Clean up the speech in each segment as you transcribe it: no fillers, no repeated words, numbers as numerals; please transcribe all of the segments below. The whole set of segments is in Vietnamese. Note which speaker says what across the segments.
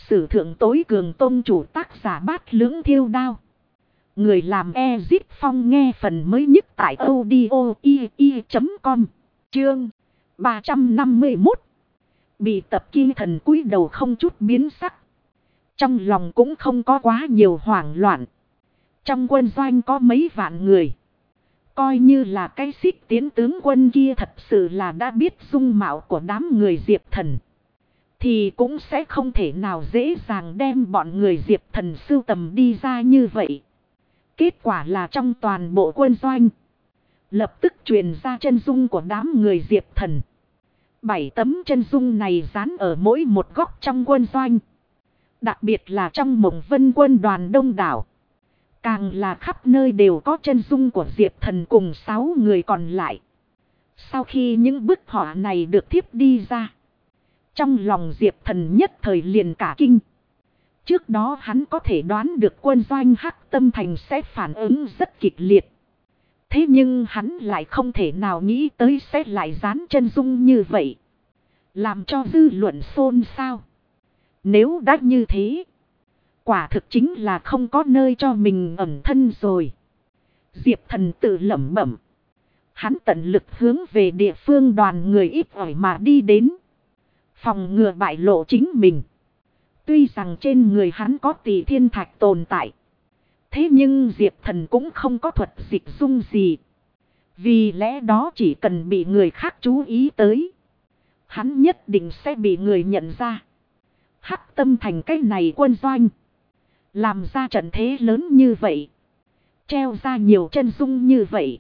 Speaker 1: sử thượng tối cường tôn chủ, tác giả Bát Lưỡng Thiêu Đao. Người làm Ezip Phong, nghe phần mới nhất tại audio.com. Chương 351. Bị tập Kim Thần cúi đầu không chút biến sắc. Trong lòng cũng không có quá nhiều hoảng loạn. Trong quân doanh có mấy vạn người. Coi như là cái xích tiến tướng quân kia thật sự là đã biết dung mạo của đám người Diệp Thần, thì cũng sẽ không thể nào dễ dàng đem bọn người Diệp Thần sưu tầm đi ra như vậy. Kết quả là trong toàn bộ quân doanh lập tức truyền ra chân dung của đám người Diệp Thần. 7 tấm chân dung này dán ở mỗi một góc trong quân doanh. Đặc biệt là trong Mộng Vân quân đoàn đông đảo, càng là khắp nơi đều có chân dung của Diệp Thần cùng 6 người còn lại. Sau khi những bức họa này được thiếp đi ra, trong lòng Diệp Thần nhất thời liền cả kinh. Trước đó hắn có thể đoán được quân doanh Hắc Tâm Thành sẽ phản ứng rất kịch liệt. Thế nhưng hắn lại không thể nào nghĩ tới sẽ lại dán chân dung như vậy, làm cho dư luận xôn xao. Nếu đã như thế, quả thực chính là không có nơi cho mình ẩn thân rồi. Diệp Thần tự lẩm bẩm. Hắn tận lực hướng về địa phương đoàn người ít ỏi mà đi đến, phòng ngừa bại lộ chính mình. Tuy rằng trên người hắn có Tỷ Thiên Thạch tồn tại, thế nhưng Diệp Thần cũng không có thuật dịch dung gì. Vì lẽ đó chỉ cần bị người khác chú ý tới, hắn nhất định sẽ bị người nhận ra. Hắc Tâm Thành cái này quân doanh, làm ra trận thế lớn như vậy, treo ra nhiều chân dung như vậy,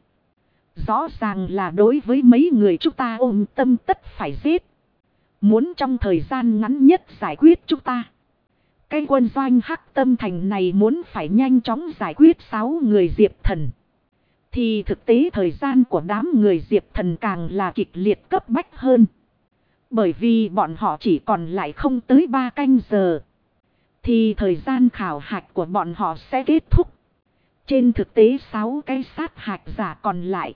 Speaker 1: rõ ràng là đối với mấy người chúng ta ôm tâm tất phải giết, muốn trong thời gian ngắn nhất giải quyết chúng ta. Cái quân doanh Hắc Tâm Thành này muốn phải nhanh chóng giải quyết 6 người Diệp Thần, thì thực tế thời gian của đám người Diệp Thần càng là kịch liệt cấp bách hơn. Bởi vì bọn họ chỉ còn lại không tới 3 canh giờ, thì thời gian khảo hạch của bọn họ sẽ kết thúc. Trên thực tế 6 cái sát hạch giả còn lại,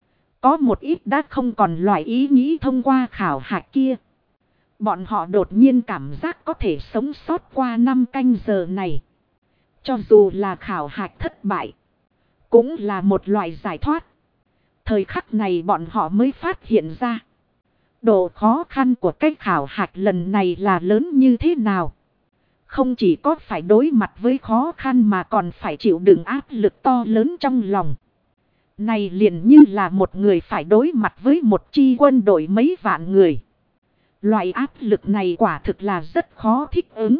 Speaker 1: có một ít đã không còn loại ý nghĩ thông qua khảo hạch kia. Bọn họ đột nhiên cảm giác có thể sống sót qua 5 canh giờ này. Cho dù là khảo hạch thất bại, cũng là một loại giải thoát. Thời khắc này bọn họ mới phát hiện ra, độ khó khăn của cái khảo hạch lần này là lớn như thế nào. Không chỉ có phải đối mặt với khó khăn mà còn phải chịu đựng áp lực to lớn trong lòng. Này liền như là một người phải đối mặt với một chi quân đội mấy vạn người. Loại áp lực này quả thực là rất khó thích ứng.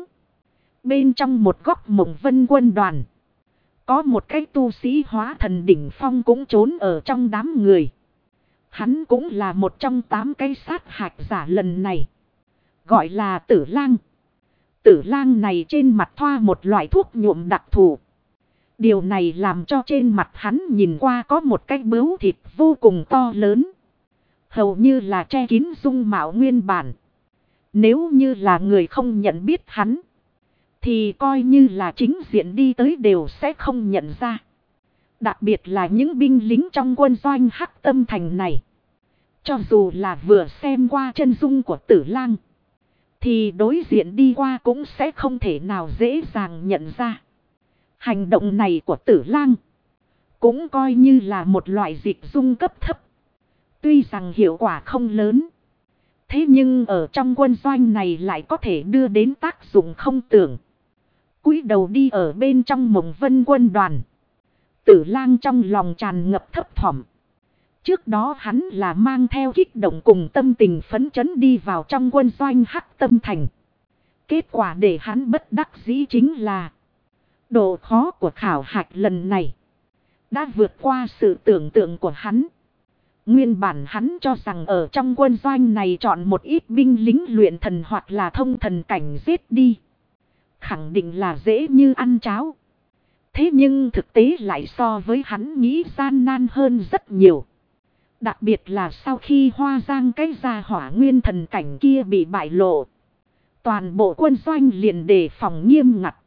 Speaker 1: Bên trong một góc Mộng Vân quân đoàn, có một cái tu sĩ hóa thần đỉnh phong cũng trốn ở trong đám người. Hắn cũng là một trong 8 cái sát hạch giả lần này, gọi là Tử Lang. Tử Lang này trên mặt thoa một loại thuốc nhuộm đặc thù. Điều này làm cho trên mặt hắn nhìn qua có một cái bướu thịt vô cùng to lớn, hầu như là che kín dung mạo nguyên bản. Nếu như là người không nhận biết hắn, thì coi như là chính diện đi tới đều sẽ không nhận ra. Đặc biệt là những binh lính trong quân doanh Hắc Tâm Thành này, cho dù là vừa xem qua chân dung của Tử Lang, thì đối diện đi qua cũng sẽ không thể nào dễ dàng nhận ra. Hành động này của Tử Lang cũng coi như là một loại dịch dung cấp thấp. Tuy rằng hiệu quả không lớn, thế nhưng ở trong quân doanh này lại có thể đưa đến tác dụng không tưởng. Cúi đầu đi ở bên trong Mộng Vân quân đoàn, Tử Lang trong lòng tràn ngập thấp thỏm. Trước đó hắn là mang theo kích động cùng tâm tình phấn chấn đi vào trong quân doanh Hắc Tâm Thành. Kết quả để hắn bất đắc dĩ chính là, độ khó của khảo hạch lần này đã vượt qua sự tưởng tượng của hắn. Nguyên bản hắn cho rằng ở trong quân doanh này chọn một ít binh lính luyện thần hoặc là thông thần cảnh giết đi, khẳng định là dễ như ăn cháo. Thế nhưng thực tế lại so với hắn nghĩ gian nan hơn rất nhiều. Đặc biệt là sau khi Hoa Giang cái gia hỏa nguyên thần cảnh kia bị bại lộ, toàn bộ quân doanh liền đề phòng nghiêm ngặt.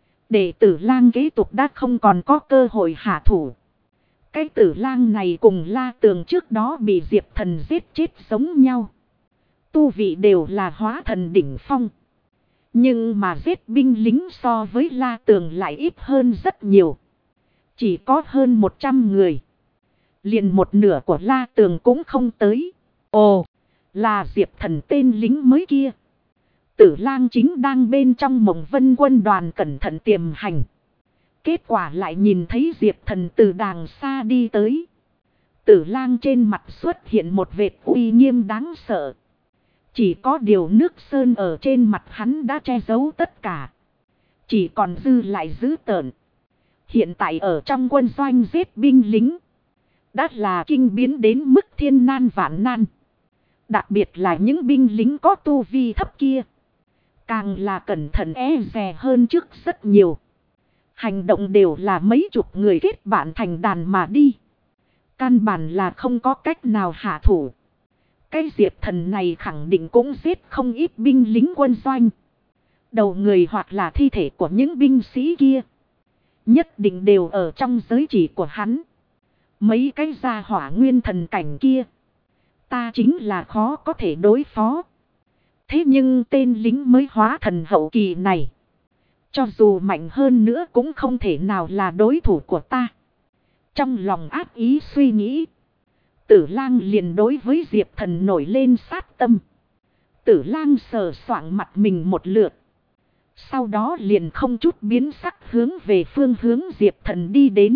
Speaker 1: Để Tử Lang kế tục đã không còn có cơ hội hạ thủ. Cái Tử Lang này cùng La Tường trước đó bị Diệp Thần giết chết giống nhau. Tu vị đều là hóa thần đỉnh phong. Nhưng mà giết binh lính so với La Tường lại ít hơn rất nhiều. Chỉ có hơn 100 người. Liền một nửa của La Tường cũng không tới. Ồ, là Diệp Thần tên lính mới kia. Tử Lang chính đang bên trong Mộng Vân quân đoàn cẩn thận tiềm hành. Kết quả lại nhìn thấy Diệp Thần từ đàng xa đi tới. Tử Lang trên mặt xuất hiện một vệt uy nghiêm đáng sợ. Chỉ có điều nước sơn ở trên mặt hắn đã che giấu tất cả. Chỉ còn dư lại dữ tợn. Hiện tại ở trong quân doanh giết binh lính. Đã là kinh biến đến mức thiên nan vạn nan. Đặc biệt là những binh lính có tu vi thấp kia. Càng là cẩn thận e dè hơn trước rất nhiều. Hành động đều là mấy chục người kết bạn thành đàn mà đi. Căn bản là không có cách nào hạ thủ. Cái Diệp Thần này khẳng định cũng giết không ít binh lính quân doanh. Đầu người hoặc là thi thể của những binh sĩ kia. Nhất định đều ở trong giới chỉ của hắn. Mấy cái gia hỏa nguyên thần cảnh kia. Ta chính là khó có thể đối phó. Thế nhưng tên lính mới hóa thần hậu kỳ này. Cho dù mạnh hơn nữa cũng không thể nào là đối thủ của ta. Trong lòng ác ý suy nghĩ. Tử Lang liền đối với Diệp Thần nổi lên sát tâm. Tử Lang sờ soạng mặt mình một lượt. Sau đó liền không chút biến sắc hướng về phương hướng Diệp Thần đi đến.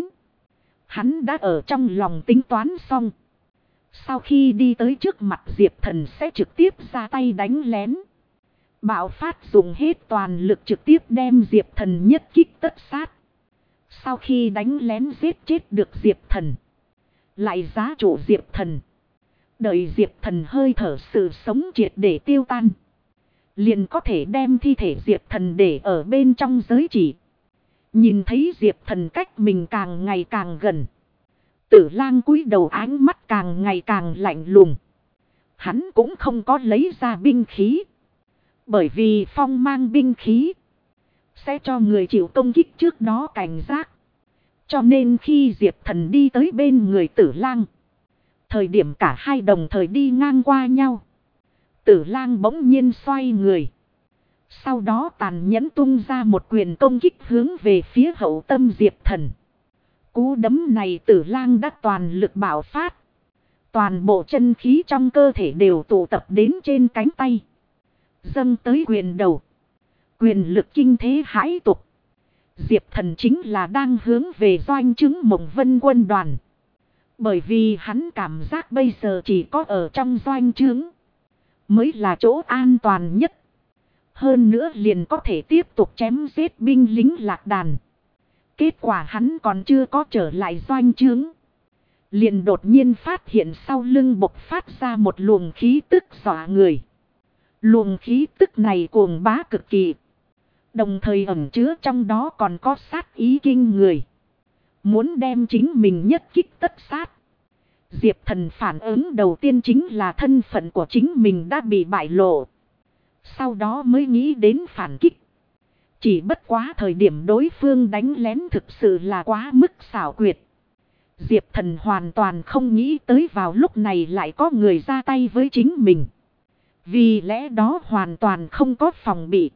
Speaker 1: Hắn đã ở trong lòng tính toán xong. Sau khi đi tới trước mặt Diệp Thần sẽ trực tiếp ra tay đánh lén. Bạo phát dùng hết toàn lực trực tiếp đem Diệp Thần nhất kích tất sát. Sau khi đánh lén giết chết được Diệp Thần. Lại giá trụ Diệp Thần. Đợi Diệp Thần hơi thở sự sống triệt để tiêu tan. Liền có thể đem thi thể Diệp Thần để ở bên trong giới chỉ. Nhìn thấy Diệp Thần cách mình càng ngày càng gần. Tử Lang cúi đầu ánh mắt càng ngày càng lạnh lùng. Hắn cũng không có lấy ra binh khí. Bởi vì phong mang binh khí sẽ cho người chịu công kích trước đó cảnh giác. Cho nên khi Diệp Thần đi tới bên người Tử Lang. Thời điểm cả hai đồng thời đi ngang qua nhau. Tử Lang bỗng nhiên xoay người. Sau đó tàn nhẫn tung ra một quyền công kích hướng về phía hậu tâm Diệp Thần. Cú đấm này Tử Lang đã toàn lực bạo phát. Toàn bộ chân khí trong cơ thể đều tụ tập đến trên cánh tay. Dâng tới quyền đầu. Quyền lực kinh thế hãi tục. Diệp Thần chính là đang hướng về doanh trướng Mộng Vân quân đoàn. Bởi vì hắn cảm giác bây giờ chỉ có ở trong doanh trướng mới là chỗ an toàn nhất. Hơn nữa liền có thể tiếp tục chém giết binh lính lạc đàn. Kết quả hắn còn chưa có trở lại doanh trướng. Liền đột nhiên phát hiện sau lưng bộc phát ra một luồng khí tức dọa người. Luồng khí tức này cuồng bá cực kỳ. Đồng thời ẩn chứa trong đó còn có sát ý kinh người. Muốn đem chính mình nhất kích tất sát. Diệp Thần phản ứng đầu tiên chính là thân phận của chính mình đã bị bại lộ. Sau đó mới nghĩ đến phản kích. Chỉ bất quá thời điểm đối phương đánh lén thực sự là quá mức xảo quyệt. Diệp Thần hoàn toàn không nghĩ tới vào lúc này lại có người ra tay với chính mình. Vì lẽ đó hoàn toàn không có phòng bị.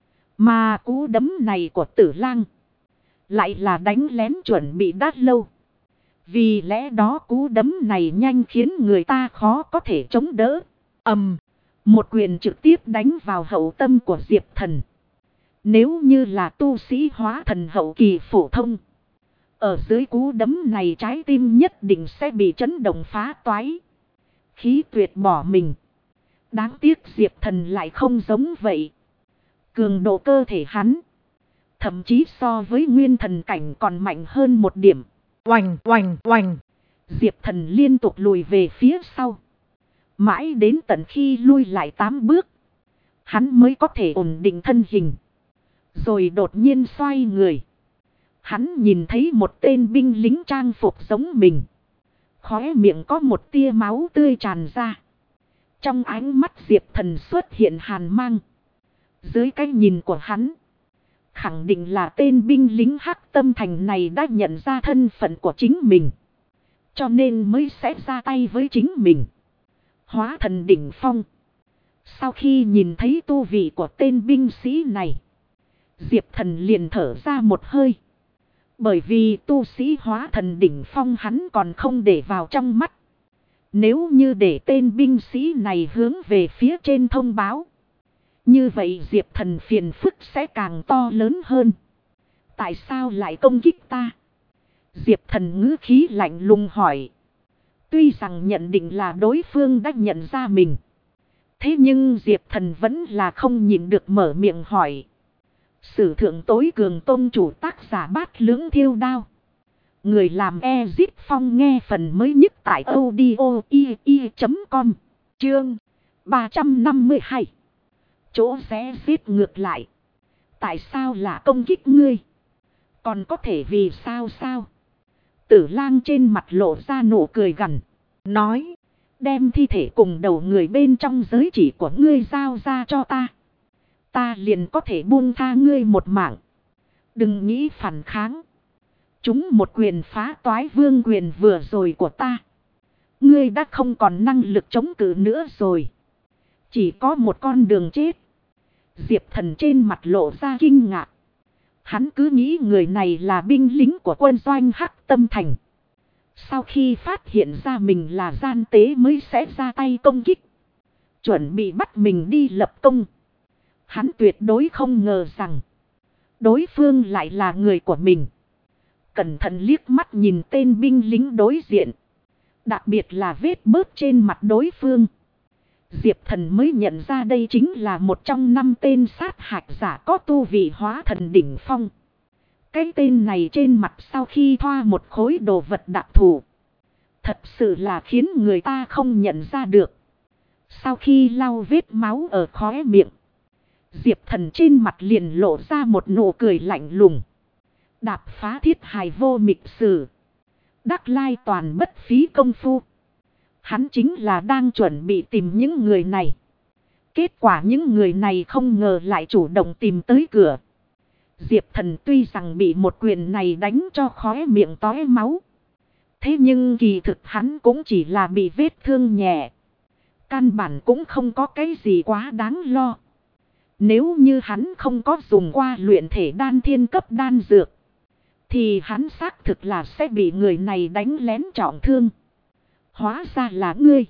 Speaker 1: Mà cú đấm này của Tử Lang lại là đánh lén chuẩn bị đã lâu. Vì lẽ đó cú đấm này nhanh khiến người ta khó có thể chống đỡ. Một quyền trực tiếp đánh vào hậu tâm của Diệp Thần. Nếu như là tu sĩ hóa thần hậu kỳ phổ thông. Ở dưới cú đấm này trái tim nhất định sẽ bị chấn động phá toái. Khí tuyệt bỏ mình. Đáng tiếc Diệp Thần lại không giống vậy. Cường độ cơ thể hắn. Thậm chí so với nguyên thần cảnh còn mạnh hơn một điểm. Oành oành oành. Diệp Thần liên tục lùi về phía sau. Mãi đến tận khi lui lại 8 bước. Hắn mới có thể ổn định thân hình. Rồi đột nhiên xoay người. Hắn nhìn thấy một tên binh lính trang phục giống mình. Khóe miệng có một tia máu tươi tràn ra. Trong ánh mắt Diệp Thần xuất hiện hàn mang. Dưới cái nhìn của hắn. Khẳng định là tên binh lính Hắc Tâm Thành này đã nhận ra thân phận của chính mình. Cho nên mới sẽ ra tay với chính mình. Hóa thần đỉnh phong. Sau khi nhìn thấy tu vị của tên binh sĩ này, Diệp Thần liền thở ra một hơi. Bởi vì tu sĩ hóa thần đỉnh phong hắn còn không để vào trong mắt. Nếu như để tên binh sĩ này hướng về phía trên thông báo, như vậy Diệp Thần phiền phức sẽ càng to lớn hơn. Tại sao lại công kích ta? Diệp Thần ngữ khí lạnh lùng hỏi. Tuy rằng nhận định là đối phương đã nhận ra mình, thế nhưng Diệp Thần vẫn là không nhịn được mở miệng hỏi. Sử thượng tối cường tôn chủ tác giả Bát Lưỡng Thiêu Đao. Người làm Ezip Phong nghe phần mới nhất tại audio.com. Chương 352. Chỗ rẽ giết ngược lại. Tại sao là công kích ngươi? Còn có thể vì sao sao? Tử Lang trên mặt lộ ra nụ cười gằn. Nói. Đem thi thể cùng đầu người bên trong giới chỉ của ngươi giao ra cho ta. Ta liền có thể buông tha ngươi một mạng. Đừng nghĩ phản kháng. Chúng một quyền phá toái vương quyền vừa rồi của ta. Ngươi đã không còn năng lực chống cự nữa rồi. Chỉ có một con đường chết. Diệp Thần trên mặt lộ ra kinh ngạc. Hắn cứ nghĩ người này là binh lính của quân doanh Hắc Tâm Thành. Sau khi phát hiện ra mình là gian tế mới sẽ ra tay công kích. Chuẩn bị bắt mình đi lập công. Hắn tuyệt đối không ngờ rằng đối phương lại là người của mình. Cẩn thận liếc mắt nhìn tên binh lính đối diện. Đặc biệt là vết bớt trên mặt đối phương. Diệp Thần mới nhận ra đây chính là một trong 5 tên sát hạch giả có tu vị hóa thần đỉnh phong. Cái tên này trên mặt sau khi thoa một khối đồ vật đặc thù, thật sự là khiến người ta không nhận ra được. Sau khi lau vết máu ở khóe miệng, Diệp Thần trên mặt liền lộ ra một nụ cười lạnh lùng. Đạp phá thiết hài vô mịch sử. Đắc lai toàn bất phí công phu. Hắn chính là đang chuẩn bị tìm những người này. Kết quả những người này không ngờ lại chủ động tìm tới cửa. Diệp Thần tuy rằng bị một quyền này đánh cho khóe miệng tóe máu. Thế nhưng kỳ thực hắn cũng chỉ là bị vết thương nhẹ. Căn bản cũng không có cái gì quá đáng lo. Nếu như hắn không có dùng qua luyện thể đan thiên cấp đan dược, thì hắn xác thực là sẽ bị người này đánh lén trọng thương. Hóa ra là ngươi.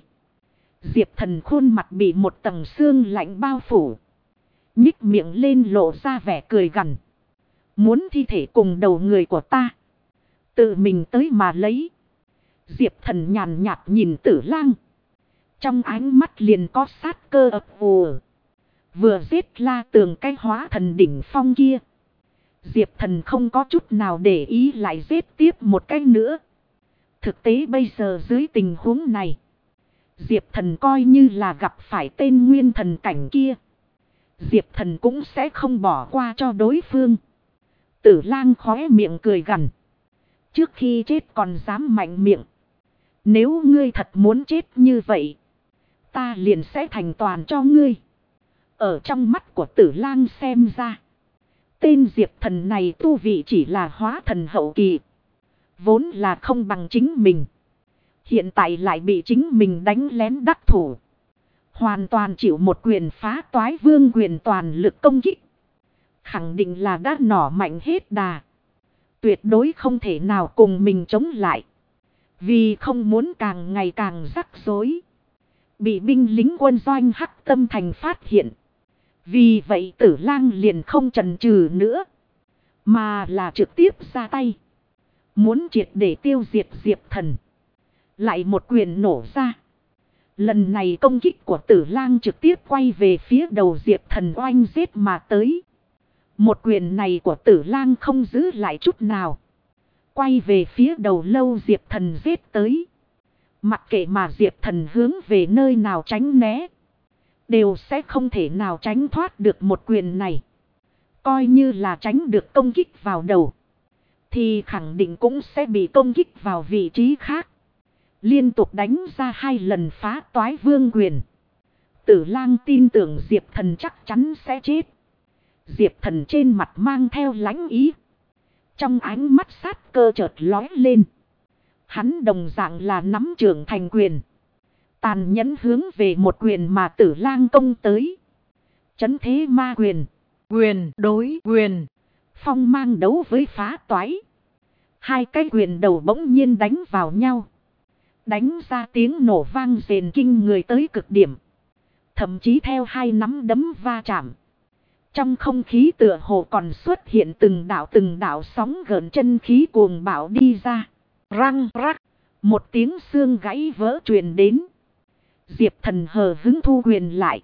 Speaker 1: Diệp Thần khuôn mặt bị một tầng xương lạnh bao phủ. Nhích miệng lên lộ ra vẻ cười gằn. Muốn thi thể cùng đầu người của ta, tự mình tới mà lấy. Diệp Thần nhàn nhạt nhìn Tử Lang. Trong ánh mắt liền có sát cơ ập ùa. Vừa giết La Tường cái hóa thần đỉnh phong kia, Diệp Thần không có chút nào để ý lại giết tiếp một cái nữa. Thực tế bây giờ dưới tình huống này, Diệp Thần coi như là gặp phải tên nguyên thần cảnh kia, Diệp Thần cũng sẽ không bỏ qua cho đối phương. Tử Lang khóe miệng cười gằn. Trước khi chết còn dám mạnh miệng. Nếu ngươi thật muốn chết như vậy, ta liền sẽ thành toàn cho ngươi. Ở trong mắt của Tử Lang xem ra, tên Diệp Thần này tu vị chỉ là hóa thần hậu kỳ, vốn là không bằng chính mình. Hiện tại lại bị chính mình đánh lén đắc thủ, hoàn toàn chịu một quyền phá toái vương quyền toàn lực công kích. Khẳng định là đã nỏ mạnh hết đà, tuyệt đối không thể nào cùng mình chống lại. Vì không muốn càng ngày càng rắc rối, bị binh lính quân doanh Hắc Tâm Thành phát hiện. Vì vậy Tử Lang liền không chần chừ nữa, mà là trực tiếp ra tay. Muốn triệt để tiêu diệt Diệp Thần. Lại một quyền nổ ra. Lần này công kích của Tử Lang trực tiếp quay về phía đầu Diệp Thần oanh giết mà tới. Một quyền này của Tử Lang không giữ lại chút nào, quay về phía đầu lâu Diệp Thần giết tới. Mặc kệ mà Diệp Thần hướng về nơi nào tránh né, đều sẽ không thể nào tránh thoát được một quyền này. Coi như là tránh được công kích vào đầu, thì khẳng định cũng sẽ bị công kích vào vị trí khác. Liên tục đánh ra 2 lần phá toái vương quyền. Tử Lang tin tưởng Diệp Thần chắc chắn sẽ chết. Diệp Thần trên mặt mang theo lãnh ý. Trong ánh mắt sát cơ chợt lóe lên. Hắn đồng dạng là nắm trưởng thành quyền. tàn nhẫn hướng về một quyền mà Tử Lang công tới. Chấn thế ma quyền. Quyền đối quyền. Phong mang đấu với phá toái. Hai cái quyền đầu bỗng nhiên đánh vào nhau. Đánh ra tiếng nổ vang rền kinh người tới cực điểm. Thậm chí theo hai nắm đấm va chạm. Trong không khí tựa hồ còn xuất hiện từng đạo sóng gợn chân khí cuồng bạo đi ra. Răng rắc. Một tiếng xương gãy vỡ truyền đến. Diệp Thần hờ hứng thu quyền lại.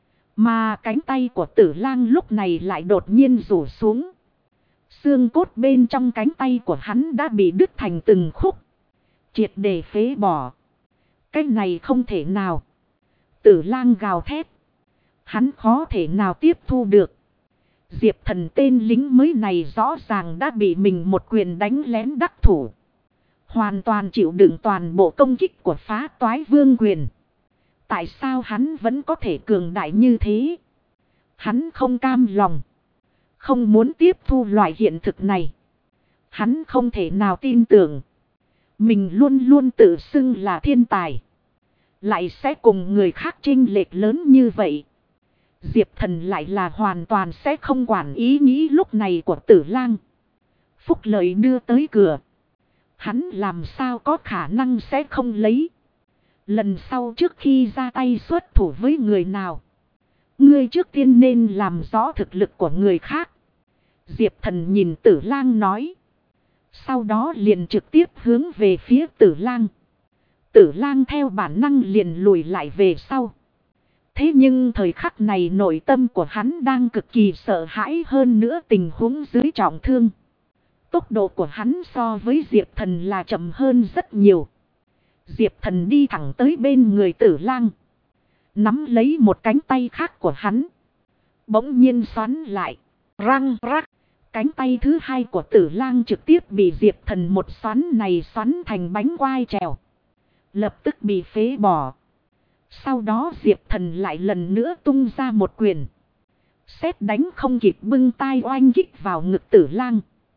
Speaker 1: Mà cánh tay của Tử Lang lúc này lại đột nhiên rủ xuống. Xương cốt bên trong cánh tay của hắn đã bị đứt thành từng khúc. Triệt để phế bỏ. Cái này không thể nào. Tử Lang gào thét. Hắn khó thể nào tiếp thu được. Diệp Thần tên lính mới này rõ ràng đã bị mình một quyền đánh lén đắc thủ. Hoàn toàn chịu đựng toàn bộ công kích của phá toái vương quyền. Tại sao hắn vẫn có thể cường đại như thế? Hắn không cam lòng. Không muốn tiếp thu loại hiện thực này. Hắn không thể nào tin tưởng. Mình luôn luôn tự xưng là thiên tài. Lại sẽ cùng người khác chênh lệch lớn như vậy. Diệp Thần lại là hoàn toàn sẽ không quản ý nghĩ lúc này của Tử Lang. Phúc lợi đưa tới cửa. Hắn làm sao có khả năng sẽ không lấy. Lần sau trước khi ra tay xuất thủ với người nào. Ngươi trước tiên nên làm rõ thực lực của người khác. Diệp Thần nhìn Tử Lang nói. Sau đó liền trực tiếp hướng về phía Tử Lang. Tử Lang theo bản năng liền lùi lại về sau. Thế nhưng thời khắc này nội tâm của hắn đang cực kỳ sợ hãi hơn nữa tình huống dưới trọng thương. Tốc độ của hắn so với Diệp Thần là chậm hơn rất nhiều. Diệp Thần đi thẳng tới bên người Tử Lang. Nắm lấy một cánh tay khác của hắn. Bỗng nhiên xoắn lại. Răng rắc. Cánh tay thứ hai của Tử Lang trực tiếp bị Diệp Thần một xoắn này xoắn thành bánh quai trèo. Lập tức bị phế bỏ. Sau đó Diệp Thần lại lần nữa tung ra một quyền. Sét đánh không kịp bưng tai oanh kích vào ngực Tử Lang.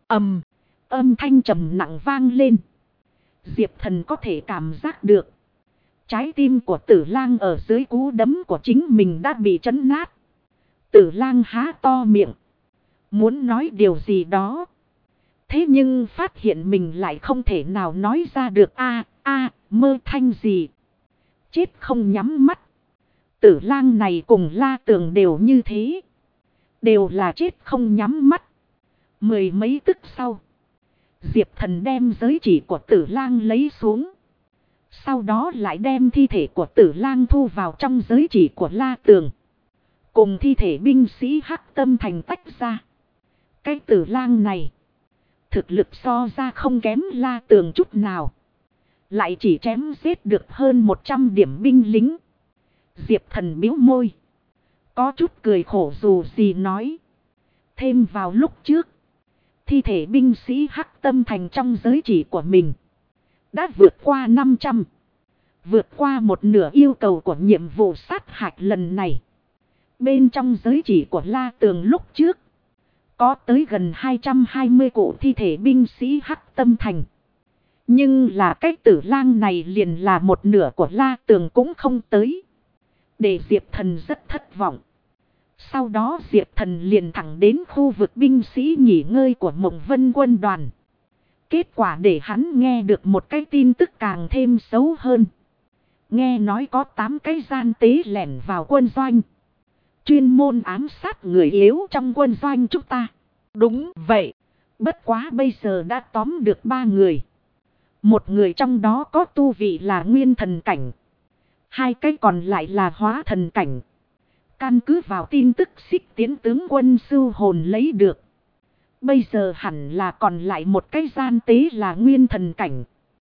Speaker 1: Âm thanh trầm nặng vang lên. Diệp Thần có thể cảm giác được. Trái tim của Tử Lang ở dưới cú đấm của chính mình đã bị trấn nát. Tử Lang há to miệng. Muốn nói điều gì đó. Thế nhưng phát hiện mình lại không thể nào nói ra được mơ thanh gì. Chết không nhắm mắt. Tử Lang này cùng La Tường đều như thế. Đều là chết không nhắm mắt. Mười mấy tức sau. Diệp Thần đem giới chỉ của Tử Lang lấy xuống. Sau đó lại đem thi thể của Tử Lang thu vào trong giới chỉ của La Tường. Cùng thi thể binh sĩ Hắc Tâm Thành tách ra. Cái Tử Lang này. Thực lực so ra không kém La Tường chút nào. Lại chỉ chém giết được hơn 100 điểm binh lính. Diệp Thần bĩu môi. Có chút cười khổ dù gì nói. Thêm vào lúc trước. Thi thể binh sĩ Hắc Tâm Thành trong giới chỉ của mình. Đã vượt qua 500. Vượt qua một nửa yêu cầu của nhiệm vụ sát hạch lần này. Bên trong giới chỉ của La Tường lúc trước. Có tới gần 220 cụ thi thể binh sĩ Hắc Tâm Thành. Nhưng là cái Tử Lang này liền là một nửa của La Tường cũng không tới. Để Diệp Thần rất thất vọng. Sau đó Diệp Thần liền thẳng đến khu vực binh sĩ nghỉ ngơi của Mộng Vân quân đoàn. Kết quả để hắn nghe được một cái tin tức càng thêm xấu hơn. Nghe nói có 8 cái gian tế lẻn vào quân doanh. Chuyên môn ám sát người yếu trong quân doanh chúng ta. Đúng vậy. Bất quá bây giờ đã tóm được 3 người. Một người trong đó có tu vị là nguyên thần cảnh. 2 cái còn lại là hóa thần cảnh. Căn cứ vào tin tức Xích Tiến tướng quân Sưu Hồn lấy được. Bây giờ hẳn là còn lại một cái gian tế là nguyên thần cảnh.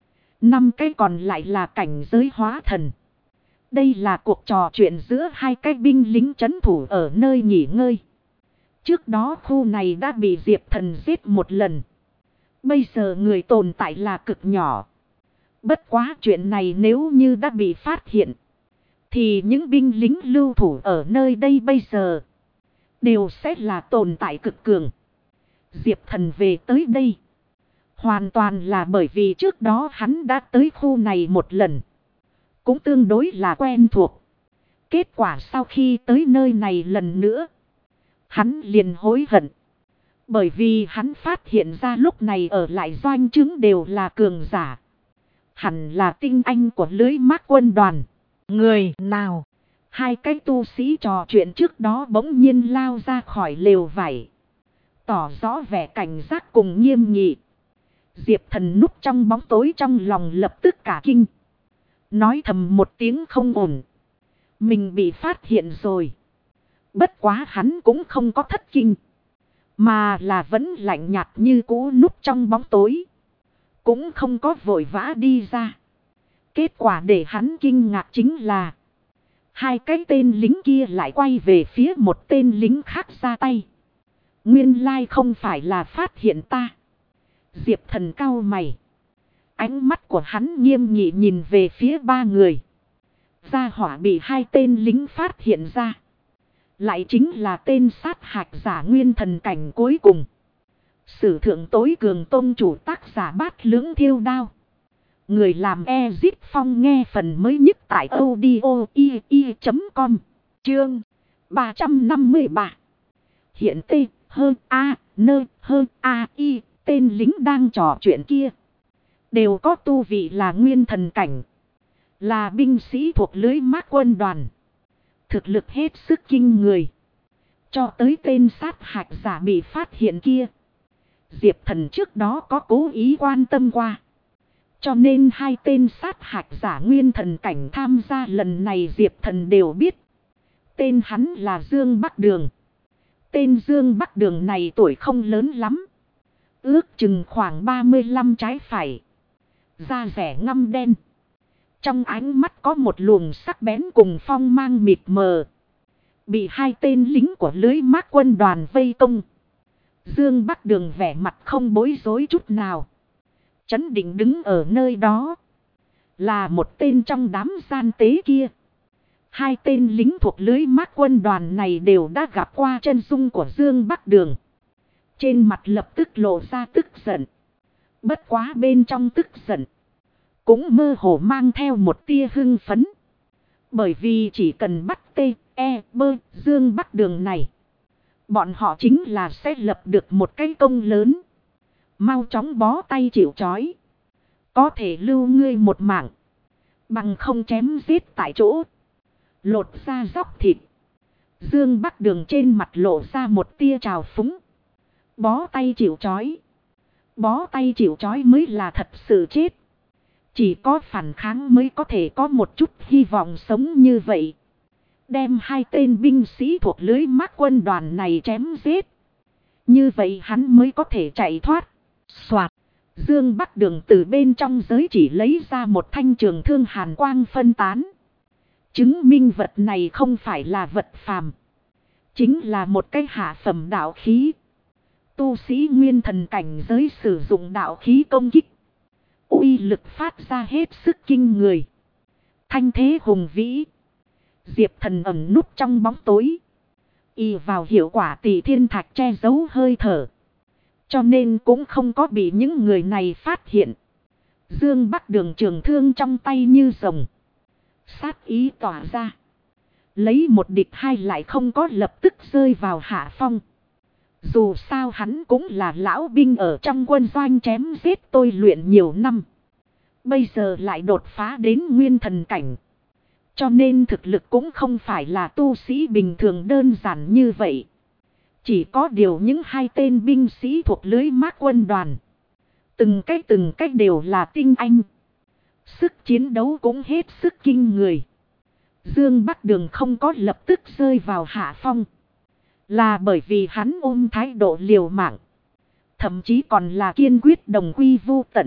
Speaker 1: 5 cái còn lại là cảnh giới hóa thần. Đây là cuộc trò chuyện giữa 2 cái binh lính trấn thủ ở nơi nghỉ ngơi. Trước đó khu này đã bị Diệp Thần giết một lần. Bây giờ người tồn tại là cực nhỏ. Bất quá chuyện này nếu như đã bị phát hiện. Thì những binh lính lưu thủ ở nơi đây bây giờ. Đều sẽ là tồn tại cực cường. Diệp Thần về tới đây. Hoàn toàn là bởi vì trước đó hắn đã tới khu này một lần. cũng tương đối là quen thuộc. Kết quả sau khi tới nơi này lần nữa, hắn liền hối hận. Bởi vì hắn phát hiện ra lúc này ở lại doanh trướng đều là cường giả. Hẳn là tinh anh của lưới mác quân đoàn. Người nào? Hai cái tu sĩ trò chuyện trước đó bỗng nhiên lao ra khỏi lều vải, tỏ rõ vẻ cảnh giác cùng nghiêm nghị. Diệp Thần núp trong bóng tối trong lòng lập tức cả kinh. Nói thầm một tiếng không ổn. Mình bị phát hiện rồi. Bất quá hắn cũng không có thất kinh, mà là vẫn lạnh nhạt như cũ núp trong bóng tối. Cũng không có vội vã đi ra. Kết quả để hắn kinh ngạc chính là hai cái tên lính kia lại quay về phía một tên lính khác ra tay. Nguyên lai không phải là phát hiện ta. Diệp Thần cau mày. Ánh mắt của hắn nghiêm nghị nhìn về phía ba người. Gia hỏa bị hai tên lính phát hiện ra, lại chính là tên sát hạch giả nguyên thần cảnh cuối cùng. Sử thượng tối cường tôn chủ tác giả Bát Lưỡng Thiêu Đao. Người làm Ezip Phong nghe phần mới nhất tại audio.com. Chương 353. Hiện T, hơn A, nơ, hơn A, I, tên lính đang trò chuyện kia đều có tu vị là nguyên thần cảnh, là binh sĩ thuộc lưới mác quân đoàn. Thực lực hết sức kinh người. Cho tới tên sát hạch giả bị phát hiện kia, Diệp Thần trước đó có cố ý quan tâm qua. Cho nên hai tên sát hạch giả nguyên thần cảnh tham gia lần này Diệp Thần đều biết. Tên hắn là Dương Bắc Đường. Tên Dương Bắc Đường này tuổi không lớn lắm, ước chừng khoảng 35 trái phải. Da rẻ ngăm đen, trong ánh mắt có một luồng sắc bén cùng phong mang mịt mờ. Bị hai tên lính của lưới mác quân đoàn vây công, Dương Bắc Đường vẻ mặt không bối rối chút nào, trấn định đứng ở nơi đó. Là một tên trong đám gian tế kia. Hai tên lính thuộc lưới mác quân đoàn này đều đã gặp qua chân dung của Dương Bắc Đường. Trên mặt lập tức lộ ra tức giận. Bất quá bên trong tức giận cũng mơ hồ mang theo một tia hưng phấn. Bởi vì chỉ cần bắt Dương Bắc Đường này, bọn họ chính là sẽ lập được một cái công lớn. Mau chóng bó tay chịu trói. Có thể lưu ngươi một mạng, bằng không chém giết tại chỗ, lột ra dóc thịt. Dương Bắc Đường trên mặt lộ ra một tia trào phúng. Bó tay chịu trói. Bó tay chịu trói mới là thật sự chết. Chỉ có phản kháng mới có thể có một chút hy vọng sống như vậy. Đem hai tên binh sĩ thuộc lưới mác quân đoàn này chém giết, như vậy hắn mới có thể chạy thoát. Soạt. Dương Bắc Đường từ bên trong giới chỉ lấy ra một thanh trường thương hàn quang phân tán. Chứng minh vật này không phải là vật phàm, chính là một cái hạ phẩm đạo khí. Tu sĩ nguyên thần cảnh giới sử dụng đạo khí công kích, uy lực phát ra hết sức kinh người, thanh thế hùng vĩ. Diệp Thần ẩn núp trong bóng tối, y vào hiệu quả tỷ thiên thạch che giấu hơi thở, cho nên cũng không có bị những người này phát hiện. Dương Bắc Đường trường thương trong tay như rồng, sát ý tỏa ra. Lấy một địch hai lại không có lập tức rơi vào hạ phong. Dù sao hắn cũng là lão binh ở trong quân doanh chém giết tôi luyện nhiều năm, bây giờ lại đột phá đến nguyên thần cảnh, cho nên thực lực cũng không phải là tu sĩ bình thường đơn giản như vậy. Chỉ có điều những hai tên binh sĩ thuộc lưới mác quân đoàn, từng cách đều là tinh anh. Sức chiến đấu cũng hết sức kinh người. Dương Bắc Đường không có lập tức rơi vào hạ phong, là bởi vì hắn ôm thái độ liều mạng, thậm chí còn là kiên quyết đồng quy vu tận.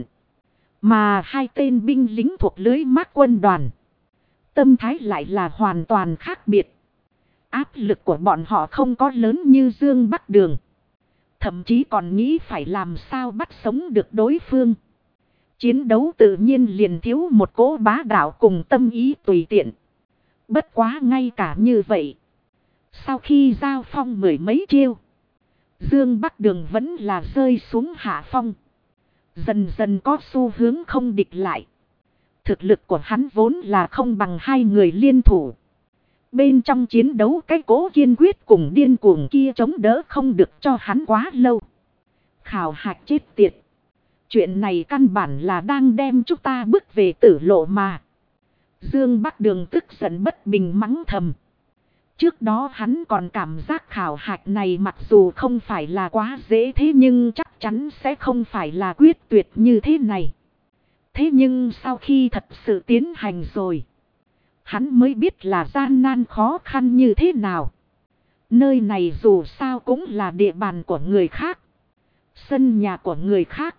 Speaker 1: Mà hai tên binh lính thuộc lưới mác quân đoàn, tâm thái lại là hoàn toàn khác biệt. Áp lực của bọn họ không có lớn như Dương Bắc Đường, thậm chí còn nghĩ phải làm sao bắt sống được đối phương. Chiến đấu tự nhiên liền thiếu một cỗ bá đạo cùng tâm ý tùy tiện. Bất quá ngay cả như vậy, sau khi giao phong mười mấy chiêu, Dương Bắc Đường vẫn là rơi xuống hạ phong, dần dần có xu hướng không địch lại. Thực lực của hắn vốn là không bằng hai người liên thủ. Bên trong chiến đấu cái cố kiên quyết cùng điên cuồng kia chống đỡ không được cho hắn quá lâu. Khảo hạch chết tiệt. Chuyện này căn bản là đang đem chúng ta bước về tử lộ mà. Dương Bắc Đường tức giận bất bình mắng thầm. Trước đó hắn còn cảm giác khảo hạch này mặc dù không phải là quá dễ thế nhưng chắc chắn sẽ không phải là quyết tuyệt như thế này. Thế nhưng sau khi thật sự tiến hành rồi, hắn mới biết là gian nan khó khăn như thế nào. Nơi này dù sao cũng là địa bàn của người khác, sân nhà của người khác.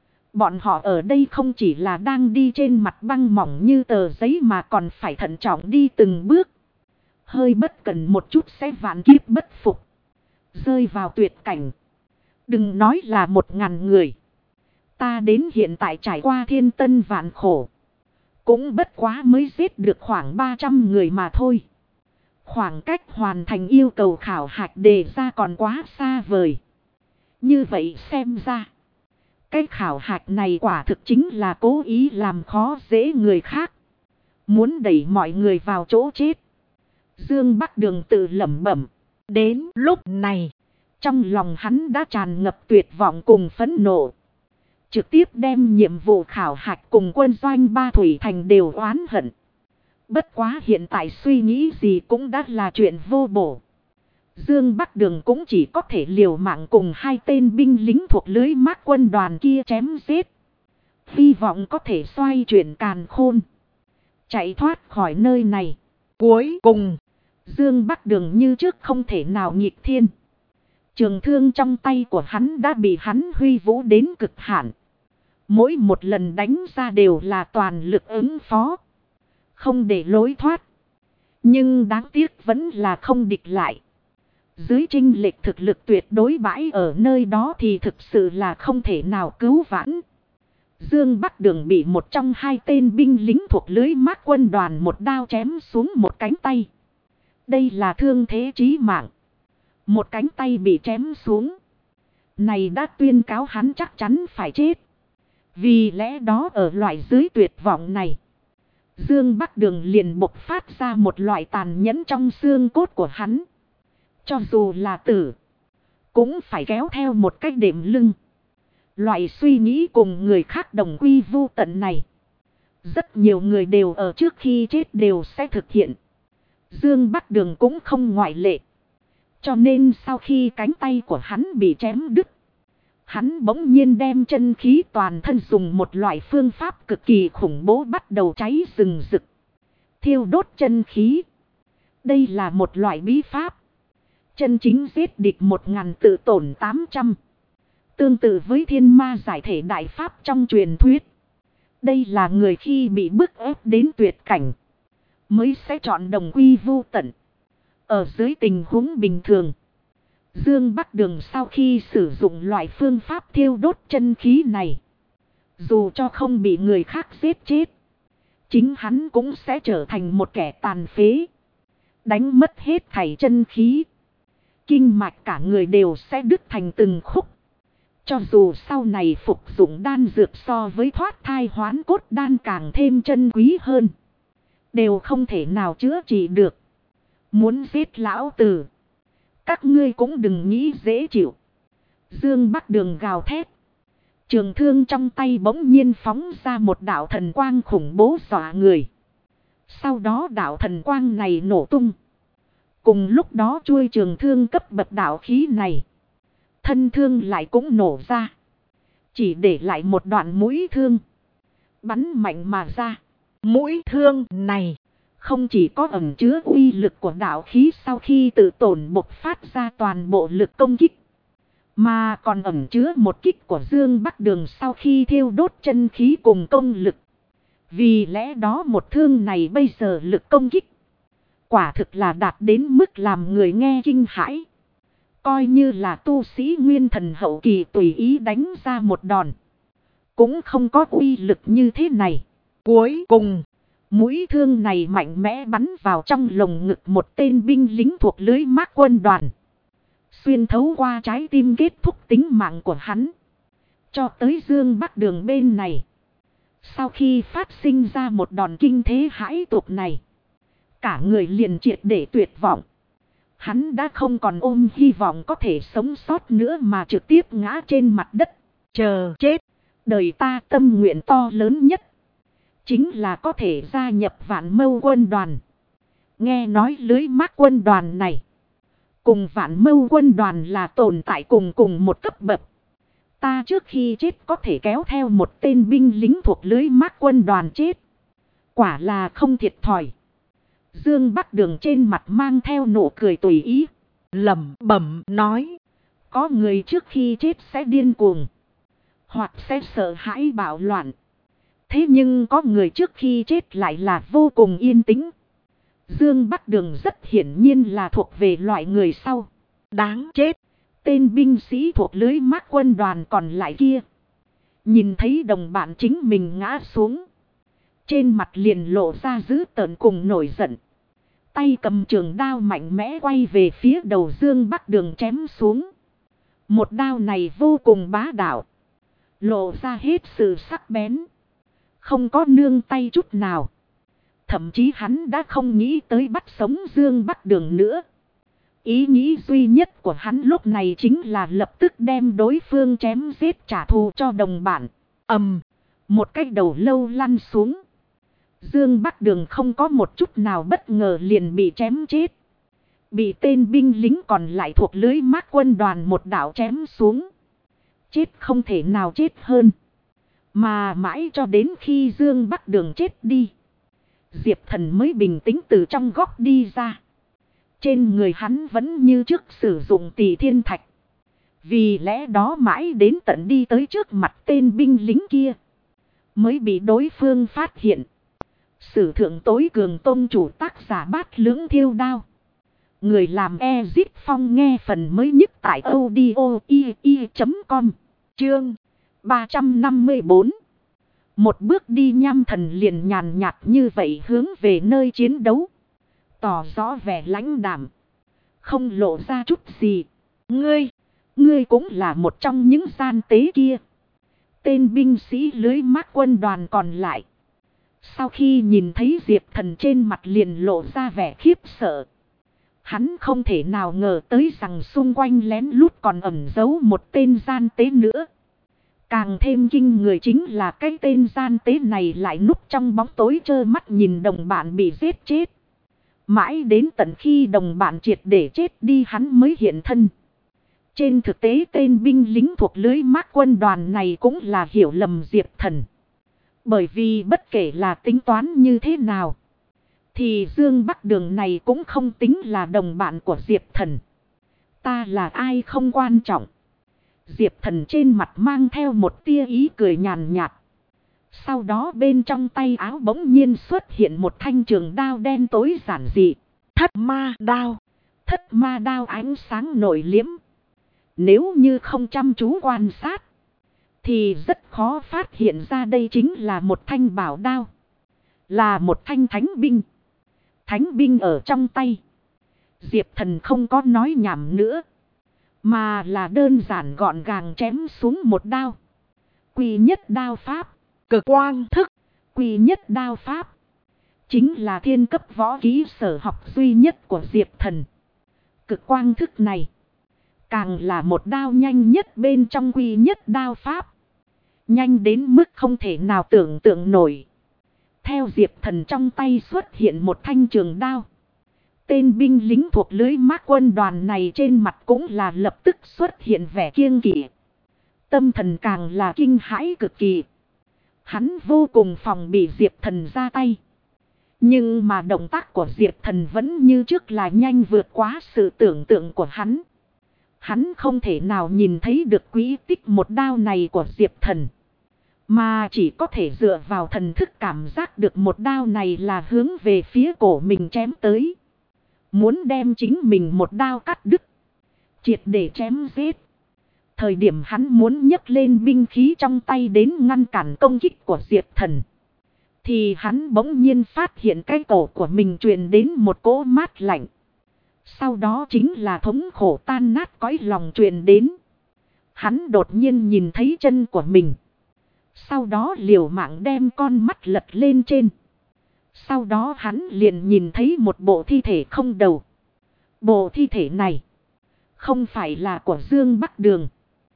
Speaker 1: Bọn họ ở đây không chỉ là đang đi trên mặt băng mỏng như tờ giấy mà còn phải thận trọng đi từng bước. Hơi bất cẩn một chút sẽ vạn kiếp bất phục, rơi vào tuyệt cảnh. Đừng nói là 1000 người. Ta đến hiện tại trải qua thiên tân vạn khổ, cũng bất quá mới giết được khoảng 300 người mà thôi. Khoảng cách hoàn thành yêu cầu khảo hạch đề ra còn quá xa vời. Như vậy xem ra, cái khảo hạch này quả thực chính là cố ý làm khó dễ người khác, muốn đẩy mọi người vào chỗ chết. Dương Bắc Đường tự lẩm bẩm. Đến lúc này, trong lòng hắn đã tràn ngập tuyệt vọng cùng phẫn nộ. Trực tiếp đem nhiệm vụ khảo hạch cùng quân doanh Ba Thủy Thành đều oán hận. Bất quá hiện tại suy nghĩ gì cũng đã là chuyện vô bổ. Dương Bắc Đường cũng chỉ có thể liều mạng cùng hai tên binh lính thuộc lưới mác quân đoàn kia chém giết. Hy vọng có thể xoay chuyển càn khôn, chạy thoát khỏi nơi này. Cuối cùng, Dương Bắc Đường như trước không thể nào nghịch thiên. Trường thương trong tay của hắn đã bị hắn huy vũ đến cực hạn. Mỗi một lần đánh ra đều là toàn lực ứng phó, không để lối thoát. Nhưng đáng tiếc vẫn là không địch lại. Dưới chênh lệch thực lực tuyệt đối bãi ở nơi đó thì thực sự là không thể nào cứu vãn. Dương Bắc Đường bị một trong hai tên binh lính thuộc lưới mác quân đoàn một đao chém xuống một cánh tay. Đây là thương thế chí mạng. Một cánh tay bị chém xuống, này đã tuyên cáo hắn chắc chắn phải chết. Vì lẽ đó ở loại dưới tuyệt vọng này, Dương Bắc Đường liền bộc phát ra một loại tàn nhẫn trong xương cốt của hắn. Cho dù là tử, cũng phải kéo theo một cách đệm lưng. Loại suy nghĩ cùng người khác đồng quy vu tận này, rất nhiều người đều ở trước khi chết đều sẽ thực hiện. Dương Bắc Đường cũng không ngoại lệ. Cho nên sau khi cánh tay của hắn bị chém đứt, hắn bỗng nhiên đem chân khí toàn thân dùng một loại phương pháp cực kỳ khủng bố bắt đầu cháy rừng rực, thiêu đốt chân khí. Đây là một loại bí pháp, chân chính giết địch 1000 tự tổn 800. Tương tự với thiên ma giải thể đại pháp trong truyền thuyết. Đây là người khi bị bức ép đến tuyệt cảnh mới sẽ chọn đồng quy vu tận. Ở dưới tình huống bình thường, Dương Bắc Đường sau khi sử dụng loại phương pháp thiêu đốt chân khí này, dù cho không bị người khác giết chết, chính hắn cũng sẽ trở thành một kẻ tàn phế, đánh mất hết thảy chân khí. Kinh mạch cả người đều sẽ đứt thành từng khúc. Cho dù sau này phục dụng đan dược so với thoát thai hoán cốt đan càng thêm chân quý hơn, đều không thể nào chữa trị được. Muốn giết lão tử, các ngươi cũng đừng nghĩ dễ chịu. Dương Bắc Đường gào thét. Trường thương trong tay bỗng nhiên phóng ra một đạo thần quang khủng bố dọa người. Sau đó đạo thần quang này nổ tung. Cùng lúc đó chuôi trường thương cấp bậc đạo khí này, thân thương lại cũng nổ ra. Chỉ để lại một đoạn mũi thương, bắn mạnh mà ra. Mũi thương này không chỉ có ẩn chứa uy lực của đạo khí sau khi tự tổn bộc phát ra toàn bộ lực công kích, mà còn ẩn chứa một kích của Dương Bắc Đường sau khi thiêu đốt chân khí cùng công lực. Vì lẽ đó một thương này bây giờ lực công kích quả thực là đạt đến mức làm người nghe kinh hãi. Coi như là tu sĩ nguyên thần hậu kỳ tùy ý đánh ra một đòn, cũng không có uy lực như thế này. Cuối cùng, mũi thương này mạnh mẽ bắn vào trong lồng ngực một tên binh lính thuộc lưới mác quân đoàn, xuyên thấu qua trái tim kết thúc tính mạng của hắn. Cho tới Dương Bắc Đường bên này, Sau khi phát sinh ra một đòn kinh thế hãi tục này, cả người liền triệt để tuyệt vọng. Hắn đã không còn ôm hy vọng có thể sống sót nữa mà trực tiếp ngã trên mặt đất. Chờ chết. Đời ta tâm nguyện to lớn nhất chính là có thể gia nhập Vạn Mâu quân đoàn. Nghe nói lưới mác quân đoàn này cùng Vạn Mâu quân đoàn là tồn tại cùng một cấp bậc. Ta trước khi chết có thể kéo theo một tên binh lính thuộc lưới mác quân đoàn chết. Quả là không thiệt thòi. Dương Bắc Đường trên mặt mang theo nụ cười tùy ý. Lẩm bẩm nói. Có người trước khi chết sẽ điên cuồng, hoặc sẽ sợ hãi bạo loạn. Thế nhưng có người trước khi chết lại là vô cùng yên tĩnh. Dương Bắc Đường rất hiển nhiên là thuộc về loại người sau. Đáng chết. Tên binh sĩ thuộc lưới mác quân đoàn còn lại kia nhìn thấy đồng bạn chính mình ngã xuống, trên mặt liền lộ ra dữ tợn cùng nổi giận. Tay cầm trường đao mạnh mẽ quay về phía đầu Dương Bắc Đường chém xuống. Một đao này vô cùng bá đạo, lộ ra hết sự sắc bén, không có nương tay chút nào. Thậm chí hắn đã không nghĩ tới bắt sống Dương Bắc Đường nữa. Ý nghĩ duy nhất của hắn lúc này chính là lập tức đem đối phương chém giết trả thù cho đồng bạn. Một cái đầu lâu lăn xuống. Dương Bắc Đường không có một chút nào bất ngờ liền bị chém chết. Bị tên binh lính còn lại thuộc lưới mác quân đoàn một đạo chém xuống. Chết không thể nào chết hơn. Mà mãi cho đến khi Dương Bắc Đường chết đi, Diệp Thần mới bình tĩnh từ trong góc đi ra. Trên người hắn vẫn như trước sử dụng Tỷ Thiên Thạch. Vì lẽ đó mãi đến tận đi tới trước mặt tên binh lính kia, mới bị đối phương phát hiện. Sử thượng tối cường tôn chủ tác giả Bát Lưỡng Thiêu Đao. Người làm Ezit Phong nghe phần mới nhất tại audio.com. Chương 354. Một bước đi Nham Thần liền nhàn nhạt như vậy hướng về nơi chiến đấu, tỏ rõ vẻ lãnh đạm, không lộ ra chút gì. Ngươi cũng là một trong những gian tế kia. Tên binh sĩ lưới mác quân đoàn còn lại, sau khi nhìn thấy Diệp Thần trên mặt liền lộ ra vẻ khiếp sợ. Hắn không thể nào ngờ tới rằng xung quanh lén lút còn ẩn giấu một tên gian tế nữa. Càng thêm kinh người chính là cái tên gian tế này lại núp trong bóng tối trơ mắt nhìn đồng bạn bị giết chết. Mãi đến tận khi đồng bạn triệt để chết đi hắn mới hiện thân. Trên thực tế tên binh lính thuộc lưới mác quân đoàn này cũng là hiểu lầm Diệp Thần. Bởi vì bất kể là tính toán như thế nào, thì Dương Bắc Đường này cũng không tính là đồng bạn của Diệp Thần. Ta là ai không quan trọng. Diệp Thần trên mặt mang theo một tia ý cười nhàn nhạt. Sau đó bên trong tay áo bỗng nhiên xuất hiện một thanh trường đao đen tối giản dị. Thất ma đao. Thất ma đao ánh sáng nội liếm. Nếu như không chăm chú quan sát, thì rất khó phát hiện ra đây chính là một thanh bảo đao. Là một thanh thánh binh. Thánh binh ở trong tay. Diệp Thần không có nói nhảm nữa, mà là đơn giản gọn gàng chém xuống một đao. Quy nhất đao pháp. Cực quang thức. Quy nhất đao pháp chính là thiên cấp võ kỹ sở học duy nhất của Diệp Thần. Cực quang thức này càng là một đao nhanh nhất bên trong quy nhất đao pháp. Nhanh đến mức không thể nào tưởng tượng nổi. Theo Diệp Thần trong tay xuất hiện một thanh trường đao, tên binh lính thuộc lưới mác quân đoàn này trên mặt cũng là lập tức xuất hiện vẻ kiêng kỵ. Tâm thần càng là kinh hãi cực kỳ. Hắn vô cùng phòng bị Diệp Thần ra tay. Nhưng mà động tác của Diệp Thần vẫn như trước là nhanh vượt quá sự tưởng tượng của hắn. Hắn không thể nào nhìn thấy được quỹ tích một đao này của Diệp Thần, mà chỉ có thể dựa vào thần thức cảm giác được một đao này là hướng về phía cổ mình chém tới. Muốn đem chính mình một đao cắt đứt, triệt để chém giết. Thời điểm hắn muốn nhấc lên binh khí trong tay đến ngăn cản công kích của Diệp Thần, thì hắn bỗng nhiên phát hiện cái cổ của mình truyền đến một cỗ mát lạnh. Sau đó chính là thống khổ tan nát cõi lòng truyền đến. Hắn đột nhiên nhìn thấy chân của mình. Sau đó liều mạng đem con mắt lật lên trên. Sau đó hắn liền nhìn thấy một bộ thi thể không đầu. Bộ thi thể này không phải là của Dương Bắc Đường,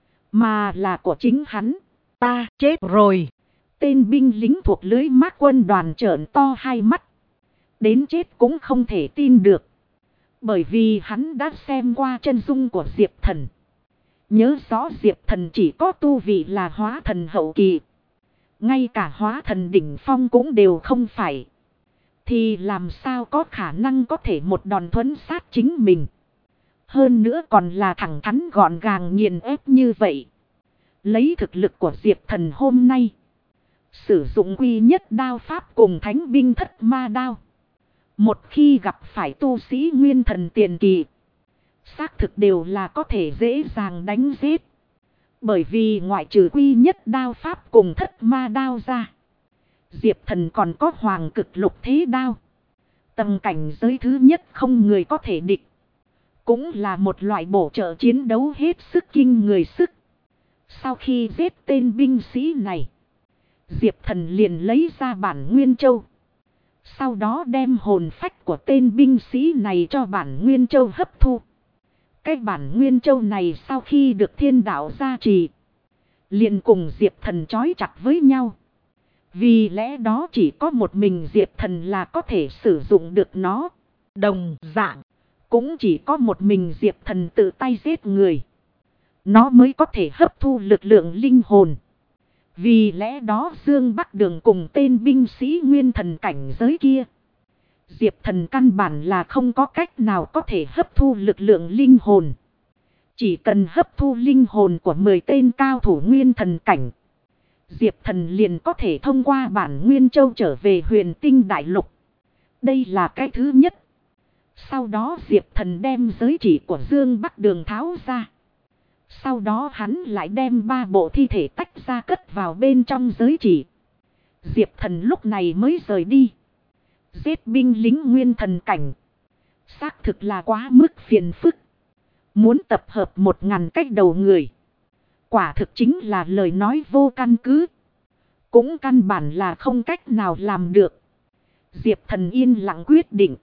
Speaker 1: mà là của chính hắn. Ta chết rồi. Tên binh lính thuộc lưới mát quân đoàn trợn to hai mắt. Đến chết cũng không thể tin được. Bởi vì hắn đã xem qua chân dung của Diệp Thần. Nhớ rõ Diệp Thần chỉ có tu vị là hóa thần hậu kỳ. Ngay cả hóa thần đỉnh phong cũng đều không phải. Thì làm sao có khả năng có thể một đòn thuẫn sát chính mình. Hơn nữa còn là thẳng thắn gọn gàng nghiền ép như vậy. Lấy thực lực của Diệp Thần hôm nay. Sử dụng quy nhất đao pháp cùng thánh binh thất ma đao. Một khi gặp phải tu sĩ nguyên thần tiền kỳ. Xác thực đều là có thể dễ dàng đánh giết. Bởi vì ngoại trừ quy nhất đao pháp cùng thất ma đao ra. Diệp Thần còn có hoàng cực lục thế đao. Tầm cảnh giới thứ nhất không người có thể địch. Cũng là một loại bổ trợ chiến đấu hết sức kinh người sức. Sau khi giết tên binh sĩ này. Diệp Thần liền lấy ra bản Nguyên Châu. Sau đó đem hồn phách của tên binh sĩ này cho bản Nguyên Châu hấp thu. Cái bản Nguyên Châu này sau khi được thiên đạo gia trì. Liền cùng Diệp Thần trói chặt với nhau. Vì lẽ đó chỉ có một mình Diệp Thần là có thể sử dụng được nó. Đồng dạng. Cũng chỉ có một mình Diệp Thần tự tay giết người. Nó mới có thể hấp thu lực lượng linh hồn. Vì lẽ đó Dương Bắc Đường cùng tên binh sĩ nguyên thần cảnh giới kia. Diệp Thần căn bản là không có cách nào có thể hấp thu lực lượng linh hồn. Chỉ cần hấp thu linh hồn của 10 tên cao thủ nguyên thần cảnh. Diệp Thần liền có thể thông qua bản Nguyên Châu trở về Huyền Tinh Đại Lục. Đây là cái thứ nhất. Sau đó Diệp Thần đem giới chỉ của Dương Bắc Đường tháo ra. Sau đó hắn lại đem 3 bộ thi thể tách ra cất vào bên trong giới chỉ. Diệp Thần lúc này mới rời đi. Giết binh lính nguyên thần cảnh. Xác thực là quá mức phiền phức. Muốn tập hợp 1000 cách đầu người. Quả thực chính là lời nói vô căn cứ. Cũng căn bản là không cách nào làm được. Diệp Thần yên lặng quyết định.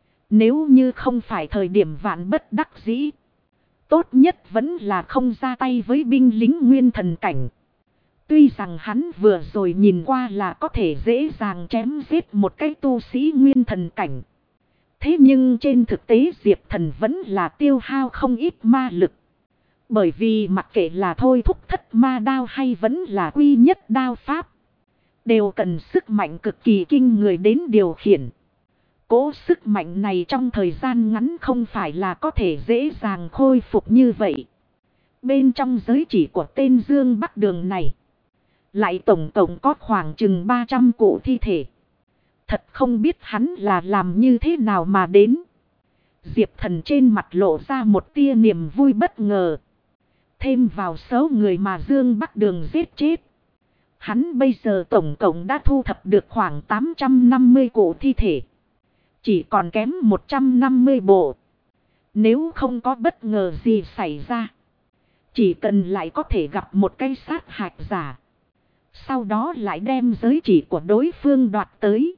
Speaker 1: Nếu như không phải thời điểm vạn bất đắc dĩ. Tốt nhất vẫn là không ra tay với binh lính nguyên thần cảnh. Tuy rằng hắn vừa rồi nhìn qua là có thể dễ dàng chém giết một cái tu sĩ nguyên thần cảnh. Thế nhưng trên thực tế Diệp Thần vẫn là tiêu hao không ít ma lực. Bởi vì mặc kệ là thôi thúc thất ma đao hay vẫn là quy nhất đao pháp. Đều cần sức mạnh cực kỳ kinh người đến điều khiển. Cố sức mạnh này trong thời gian ngắn không phải là có thể dễ dàng khôi phục như vậy. Bên trong giới chỉ của tên Dương Bắc Đường này. Lại tổng cộng có khoảng chừng 300 cụ thi thể. Thật không biết hắn là làm như thế nào mà đến. Diệp Thần trên mặt lộ ra một tia niềm vui bất ngờ. Thêm vào số người mà Dương Bắc Đường giết chết. Hắn bây giờ tổng cộng đã thu thập được khoảng 850 cụ thi thể. Chỉ còn kém 150 bộ. Nếu không có bất ngờ gì xảy ra. Chỉ cần lại có thể gặp một cái sát hạch giả. Sau đó lại đem giới chỉ của đối phương đoạt tới.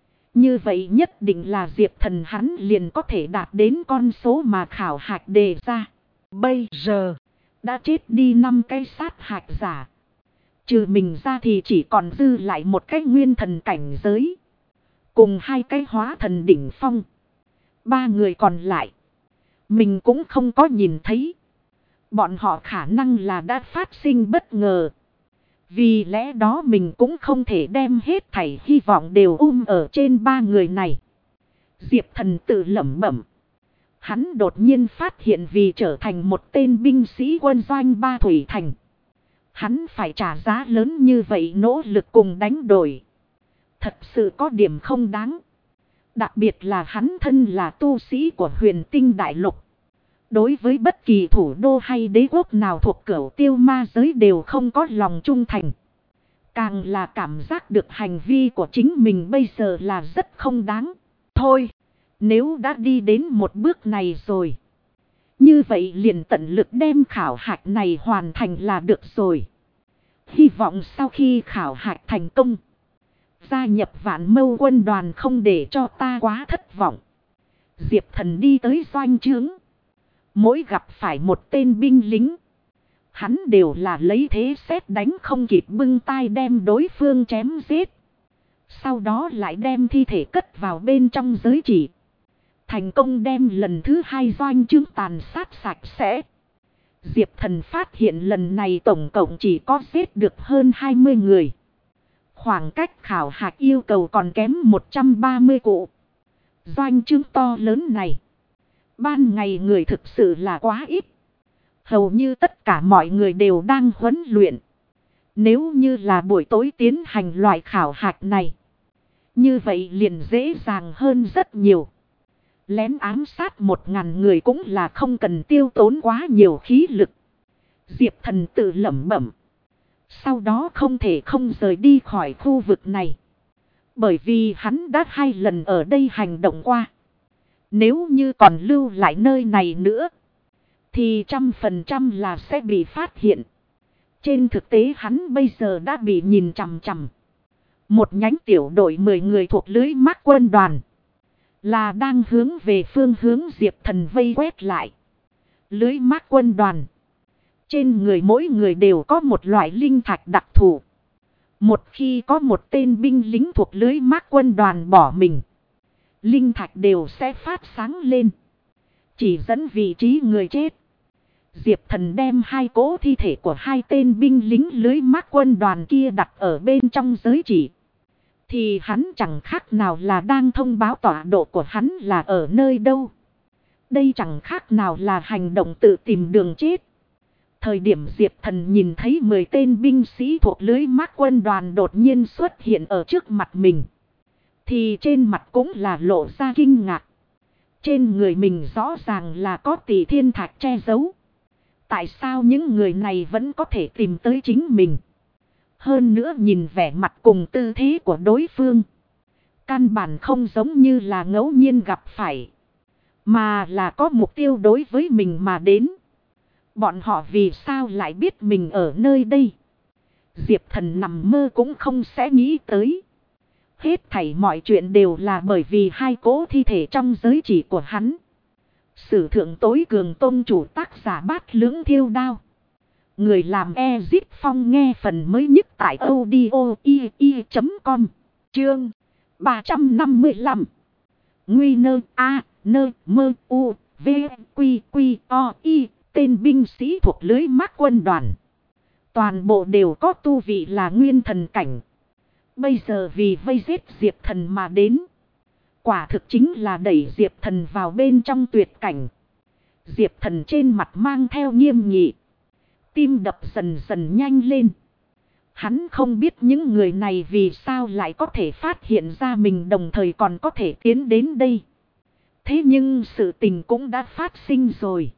Speaker 1: Như vậy nhất định là Diệp Thần hắn liền có thể đạt đến con số mà khảo hạch đề ra. Bây giờ đã chết đi 5 cái sát hạch giả. Trừ mình ra thì chỉ còn dư lại một cái nguyên thần cảnh giới. Cùng 2 cái hóa thần đỉnh phong. 3 người còn lại. Mình cũng không có nhìn thấy. Bọn họ khả năng là đã phát sinh bất ngờ. Vì lẽ đó mình cũng không thể đem hết thảy hy vọng đều ở trên 3 người này. Diệp Thần tự lẩm bẩm. Hắn đột nhiên phát hiện vì trở thành một tên binh sĩ quân doanh Ba Thủy Thành. Hắn phải trả giá lớn như vậy nỗ lực cùng đánh đổi. Thật sự có điểm không đáng. Đặc biệt là hắn thân là tu sĩ của Huyền Tinh Đại Lục. Đối với bất kỳ thủ đô hay đế quốc nào thuộc cửu tiêu ma giới đều không có lòng trung thành. Càng là cảm giác được hành vi của chính mình bây giờ là rất không đáng. Thôi, nếu đã đi đến một bước này rồi. Như vậy liền tận lực đem khảo hạch này hoàn thành là được rồi. Hy vọng sau khi khảo hạch thành công, gia nhập Vạn Mâu quân đoàn không để cho ta quá thất vọng. Diệp Thần đi tới doanh trướng. Mỗi gặp phải một tên binh lính, hắn đều là lấy thế sét đánh không kịp bưng tay đem đối phương chém giết. Sau đó lại đem thi thể cất vào bên trong giới chỉ. Thành công đem lần thứ 2 doanh trướng tàn sát sạch sẽ. Diệp Thần phát hiện lần này tổng cộng chỉ có giết được hơn 20 người. Khoảng cách khảo hạch yêu cầu còn kém 130 cụ. Doanh trướng to lớn này, ban ngày người thực sự là quá ít. Hầu như tất cả mọi người đều đang huấn luyện. Nếu như là buổi tối tiến hành loại khảo hạch này, như vậy liền dễ dàng hơn rất nhiều. Lén ám sát 1000 người cũng là không cần tiêu tốn quá nhiều khí lực. Diệp Thần tự lẩm bẩm. Sau đó không thể không rời đi khỏi khu vực này. Bởi vì hắn đã 2 lần ở đây hành động qua. Nếu như còn lưu lại nơi này nữa, thì 100% là sẽ bị phát hiện. Trên thực tế hắn bây giờ đã bị nhìn chằm chằm. Một nhánh tiểu đội 10 người thuộc lưới mác quân đoàn là đang hướng về phương hướng Diệp Thần vây quét lại. Lưới mác quân đoàn, trên người mỗi người đều có một loại linh thạch đặc thù. Một khi có một tên binh lính thuộc lưới mác quân đoàn bỏ mình, linh thạch đều sẽ phát sáng lên, chỉ dẫn vị trí người chết. Diệp Thần đem 2 cỗ thi thể của 2 tên binh lính lưới mác quân đoàn kia đặt ở bên trong giới chỉ, thì hắn chẳng khác nào là đang thông báo tọa độ của hắn là ở nơi đâu. Đây chẳng khác nào là hành động tự tìm đường chết. Thời điểm Diệp Thần nhìn thấy 10 tên binh sĩ thuộc lưới mác quân đoàn đột nhiên xuất hiện ở trước mặt mình, thì trên mặt cũng là lộ ra kinh ngạc. Trên người mình rõ ràng là có tỷ thiên thạch che giấu. Tại sao những người này vẫn có thể tìm tới chính mình? Hơn nữa nhìn vẻ mặt cùng tư thế của đối phương, căn bản không giống như là ngẫu nhiên gặp phải, mà là có mục tiêu đối với mình mà đến. Bọn họ vì sao lại biết mình ở nơi đây? Diệp Thần nằm mơ cũng không sẽ nghĩ tới. Hết thảy mọi chuyện đều là bởi vì 2 cỗ thi thể trong giới chỉ của hắn. Sử thượng tối cường tôn chủ tác giả Bát Lưỡng Thiêu Đao. Người làm Ezit Phong nghe phần mới nhất tại audio.com. Chương 355. Nguy nơ a nơ mơ u v quy quy o y. Tên binh sĩ thuộc lưới mác quân đoàn, toàn bộ đều có tu vị là nguyên thần cảnh. Bây giờ vì vây giết Diệp Thần mà đến, quả thực chính là đẩy Diệp Thần vào bên trong tuyệt cảnh. Diệp Thần trên mặt mang theo nghiêm nghị, tim đập dần dần nhanh lên. Hắn không biết những người này vì sao lại có thể phát hiện ra mình, đồng thời còn có thể tiến đến đây. Thế nhưng sự tình cũng đã phát sinh rồi.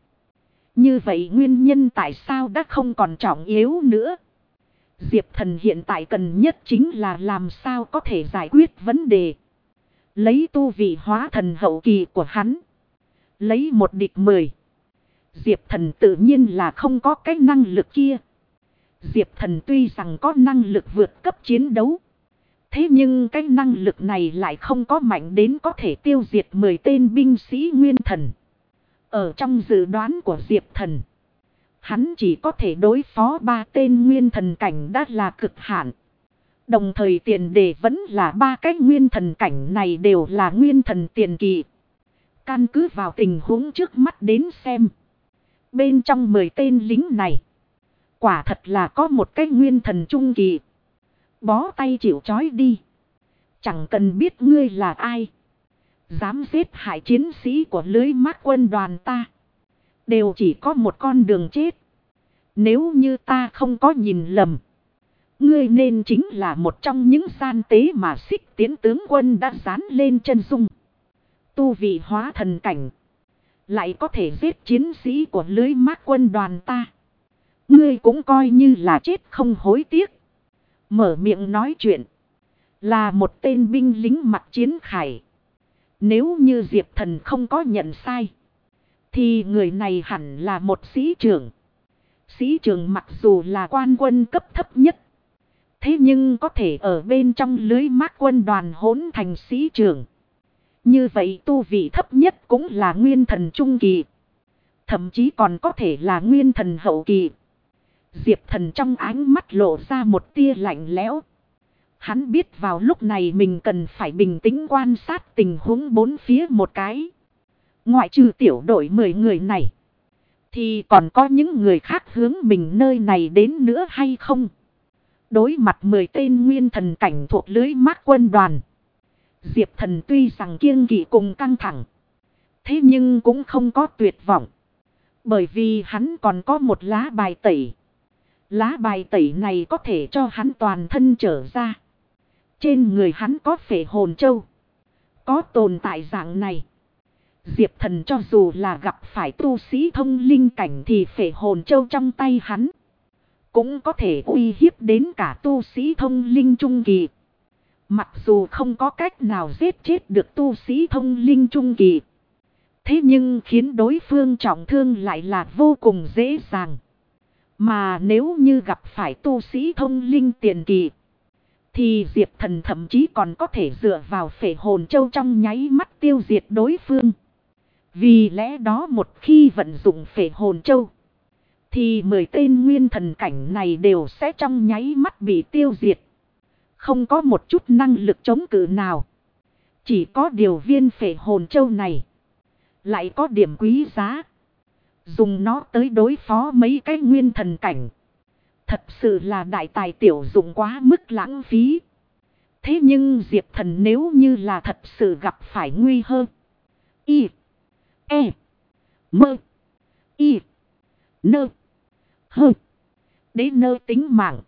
Speaker 1: Như vậy nguyên nhân tại sao đã không còn trọng yếu nữa. Diệp Thần hiện tại cần nhất chính là làm sao có thể giải quyết vấn đề. Lấy tu vị hóa thần hậu kỳ của hắn, lấy 1 địch 10. Diệp Thần tự nhiên là không có cái năng lực kia. Diệp Thần tuy rằng có năng lực vượt cấp chiến đấu, thế nhưng cái năng lực này lại không có mạnh đến có thể tiêu diệt 10 tên binh sĩ nguyên thần. Ở trong dự đoán của Diệp Thần, hắn chỉ có thể đối phó 3 tên nguyên thần cảnh đã là cực hạn. Đồng thời tiền đề vẫn là 3 cái nguyên thần cảnh này đều là nguyên thần tiền kỳ. Căn cứ vào tình huống trước mắt đến xem, bên trong 10 tên lính này, quả thật là có một cái nguyên thần trung kỳ. Bó tay chịu trói đi. Chẳng cần biết ngươi là ai, dám giết hại chiến sĩ của lưới mác quân đoàn ta, đều chỉ có một con đường chết. Nếu như ta không có nhìn lầm, ngươi nên chính là một trong những gian tế mà Xích Tiến tướng quân đã dán lên chân dung. Tu vị hóa thần cảnh, lại có thể giết chiến sĩ của lưới mác quân đoàn ta. Ngươi cũng coi như là chết không hối tiếc. Mở miệng nói chuyện là một tên binh lính mặc chiến khải. Nếu như Diệp Thần không có nhận sai, thì người này hẳn là một sĩ trưởng. Sĩ trưởng mặc dù là quan quân cấp thấp nhất. Thế nhưng có thể ở bên trong lưới mác quân đoàn hỗn thành sĩ trưởng. Như vậy tu vị thấp nhất cũng là nguyên thần trung kỳ. Thậm chí còn có thể là nguyên thần hậu kỳ. Diệp Thần trong ánh mắt lộ ra một tia lạnh lẽo. Hắn biết vào lúc này mình cần phải bình tĩnh quan sát tình huống bốn phía một cái. Ngoại trừ tiểu đội 10 người này. Thì còn có những người khác hướng mình nơi này đến nữa hay không? Đối mặt 10 tên nguyên thần cảnh thuộc lưới mác quân đoàn. Diệp Thần tuy rằng kiêng kỵ cùng căng thẳng. Thế nhưng cũng không có tuyệt vọng. Bởi vì hắn còn có một lá bài tẩy. Lá bài tẩy này có thể cho hắn toàn thân trở ra. Trên người hắn có phệ hồn châu. Có tồn tại dạng này. Diệp Thần cho dù là gặp phải tu sĩ thông linh cảnh thì phệ hồn châu trong tay hắn. Cũng có thể uy hiếp đến cả tu sĩ thông linh trung kỳ. Mặc dù không có cách nào giết chết được tu sĩ thông linh trung kỳ. Thế nhưng khiến đối phương trọng thương lại là vô cùng dễ dàng. Mà nếu như gặp phải tu sĩ thông linh tiền kỳ. Thì Diệp Thần thậm chí còn có thể dựa vào phệ hồn châu trong nháy mắt tiêu diệt đối phương. Vì lẽ đó một khi vận dụng phệ hồn châu. Thì 10 tên nguyên thần cảnh này đều sẽ trong nháy mắt bị tiêu diệt. Không có một chút năng lực chống cự nào. Chỉ có điều viên phệ hồn châu này. Lại có điểm quý giá. Dùng nó tới đối phó mấy cái nguyên thần cảnh. Thật sự là đại tài tiểu dụng quá mức lãng phí. Thế nhưng Diệp Thần nếu như là thật sự gặp phải nguy hơn. Y. E. Mơ. Y. Nơ. Hơ. Đế nơ tính mạng.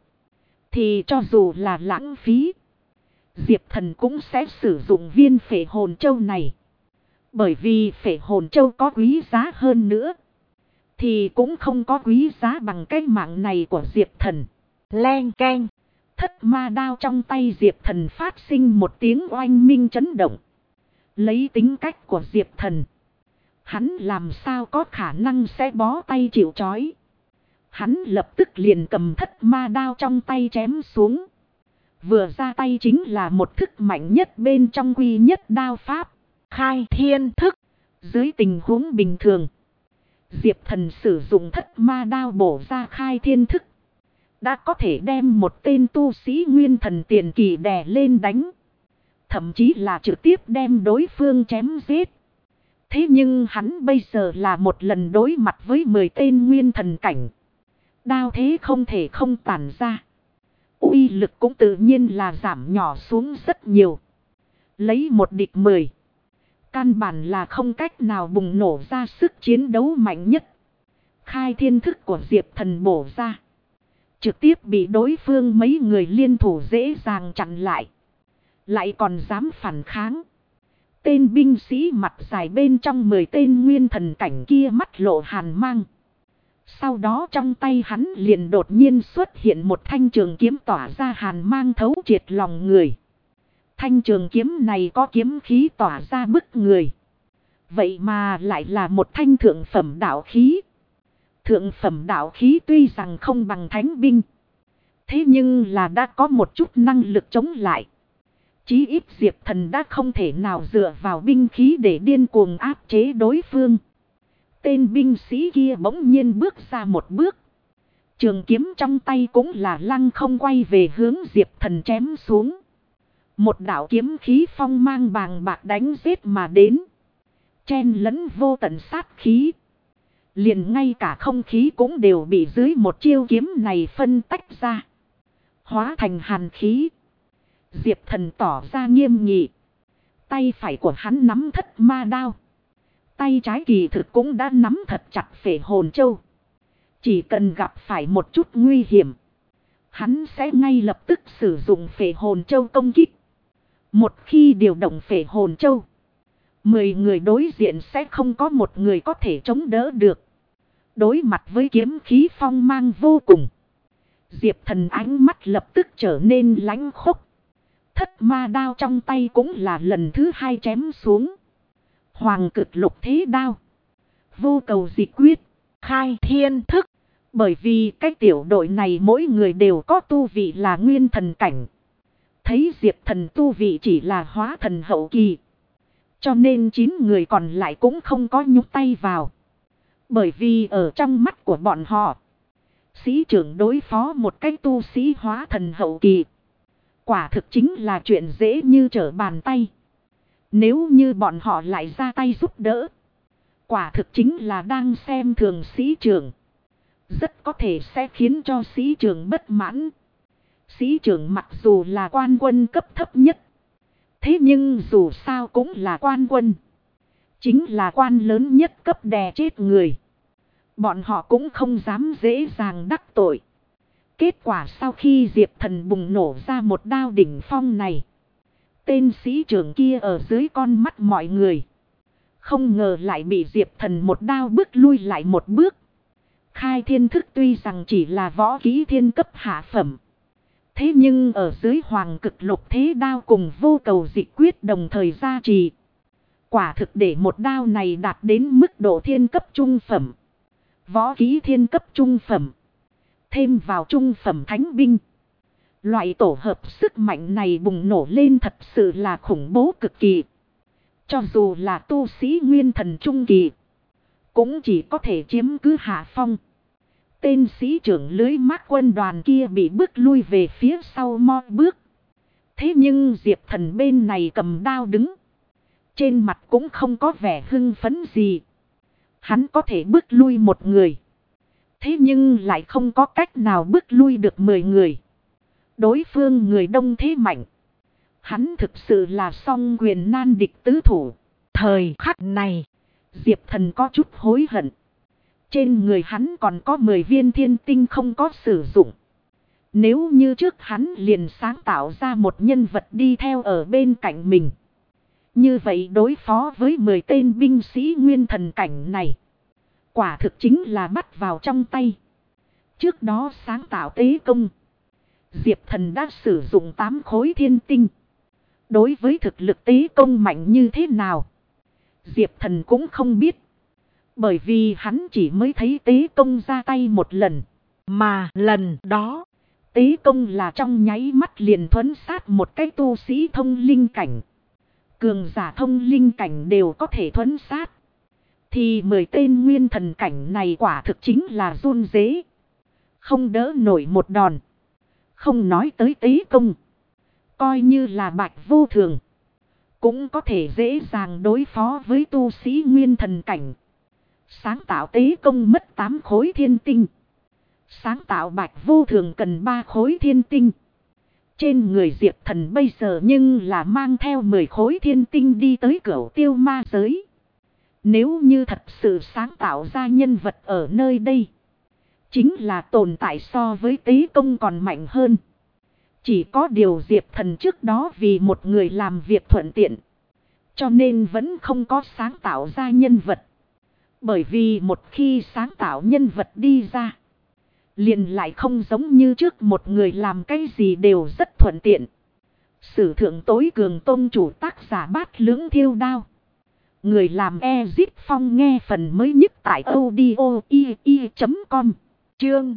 Speaker 1: Thì cho dù là lãng phí. Diệp Thần cũng sẽ sử dụng viên phệ hồn châu này. Bởi vì phệ hồn châu có quý giá hơn nữa. Thì cũng không có quý giá bằng cái mạng này của Diệp Thần. Len keng. Thất ma đao trong tay Diệp Thần phát sinh một tiếng oanh minh chấn động. Lấy tính cách của Diệp Thần. Hắn làm sao có khả năng sẽ bó tay chịu trói. Hắn lập tức liền cầm thất ma đao trong tay chém xuống. Vừa ra tay chính là một thức mạnh nhất bên trong quy nhất đao pháp. Khai thiên thức. Dưới tình huống bình thường. Diệp Thần sử dụng thất ma đao bổ ra khai thiên thức. Đã có thể đem một tên tu sĩ nguyên thần tiền kỳ đè lên đánh. Thậm chí là trực tiếp đem đối phương chém giết. Thế nhưng hắn bây giờ là một lần đối mặt với 10 tên nguyên thần cảnh. Đao thế không thể không tản ra. Uy lực cũng tự nhiên là giảm nhỏ xuống rất nhiều. Lấy một địch 10. Căn bản là không cách nào bùng nổ ra sức chiến đấu mạnh nhất. Khai thiên thức của Diệp Thần bổ ra. Trực tiếp bị đối phương mấy người liên thủ dễ dàng chặn lại. Lại còn dám phản kháng. Tên binh sĩ mặt dài bên trong 10 tên nguyên thần cảnh kia mắt lộ hàn mang. Sau đó trong tay hắn liền đột nhiên xuất hiện một thanh trường kiếm tỏa ra hàn mang thấu triệt lòng người. Thanh trường kiếm này có kiếm khí tỏa ra bức người. Vậy mà lại là một thanh thượng phẩm đạo khí. Thượng phẩm đạo khí tuy rằng không bằng thánh binh. Thế nhưng là đã có một chút năng lực chống lại. Chí ít Diệp Thần đã không thể nào dựa vào binh khí để điên cuồng áp chế đối phương. Tên binh sĩ kia bỗng nhiên bước ra một bước. Trường kiếm trong tay cũng là lăng không quay về hướng Diệp Thần chém xuống. Một đạo kiếm khí phong mang bàng bạc đánh giết mà đến. Chen lẫn vô tận sát khí. Liền ngay cả không khí cũng đều bị dưới một chiêu kiếm này phân tách ra. Hóa thành hàn khí. Diệp Thần tỏ ra nghiêm nghị. Tay phải của hắn nắm thất ma đao. Tay trái kỳ thực cũng đã nắm thật chặt phệ hồn châu. Chỉ cần gặp phải một chút nguy hiểm. Hắn sẽ ngay lập tức sử dụng phệ hồn châu công kích. Một khi điều động phệ hồn châu. 10 người đối diện sẽ không có một người có thể chống đỡ được. Đối mặt với kiếm khí phong mang vô cùng. Diệp Thần ánh mắt lập tức trở nên lãnh khốc. Thất ma đao trong tay cũng là lần thứ 2 chém xuống. Hoàng cực lục thế đao. Vô cầu dịch quyết. Khai thiên thức. Bởi vì cái tiểu đội này mỗi người đều có tu vị là nguyên thần cảnh. Thấy Diệp Thần tu vị chỉ là hóa thần hậu kỳ. Cho nên 9 người còn lại cũng không có nhúc tay vào. Bởi vì ở trong mắt của bọn họ, sĩ trưởng đối phó một cái tu sĩ hóa thần hậu kỳ, quả thực chính là chuyện dễ như trở bàn tay. Nếu như bọn họ lại ra tay giúp đỡ, quả thực chính là đang xem thường sĩ trưởng. Rất có thể sẽ khiến cho sĩ trưởng bất mãn. Sĩ trưởng mặc dù là quan quân cấp thấp nhất, thế nhưng dù sao cũng là quan quân. Chính là quan lớn nhất cấp đè chết người. Bọn họ cũng không dám dễ dàng đắc tội. Kết quả sau khi Diệp Thần bùng nổ ra một đao đỉnh phong này, tên sĩ trưởng kia ở dưới con mắt mọi người, không ngờ lại bị Diệp Thần một đao bước lui lại một bước. Khai thiên thức tuy rằng chỉ là võ kỹ thiên cấp hạ phẩm, thế nhưng ở dưới hoàng cực lục thế đao cùng vô cầu dịch quyết đồng thời gia trì, quả thực để một đao này đạt đến mức độ thiên cấp trung phẩm. Võ kỹ thiên cấp trung phẩm, thêm vào trung phẩm thánh binh, loại tổ hợp sức mạnh này bùng nổ lên thật sự là khủng bố cực kỳ. Cho dù là tu sĩ nguyên thần trung kỳ, cũng chỉ có thể chiếm cứ hạ phong. Tên sĩ trưởng lưới mác quân đoàn kia bị bước lui về phía sau mo bước. Thế nhưng Diệp Thần bên này cầm đao đứng, trên mặt cũng không có vẻ hưng phấn gì. Hắn có thể bước lui một người, thế nhưng lại không có cách nào bước lui được 10 người. Đối phương người đông thế mạnh, hắn thực sự là song quyền nan địch tứ thủ. Thời khắc này, Diệp Thần có chút hối hận. Trên người hắn còn có 10 viên thiên tinh không có sử dụng. Nếu như trước hắn liền sáng tạo ra một nhân vật đi theo ở bên cạnh mình, như vậy đối phó với 10 tên binh sĩ nguyên thần cảnh này, quả thực chính là bắt vào trong tay. Trước đó sáng tạo tế công, Diệp Thần đã sử dụng 8 khối thiên tinh. Đối với thực lực tế công mạnh như thế nào, Diệp Thần cũng không biết. Bởi vì hắn chỉ mới thấy tế công ra tay một lần. Mà lần đó, tế công là trong nháy mắt liền thuấn sát một cái tu sĩ thông linh cảnh. Cường giả thông linh cảnh đều có thể thuấn sát. Thì 10 tên nguyên thần cảnh này quả thực chính là run rế, không đỡ nổi một đòn. Không nói tới tế công, coi như là Bạch Vô Thường, cũng có thể dễ dàng đối phó với tu sĩ nguyên thần cảnh. Sáng tạo tế công mất 8 khối thiên tinh. Sáng tạo Bạch Vô Thường cần 3 khối thiên tinh. Trên người Diệp Thần bây giờ nhưng là mang theo 10 khối thiên tinh đi tới Cửu Tiêu Ma giới. Nếu như thật sự sáng tạo ra nhân vật ở nơi đây, chính là tồn tại so với tế công còn mạnh hơn. Chỉ có điều Diệp Thần trước đó vì một người làm việc thuận tiện, cho nên vẫn không có sáng tạo ra nhân vật. Bởi vì một khi sáng tạo nhân vật đi ra, liền lại không giống như trước một người làm cái gì đều rất thuận tiện. Sử thượng tối cường tôn chủ tác giả Bát Lưỡng Thiêu Đao. Người làm Ezit Phong nghe phần mới nhất tại audio.com. Chương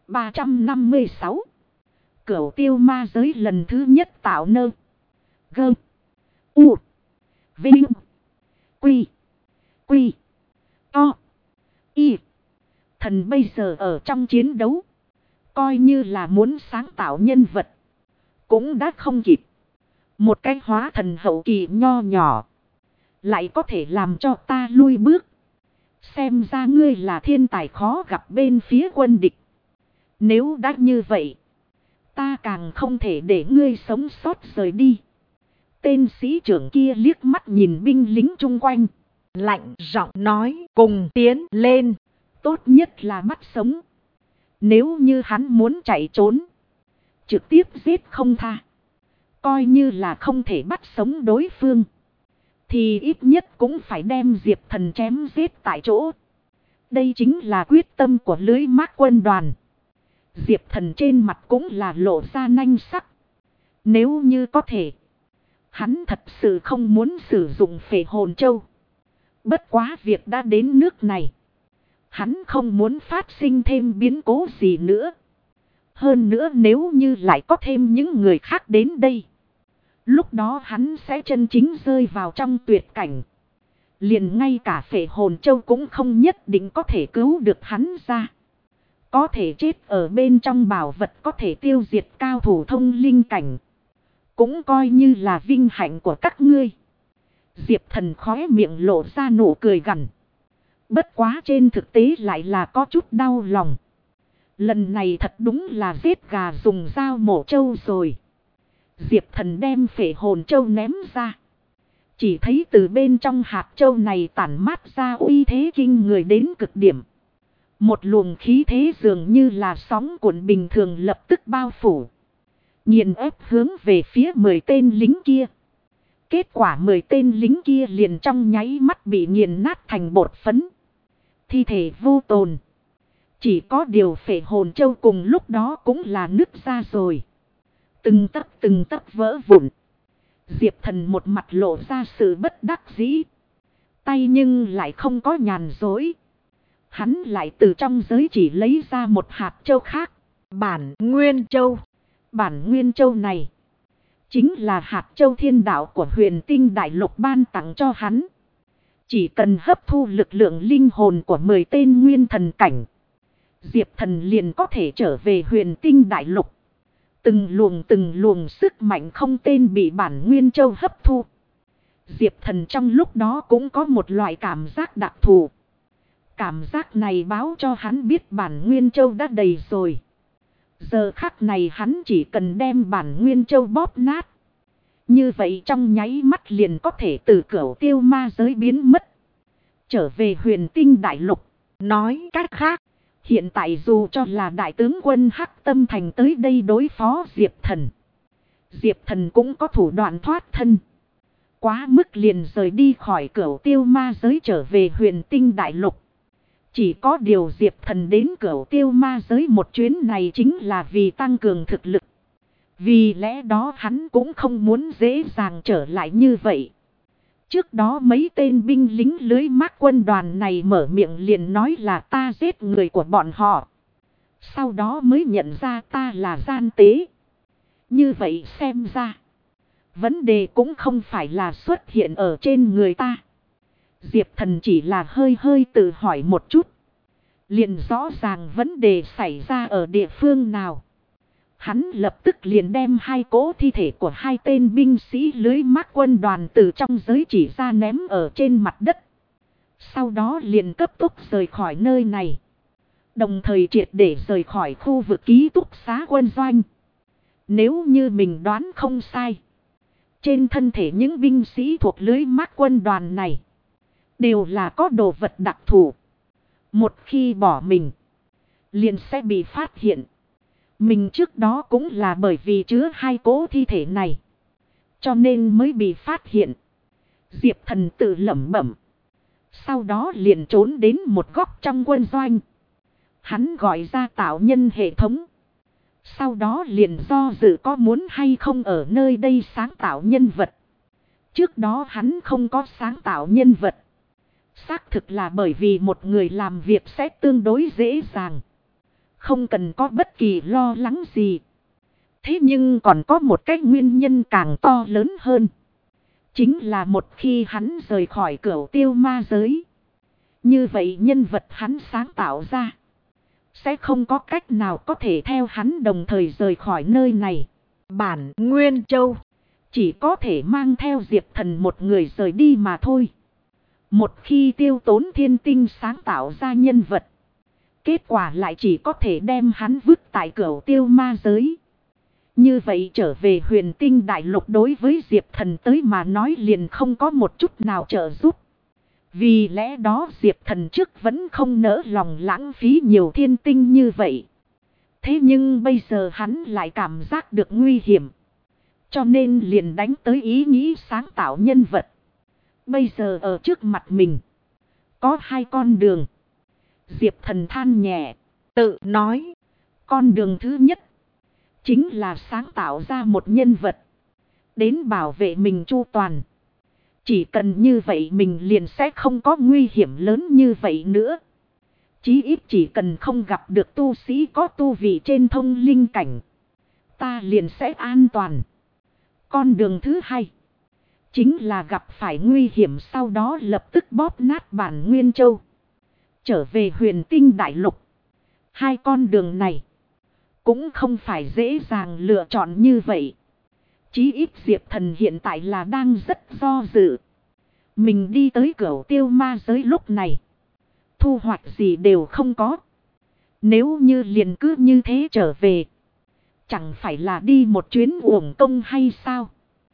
Speaker 1: 356. Cửu Tiêu Ma giới lần thứ nhất tạo nơ. Gơ. U. Vinh. Quy. Quy. To. Y. Thần bây giờ ở trong chiến đấu, coi như là muốn sáng tạo nhân vật, cũng đã không kịp. Một cái hóa thần hậu kỳ nho nhỏ, lại có thể làm cho ta lui bước. Xem ra ngươi là thiên tài khó gặp bên phía quân địch. Nếu đã như vậy, ta càng không thể để ngươi sống sót rời đi. Tên sĩ trưởng kia liếc mắt nhìn binh lính chung quanh, lạnh giọng nói, cùng tiến lên. Tốt nhất là bắt sống. Nếu như hắn muốn chạy trốn, trực tiếp giết không tha. Coi như là không thể bắt sống đối phương, thì ít nhất cũng phải đem Diệp Thần chém giết tại chỗ. Đây chính là quyết tâm của lưới mác quân đoàn. Diệp Thần trên mặt cũng là lộ ra nanh sắc. Nếu như có thể, hắn thật sự không muốn sử dụng phệ hồn châu. Bất quá việc đã đến nước này, Hắn không muốn phát sinh thêm biến cố gì nữa. Hơn nữa nếu như lại có thêm những người khác đến đây, lúc đó hắn sẽ chân chính rơi vào trong tuyệt cảnh. Liền ngay cả Phệ Hồn Châu cũng không nhất định có thể cứu được hắn ra. Có thể chết ở bên trong bảo vật có thể tiêu diệt cao thủ thông linh cảnh, cũng coi như là vinh hạnh của các ngươi. Diệp Thần khóe miệng lộ ra nụ cười gằn. Bất quá trên thực tế lại là có chút đau lòng. Lần này thật đúng là giết gà dùng dao mổ trâu rồi. Diệp Thần đem Phệ Hồn Châu ném ra. Chỉ thấy từ bên trong hạt châu này tản mát ra uy thế kinh người đến cực điểm. Một luồng khí thế dường như là sóng cuộn bình thường lập tức bao phủ, nghiền ép hướng về phía 10 tên lính kia. Kết quả 10 tên lính kia liền trong nháy mắt bị nghiền nát thành bột phấn. Thi thể vô tồn. Chỉ có điều Phệ Hồn Châu cùng lúc đó cũng là nứt ra rồi. Từng tấc vỡ vụn. Diệp Thần một mặt lộ ra sự bất đắc dĩ. Tay nhưng lại không có nhàn dối. Hắn lại từ trong giới chỉ lấy ra một hạt châu khác. Bản Nguyên Châu. Bản Nguyên Châu này chính là hạt châu thiên đạo của Huyền Tinh Đại Lục ban tặng cho hắn. Chỉ cần hấp thu lực lượng linh hồn của 10 tên nguyên thần cảnh, Diệp Thần liền có thể trở về Huyền Tinh Đại Lục. Từng luồng sức mạnh không tên bị bản Nguyên Châu hấp thu. Diệp Thần trong lúc đó cũng có một loại cảm giác đặc thù. Cảm giác này báo cho hắn biết bản Nguyên Châu đã đầy rồi. Giờ khắc này hắn chỉ cần đem bản Nguyên Châu bóp nát. Như vậy trong nháy mắt liền có thể từ Cửu Tiêu Ma giới biến mất, trở về Huyền Tinh Đại Lục. Nói cách khác, hiện tại dù cho là đại tướng quân Hắc Tâm Thành tới đây đối phó Diệp Thần, Diệp Thần cũng có thủ đoạn thoát thân. Quá mức liền rời đi khỏi Cửu Tiêu Ma giới trở về Huyền Tinh Đại Lục. Chỉ có điều Diệp Thần đến Cửu Tiêu Ma giới một chuyến này chính là vì tăng cường thực lực. Vì lẽ đó hắn cũng không muốn dễ dàng trở lại như vậy. Trước đó mấy tên binh lính lưới mác quân đoàn này mở miệng liền nói là ta giết người của bọn họ. Sau đó mới nhận ra ta là gian tế. Như vậy xem ra, vấn đề cũng không phải là xuất hiện ở trên người ta. Diệp Thần chỉ là hơi tự hỏi một chút, liền rõ ràng vấn đề xảy ra ở địa phương nào. Hắn lập tức liền đem 2 cỗ thi thể của 2 tên binh sĩ lưới mác quân đoàn từ trong giới chỉ ra ném ở trên mặt đất. Sau đó liền cấp tốc rời khỏi nơi này. Đồng thời triệt để rời khỏi khu vực ký túc xá quân doanh. Nếu như mình đoán không sai, trên thân thể những binh sĩ thuộc lưới mác quân đoàn này đều là có đồ vật đặc thù. Một khi bỏ mình, liền sẽ bị phát hiện. Mình trước đó cũng là bởi vì chứa 2 cỗ thi thể này, cho nên mới bị phát hiện. Diệp Thần tự lẩm bẩm. Sau đó liền trốn đến một góc trong quân doanh. Hắn gọi ra tạo nhân hệ thống. Sau đó liền do dự có muốn hay không ở nơi đây sáng tạo nhân vật. Trước đó hắn không có sáng tạo nhân vật. Xác thực là bởi vì một người làm việc sẽ tương đối dễ dàng, không cần có bất kỳ lo lắng gì. Thế nhưng còn có một cái nguyên nhân càng to lớn hơn. Chính là một khi hắn rời khỏi Cửu Tiêu Ma giới, như vậy nhân vật hắn sáng tạo ra sẽ không có cách nào có thể theo hắn đồng thời rời khỏi nơi này. Bản Nguyên Châu chỉ có thể mang theo Diệp Thần một người rời đi mà thôi. Một khi tiêu tốn thiên tinh sáng tạo ra nhân vật, kết quả lại chỉ có thể đem hắn vứt tại Cửu Tiêu Ma giới. Như vậy trở về Huyền Tinh Đại Lục đối với Diệp Thần tới mà nói liền không có một chút nào trợ giúp. Vì lẽ đó Diệp Thần trước vẫn không nỡ lòng lãng phí nhiều thiên tinh như vậy. Thế nhưng bây giờ hắn lại cảm giác được nguy hiểm, cho nên liền đánh tới ý nghĩ sáng tạo nhân vật. Bây giờ ở trước mặt mình có 2 con đường. Diệp Thần than nhẹ, tự nói. Con đường thứ nhất chính là sáng tạo ra một nhân vật đến bảo vệ mình chu toàn. Chỉ cần như vậy mình liền sẽ không có nguy hiểm lớn như vậy nữa. Chí ít chỉ cần không gặp được tu sĩ có tu vị trên thông linh cảnh, ta liền sẽ an toàn. Con đường thứ hai, chính là gặp phải nguy hiểm sau đó lập tức bóp nát bản Nguyên Châu, trở về Huyền Tinh Đại Lục. Hai con đường này cũng không phải dễ dàng lựa chọn như vậy. Chí ít Diệp Thần hiện tại là đang rất do dự. Mình đi tới Cửu Tiêu Ma giới lúc này, thu hoạch gì đều không có. Nếu như liền cứ như thế trở về, chẳng phải là đi một chuyến uổng công hay sao?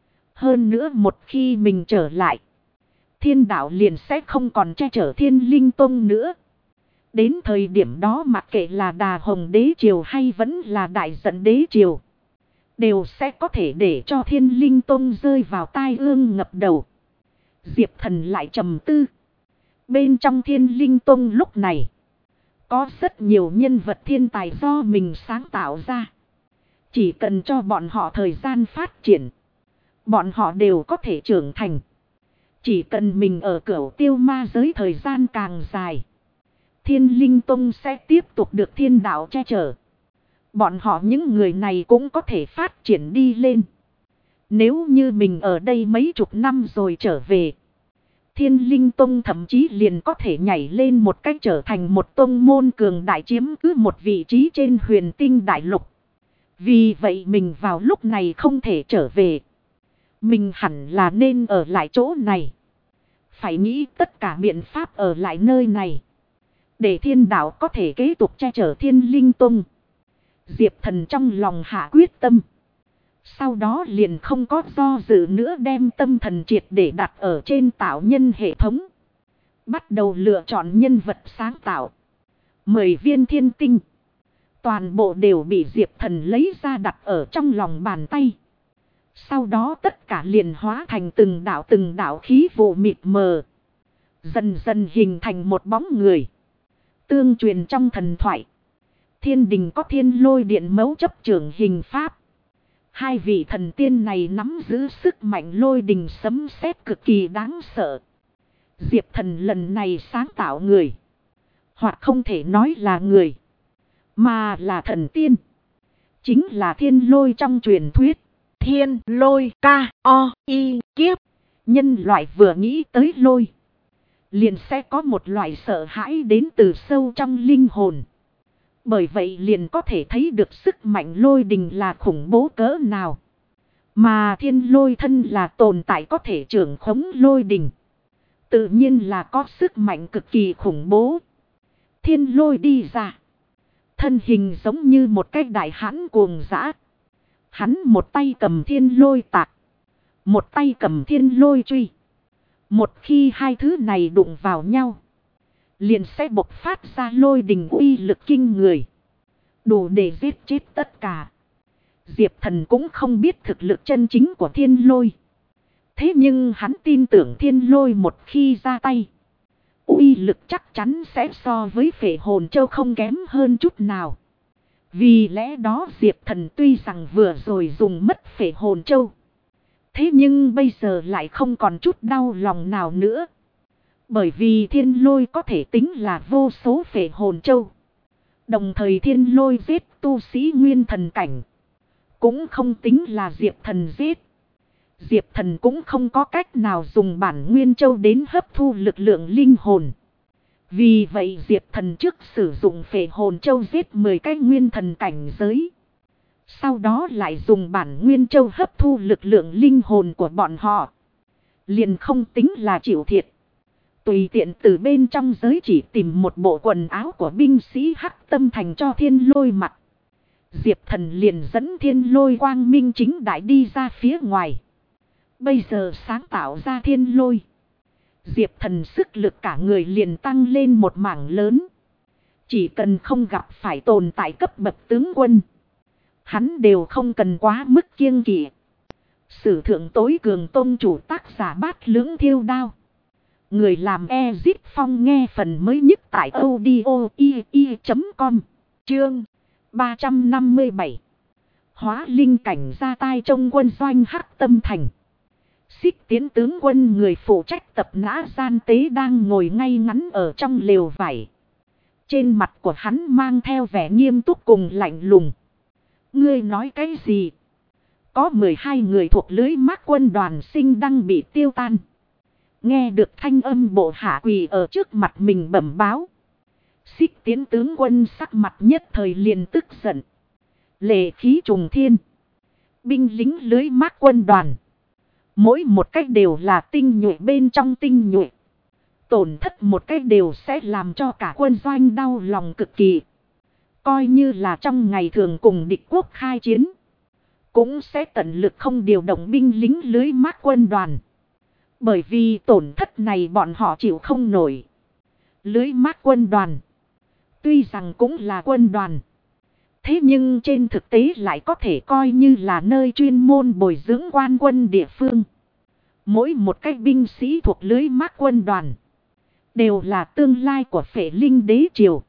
Speaker 1: Hơn nữa một khi mình trở lại, Thiên đạo liền sẽ không còn che chở Thiên Linh Tông nữa. Đến thời điểm đó mặc kệ là Đà Hồng Đế Triều hay vẫn là Đại Giận Đế Triều, đều sẽ có thể để cho Thiên Linh Tông rơi vào tai ương ngập đầu. Diệp Thần lại trầm tư. Bên trong Thiên Linh Tông lúc này, có rất nhiều nhân vật thiên tài do mình sáng tạo ra. Chỉ cần cho bọn họ thời gian phát triển, bọn họ đều có thể trưởng thành. Chỉ cần mình ở Cửu Tiêu Ma giới thời gian càng dài, Thiên Linh Tông sẽ tiếp tục được thiên đạo che chở. Bọn họ những người này cũng có thể phát triển đi lên. Nếu như mình ở đây mấy chục năm rồi trở về, Thiên Linh Tông thậm chí liền có thể nhảy lên một cách trở thành một tông môn cường đại, chiếm cứ một vị trí trên Huyền Tinh Đại Lục. Vì vậy mình vào lúc này không thể trở về. Mình hẳn là nên ở lại chỗ này. Phải nghĩ tất cả biện pháp ở lại nơi này, để thiên đạo có thể kế tục che chở Thiên Linh Tông. Diệp Thần trong lòng hạ quyết tâm. Sau đó liền không có do dự nữa, đem tâm thần triệt để đặt ở trên tạo nhân hệ thống. Bắt đầu lựa chọn nhân vật sáng tạo. 10 viên thiên tinh, toàn bộ đều bị Diệp Thần lấy ra đặt ở trong lòng bàn tay. Sau đó tất cả liền hóa thành từng đạo khí vụ mịt mờ. Dần dần hình thành một bóng người. Tương truyền trong thần thoại, thiên đình có Thiên Lôi Điện Mẫu chấp trưởng hình pháp. Hai vị thần tiên này nắm giữ sức mạnh lôi đình sấm sét cực kỳ đáng sợ. Diệp Thần lần này sáng tạo người, hoặc không thể nói là người, mà là thần tiên. Chính là Thiên Lôi trong truyền thuyết. Thiên Lôi K.O.I kiếp. Nhân loại vừa nghĩ tới lôi, liền sẽ có một loại sợ hãi đến từ sâu trong linh hồn. Bởi vậy liền có thể thấy được sức mạnh lôi đình là khủng bố cỡ nào. Mà thiên lôi thân là tồn tại có thể trưởng khống lôi đình, tự nhiên là có sức mạnh cực kỳ khủng bố. Thiên lôi đi ra, thân hình giống như một cái đại hãn cuồng dã. Hắn một tay cầm thiên lôi tạc, một tay cầm thiên lôi truy. Một khi hai thứ này đụng vào nhau, liền sẽ bộc phát ra lôi đình uy lực kinh người, đủ để giết chết tất cả. Diệp Thần cũng không biết thực lực chân chính của thiên lôi. Thế nhưng hắn tin tưởng thiên lôi một khi ra tay, uy lực chắc chắn sẽ so với Phệ Hồn Châu không kém hơn chút nào. Vì lẽ đó Diệp Thần tuy rằng vừa rồi dùng mất Phệ Hồn Châu, thế nhưng bây giờ lại không còn chút đau lòng nào nữa. Bởi vì thiên lôi có thể tính là vô số Phệ Hồn Châu. Đồng thời thiên lôi giết tu sĩ nguyên thần cảnh, cũng không tính là Diệp Thần giết. Diệp Thần cũng không có cách nào dùng bản Nguyên Châu đến hấp thu lực lượng linh hồn. Vì vậy Diệp Thần trước sử dụng Phệ Hồn Châu giết 10 cái nguyên thần cảnh giới. Sau đó lại dùng bản Nguyên Châu hấp thu lực lượng linh hồn của bọn họ. Liền không tính là chịu thiệt. Tùy tiện từ bên trong giới chỉ tìm một bộ quần áo của binh sĩ Hắc Tâm Thành cho thiên lôi mặc. Diệp Thần liền dẫn thiên lôi quang minh chính đại đi ra phía ngoài. Bây giờ sáng tạo ra thiên lôi, Diệp Thần sức lực cả người liền tăng lên một mảng lớn. Chỉ cần không gặp phải tồn tại cấp bậc tướng quân, hắn đều không cần quá mức kiêng kỵ. Sử thượng tối cường tông chủ tác giả Bát Lưỡng Thiêu Đao. Người làm Ezit Phong nghe phần mới nhất tại audio.com. Chương 357. Hóa linh cảnh ra tay trong quân doanh Hắc Tâm Thành. Xích Tiến tướng quân người phụ trách tập nã gian tế đang ngồi ngay ngắn ở trong lều vải. Trên mặt của hắn mang theo vẻ nghiêm túc cùng lạnh lùng. Ngươi nói cái gì? Có 12 người thuộc lưới mác quân đoàn sinh đang bị tiêu tan. Nghe được thanh âm bộ hạ quỳ ở trước mặt mình bẩm báo. Xích Tiến tướng quân sắc mặt nhất thời liền tức giận. Lệ khí trùng thiên. Binh lính lưới mác quân đoàn. Mỗi một cách đều là tinh nhuệ bên trong tinh nhuệ. Tổn thất một cách đều sẽ làm cho cả quân doanh đau lòng cực kỳ. Coi như là trong ngày thường cùng địch quốc khai chiến. Cũng sẽ tận lực không điều động binh lính lưới mác quân đoàn. Bởi vì tổn thất này bọn họ chịu không nổi. Lưới mác quân đoàn. Tuy rằng cũng là quân đoàn. Thế nhưng trên thực tế lại có thể coi như là nơi chuyên môn bồi dưỡng quan quân địa phương. Mỗi một cái binh sĩ thuộc lưới mác quân đoàn. Đều là tương lai của Phệ Linh đế triều.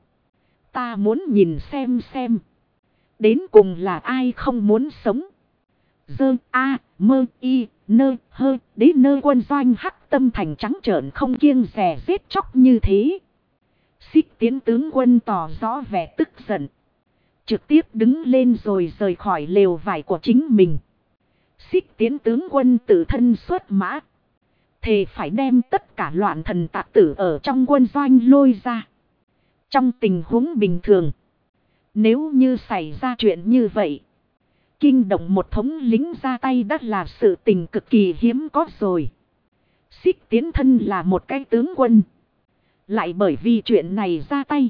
Speaker 1: Ta muốn nhìn xem. Đến cùng là ai không muốn sống. Dơ A, mơ y, nơ, hơ, đế nơ quân doanh hắc tâm thành trắng trợn không kiêng rẻ giết chóc như thế. Xích Tiến tướng quân tỏ rõ vẻ tức giận. Trực tiếp đứng lên rồi rời khỏi lều vải của chính mình. Xích Tiến tướng quân tự thân xuất mã. Thề phải đem tất cả loạn thần tạc tử ở trong quân doanh lôi ra. Trong tình huống bình thường. Nếu như xảy ra chuyện như vậy. Kinh động một thống lính ra tay đã là sự tình cực kỳ hiếm có rồi. Xích Tiến thân là một cái tướng quân. Lại bởi vì chuyện này ra tay.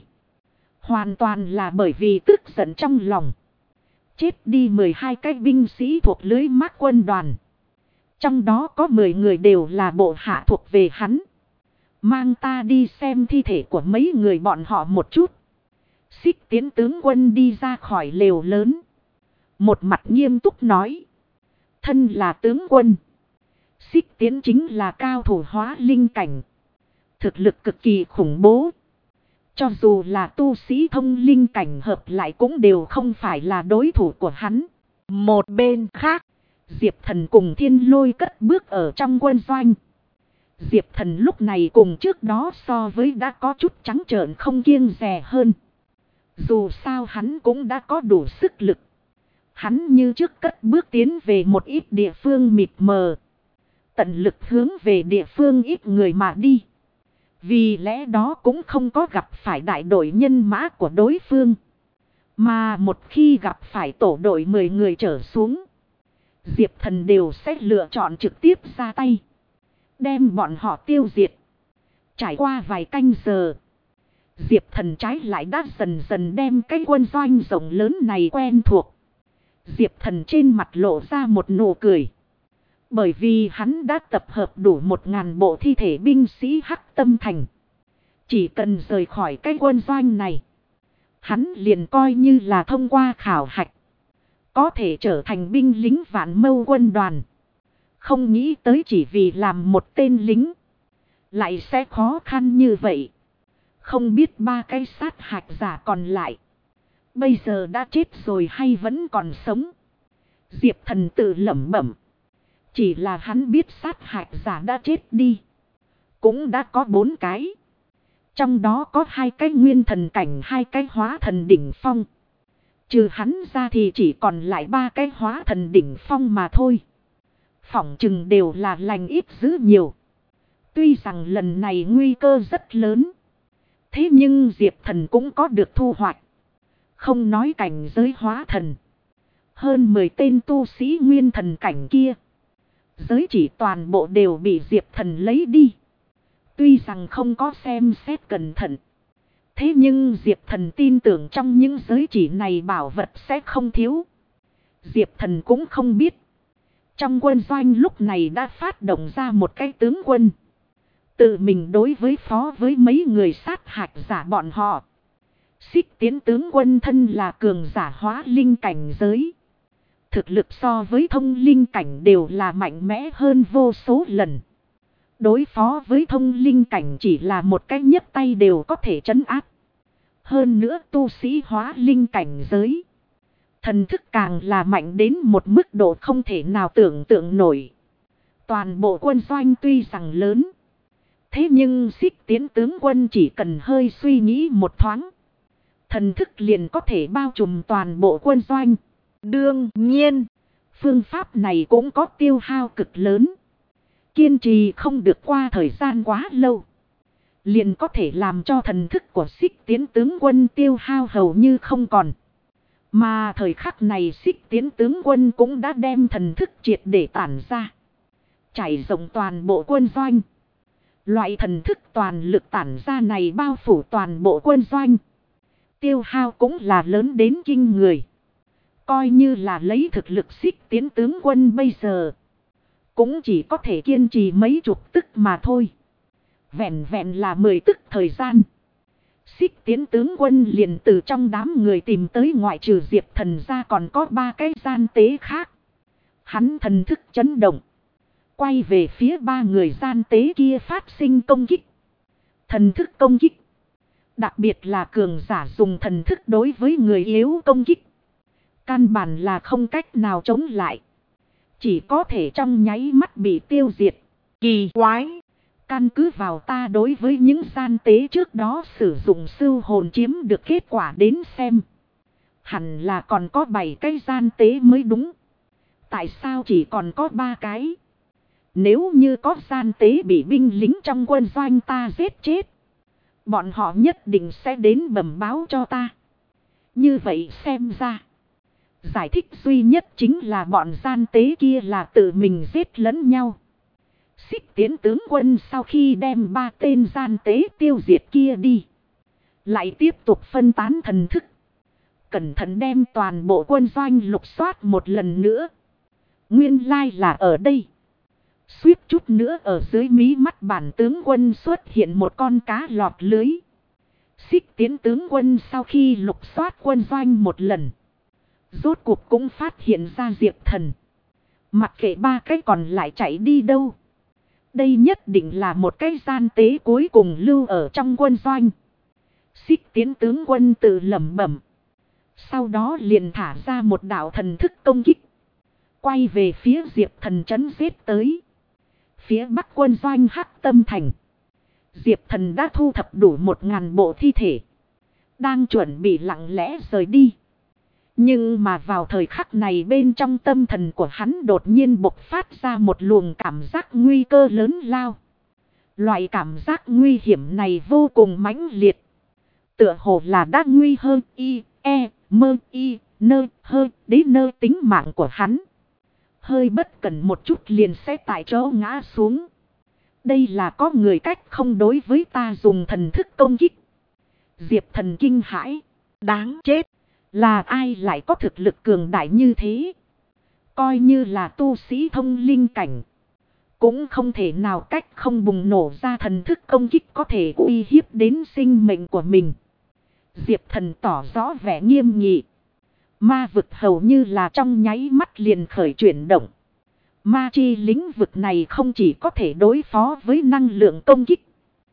Speaker 1: Hoàn toàn là bởi vì tức giận trong lòng. Chết đi 12 cái binh sĩ thuộc lưới mác quân đoàn. Trong đó có 10 người đều là bộ hạ thuộc về hắn. Mang ta đi xem thi thể của mấy người bọn họ một chút. Xích Tiến tướng quân đi ra khỏi lều lớn. Một mặt nghiêm túc nói. Thân là tướng quân. Xích Tiến chính là cao thủ hóa linh cảnh. Thực lực cực kỳ khủng bố. Cho dù là tu sĩ thông linh cảnh hợp lại cũng đều không phải là đối thủ của hắn. Một bên khác, Diệp Thần cùng Thiên Lôi cất bước ở trong quân doanh. Diệp Thần lúc này cùng trước đó so với đã có chút trắng trợn không kiêng dè hơn. Dù sao hắn cũng đã có đủ sức lực. Hắn như trước cất bước tiến về một ít địa phương mịt mờ. Tận lực hướng về địa phương ít người mà đi. Vì lẽ đó cũng không có gặp phải đại đội nhân mã của đối phương. Mà một khi gặp phải tổ đội 10 người trở xuống. Diệp Thần đều sẽ lựa chọn trực tiếp ra tay. Đem bọn họ tiêu diệt. Trải qua vài canh giờ. Diệp Thần trái lại đã dần dần đem cái quân doanh rộng lớn này quen thuộc. Diệp Thần trên mặt lộ ra một nụ cười. Bởi vì hắn đã tập hợp đủ 1000 bộ thi thể binh sĩ hắc tâm thành. Chỉ cần rời khỏi cái quân doanh này. Hắn liền coi như là thông qua khảo hạch. Có thể trở thành binh lính Vạn Mâu quân đoàn. Không nghĩ tới chỉ vì làm một tên lính. Lại sẽ khó khăn như vậy. Không biết 3 cái sát hạch giả còn lại. Bây giờ đã chết rồi hay vẫn còn sống. Diệp Thần tự lẩm bẩm. Chỉ là hắn biết sát hạch giả đã chết đi. Cũng đã có 4 cái. Trong đó có 2 cái nguyên thần cảnh, 2 cái hóa thần đỉnh phong. Trừ hắn ra thì chỉ còn lại 3 cái hóa thần đỉnh phong mà thôi. Phỏng chừng đều là lành ít dữ nhiều. Tuy rằng lần này nguy cơ rất lớn. Thế nhưng Diệp Thần cũng có được thu hoạch. Không nói cảnh giới hóa thần. Hơn 10 tên tu sĩ nguyên thần cảnh kia. Giới chỉ toàn bộ đều bị Diệp Thần lấy đi. Tuy rằng không có xem xét cẩn thận. Thế nhưng Diệp Thần tin tưởng trong những giới chỉ này bảo vật sẽ không thiếu. Diệp Thần cũng không biết. Trong quân doanh lúc này đã phát động ra một cái tướng quân. Tự mình đối với phó với mấy người sát hạch giả bọn họ. Xích Tiến tướng quân thân là cường giả hóa linh cảnh giới. Thực lực so với thông linh cảnh đều là mạnh mẽ hơn vô số lần. Đối phó với thông linh cảnh chỉ là một cái nhấc tay đều có thể trấn áp. Hơn nữa tu sĩ hóa linh cảnh giới. Thần thức càng là mạnh đến một mức độ không thể nào tưởng tượng nổi. Toàn bộ quân doanh tuy rằng lớn. Thế nhưng Xích Tiến tướng quân chỉ cần hơi suy nghĩ một thoáng. thần thức liền có thể bao trùm toàn bộ quân doanh. Đương nhiên, phương pháp này cũng có tiêu hao cực lớn. Kiên trì không được qua thời gian quá lâu, liền có thể làm cho thần thức của Xích Tiến tướng quân tiêu hao hầu như không còn. Mà thời khắc này Xích Tiến tướng quân cũng đã đem thần thức triệt để tản ra, trải rộng toàn bộ quân doanh. Loại thần thức toàn lực tản ra này bao phủ toàn bộ quân doanh, tiêu hao cũng là lớn đến kinh người. Coi như là lấy thực lực Xích Tiến tướng quân bây giờ, cũng chỉ có thể kiên trì mấy chục tức mà thôi. Vẹn vẹn là 10 tức thời gian, Xích Tiến tướng quân liền từ trong đám người tìm tới ngoại trừ Diệp Thần ra còn có 3 cái gian tế khác. Hắn thần thức chấn động, quay về phía 3 người gian tế kia phát sinh công kích. Thần thức công kích, đặc biệt là cường giả dùng thần thức đối với người yếu công kích, căn bản là không cách nào chống lại, chỉ có thể trong nháy mắt bị tiêu diệt. Kỳ quái! Căn cứ vào ta đối với những gian tế trước đó sử dụng sưu hồn chiếm được kết quả đến xem, hẳn là còn có 7 cái gian tế mới đúng. Tại sao chỉ còn có 3 cái? Nếu như có gian tế bị binh lính trong quân doanh ta giết chết, bọn họ nhất định sẽ đến bẩm báo cho ta. Như vậy xem ra, giải thích duy nhất chính là bọn gian tế kia là tự mình giết lẫn nhau. Xích Tiến tướng quân sau khi đem 3 tên gian tế tiêu diệt kia đi, lại tiếp tục phân tán thần thức, cẩn thận đem toàn bộ quân doanh lục soát một lần nữa. Nguyên lai là ở đây. Suýt chút nữa ở dưới mí mắt bản tướng quân xuất hiện một con cá lọt lưới. Xích Tiến tướng quân sau khi lục soát quân doanh một lần, rốt cuộc cũng phát hiện ra Diệp Thần. Mặc kệ 3 cái còn lại chạy đi đâu, đây nhất định là một cái gian tế cuối cùng lưu ở trong quân doanh. Xích Tiến tướng quân tự lẩm bẩm, sau đó liền thả ra một đạo thần thức công kích, quay về phía Diệp Thần trấn giết tới. Phía bắc quân doanh Hắc Tâm Thành, Diệp Thần đã thu thập đủ 1000 bộ thi thể, đang chuẩn bị lặng lẽ rời đi. Nhưng mà vào thời khắc này bên trong tâm thần của hắn đột nhiên bộc phát ra một luồng cảm giác nguy cơ lớn lao. Loại cảm giác nguy hiểm này vô cùng mãnh liệt, tựa hồ là đã nguy hơn đến nơi tính mạng của hắn. Hơi bất cẩn một chút liền sẽ tại chỗ ngã xuống. Đây là có người cách không đối với ta dùng thần thức công kích. Diệp Thần kinh hãi, đáng chết. Là ai lại có thực lực cường đại như thế? Coi như là tu sĩ thông linh cảnh, cũng không thể nào cách không bùng nổ ra thần thức công kích có thể uy hiếp đến sinh mệnh của mình. Diệp Thần tỏ rõ vẻ nghiêm nghị. Ma vực hầu như là trong nháy mắt liền khởi chuyển động. Ma chi lĩnh vực này không chỉ có thể đối phó với năng lượng công kích,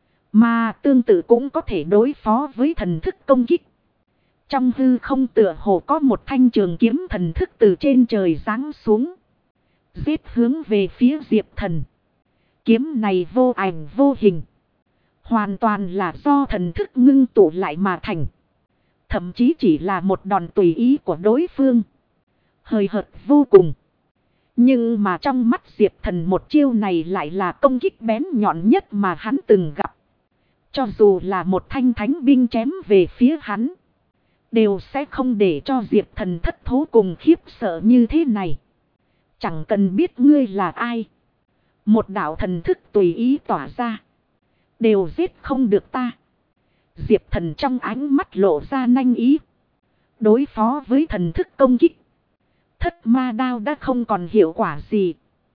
Speaker 1: mà tương tự cũng có thể đối phó với thần thức công kích. Trong hư không tựa hồ có một thanh trường kiếm thần thức từ trên trời giáng xuống, giết hướng về phía Diệp Thần. Kiếm này vô ảnh vô hình, hoàn toàn là do thần thức ngưng tụ lại mà thành. Thậm chí chỉ là một đòn tùy ý của đối phương, hời hợt vô cùng. Nhưng mà trong mắt Diệp Thần một chiêu này lại là công kích bén nhọn nhất mà hắn từng gặp. Cho dù là một thanh thánh binh chém về phía hắn, đều sẽ không để cho Diệp Thần thất thố cùng khiếp sợ như thế này. Chẳng cần biết ngươi là ai, một đạo thần thức tùy ý tỏa ra, đều giết không được ta. Diệp Thần trong ánh mắt lộ ra nanh ý. Đối phó với thần thức công kích, Thất Ma Đao đã không còn hiệu quả gì.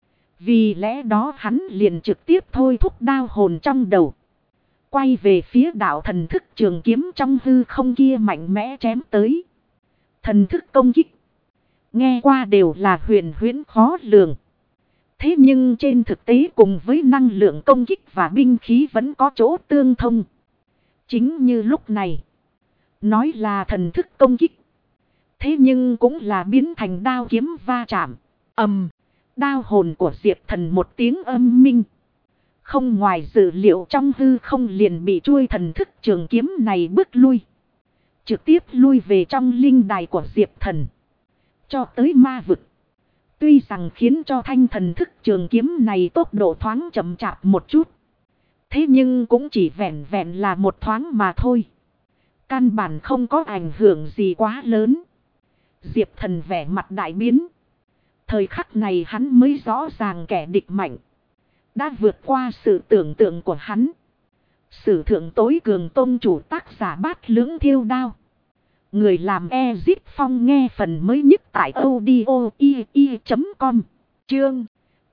Speaker 1: Vì lẽ đó hắn liền trực tiếp thôi thúc đao hồn trong đầu, quay về phía đạo thần thức trường kiếm trong hư không kia mạnh mẽ chém tới. Thần thức công kích, nghe qua đều là huyền huyễn khó lường. Thế nhưng trên thực tế cùng với năng lượng công kích và binh khí vẫn có chỗ tương thông. Chính như lúc này, nói là thần thức công kích, thế nhưng cũng là biến thành đao kiếm va chạm. Đao hồn của Diệp Thần một tiếng âm minh, không ngoài dự liệu trong hư không liền bị chuôi thần thức trường kiếm này bước lui. trực tiếp lui về trong linh đài của Diệp Thần. Cho tới ma vực. Tuy rằng khiến cho thanh thần thức trường kiếm này tốc độ thoáng chậm chạp một chút. Thế nhưng cũng chỉ vẹn vẹn là một thoáng mà thôi. Căn bản không có ảnh hưởng gì quá lớn. Diệp Thần vẻ mặt đại biến. Thời khắc này hắn mới rõ ràng kẻ địch mạnh. Đã vượt qua sự tưởng tượng của hắn. Sử thượng tối cường tôn chủ tác giả Bát Lưỡng Thiêu Đao. Người làm Ezip Phong nghe phần mới nhất tại audio.com. Chương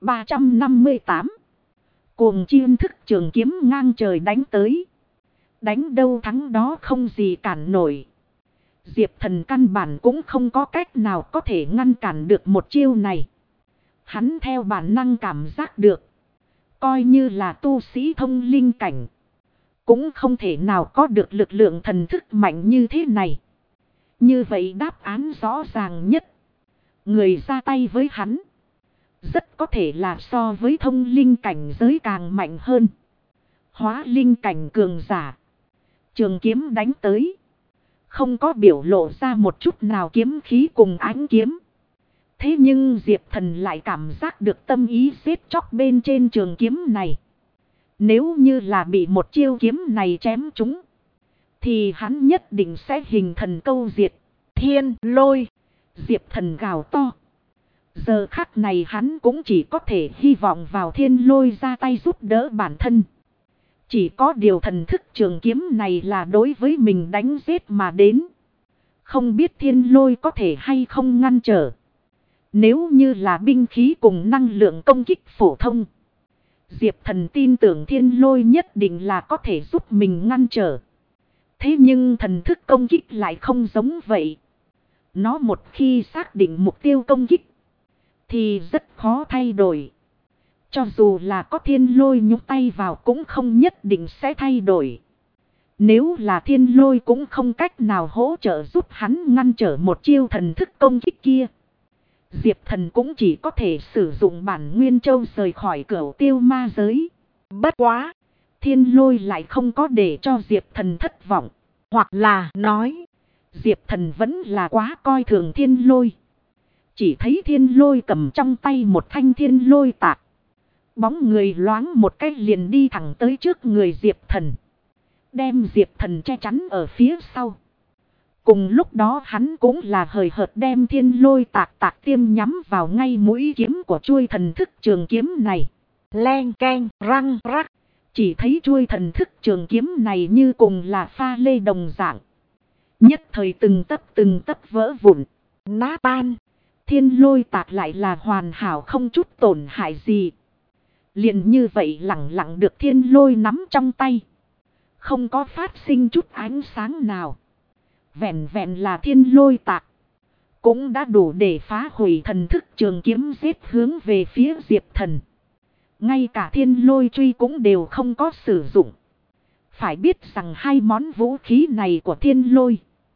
Speaker 1: 358. Cuồng chiên thức trường kiếm ngang trời đánh tới. Đánh đâu thắng đó không gì cản nổi. Diệp Thần căn bản cũng không có cách nào có thể ngăn cản được một chiêu này. Hắn theo bản năng cảm giác được. Coi như là tu sĩ thông linh cảnh. Cũng không thể nào có được lực lượng thần thức mạnh như thế này. Như vậy đáp án rõ ràng nhất. Người ra tay với hắn. Rất có thể là so với thông linh cảnh giới càng mạnh hơn. Hóa linh cảnh cường giả. Trường kiếm đánh tới. Không có biểu lộ ra một chút nào kiếm khí cùng ánh kiếm. Thế nhưng Diệp Thần lại cảm giác được tâm ý giết chóc bên trên trường kiếm này. Nếu như là bị một chiêu kiếm này chém trúng. Thì hắn nhất định sẽ hình thần câu diệt. Thiên lôi. Diệp Thần gào to. Giờ khắc này hắn cũng chỉ có thể hy vọng vào thiên lôi ra tay giúp đỡ bản thân. Chỉ có điều thần thức trường kiếm này là đối với mình đánh giết mà đến. Không biết thiên lôi có thể hay không ngăn trở. Nếu như là binh khí cùng năng lượng công kích phổ thông. Diệp Thần tin tưởng thiên lôi nhất định là có thể giúp mình ngăn trở. Thế nhưng thần thức công kích lại không giống vậy. Nó một khi xác định mục tiêu công kích. Thì rất khó thay đổi. Cho dù là có thiên lôi nhúc tay vào cũng không nhất định sẽ thay đổi. Nếu là thiên lôi cũng không cách nào hỗ trợ giúp hắn ngăn trở một chiêu thần thức công kích kia. Diệp Thần cũng chỉ có thể sử dụng bản Nguyên Châu rời khỏi Cửu Tiêu ma giới. Bất quá, thiên lôi lại không có để cho Diệp Thần thất vọng. Hoặc là nói, Diệp Thần vẫn là quá coi thường thiên lôi. Chỉ thấy thiên lôi cầm trong tay một thanh thiên lôi tạc. Bóng người loáng một cái liền đi thẳng tới trước người Diệp Thần. Đem Diệp Thần che chắn ở phía sau. Cùng lúc đó hắn cũng là hời hợt đem thiên lôi tạc tiêm nhắm vào ngay mũi kiếm của chuôi thần thức trường kiếm này. Len keng răng rắc. Chỉ thấy chuôi thần thức trường kiếm này như cùng là pha lê đồng dạng. Nhất thời từng tấc vỡ vụn. Nát tan. Thiên lôi tạc lại là hoàn hảo không chút tổn hại gì. Liền như vậy lẳng lặng được thiên lôi nắm trong tay. Không có phát sinh chút ánh sáng nào. Vẹn vẹn là thiên lôi tạc. Cũng đã đủ để phá hủy thần thức trường kiếm giết hướng về phía Diệp Thần. Ngay cả thiên lôi truy cũng đều không có sử dụng. Phải biết rằng hai món vũ khí này của thiên lôi.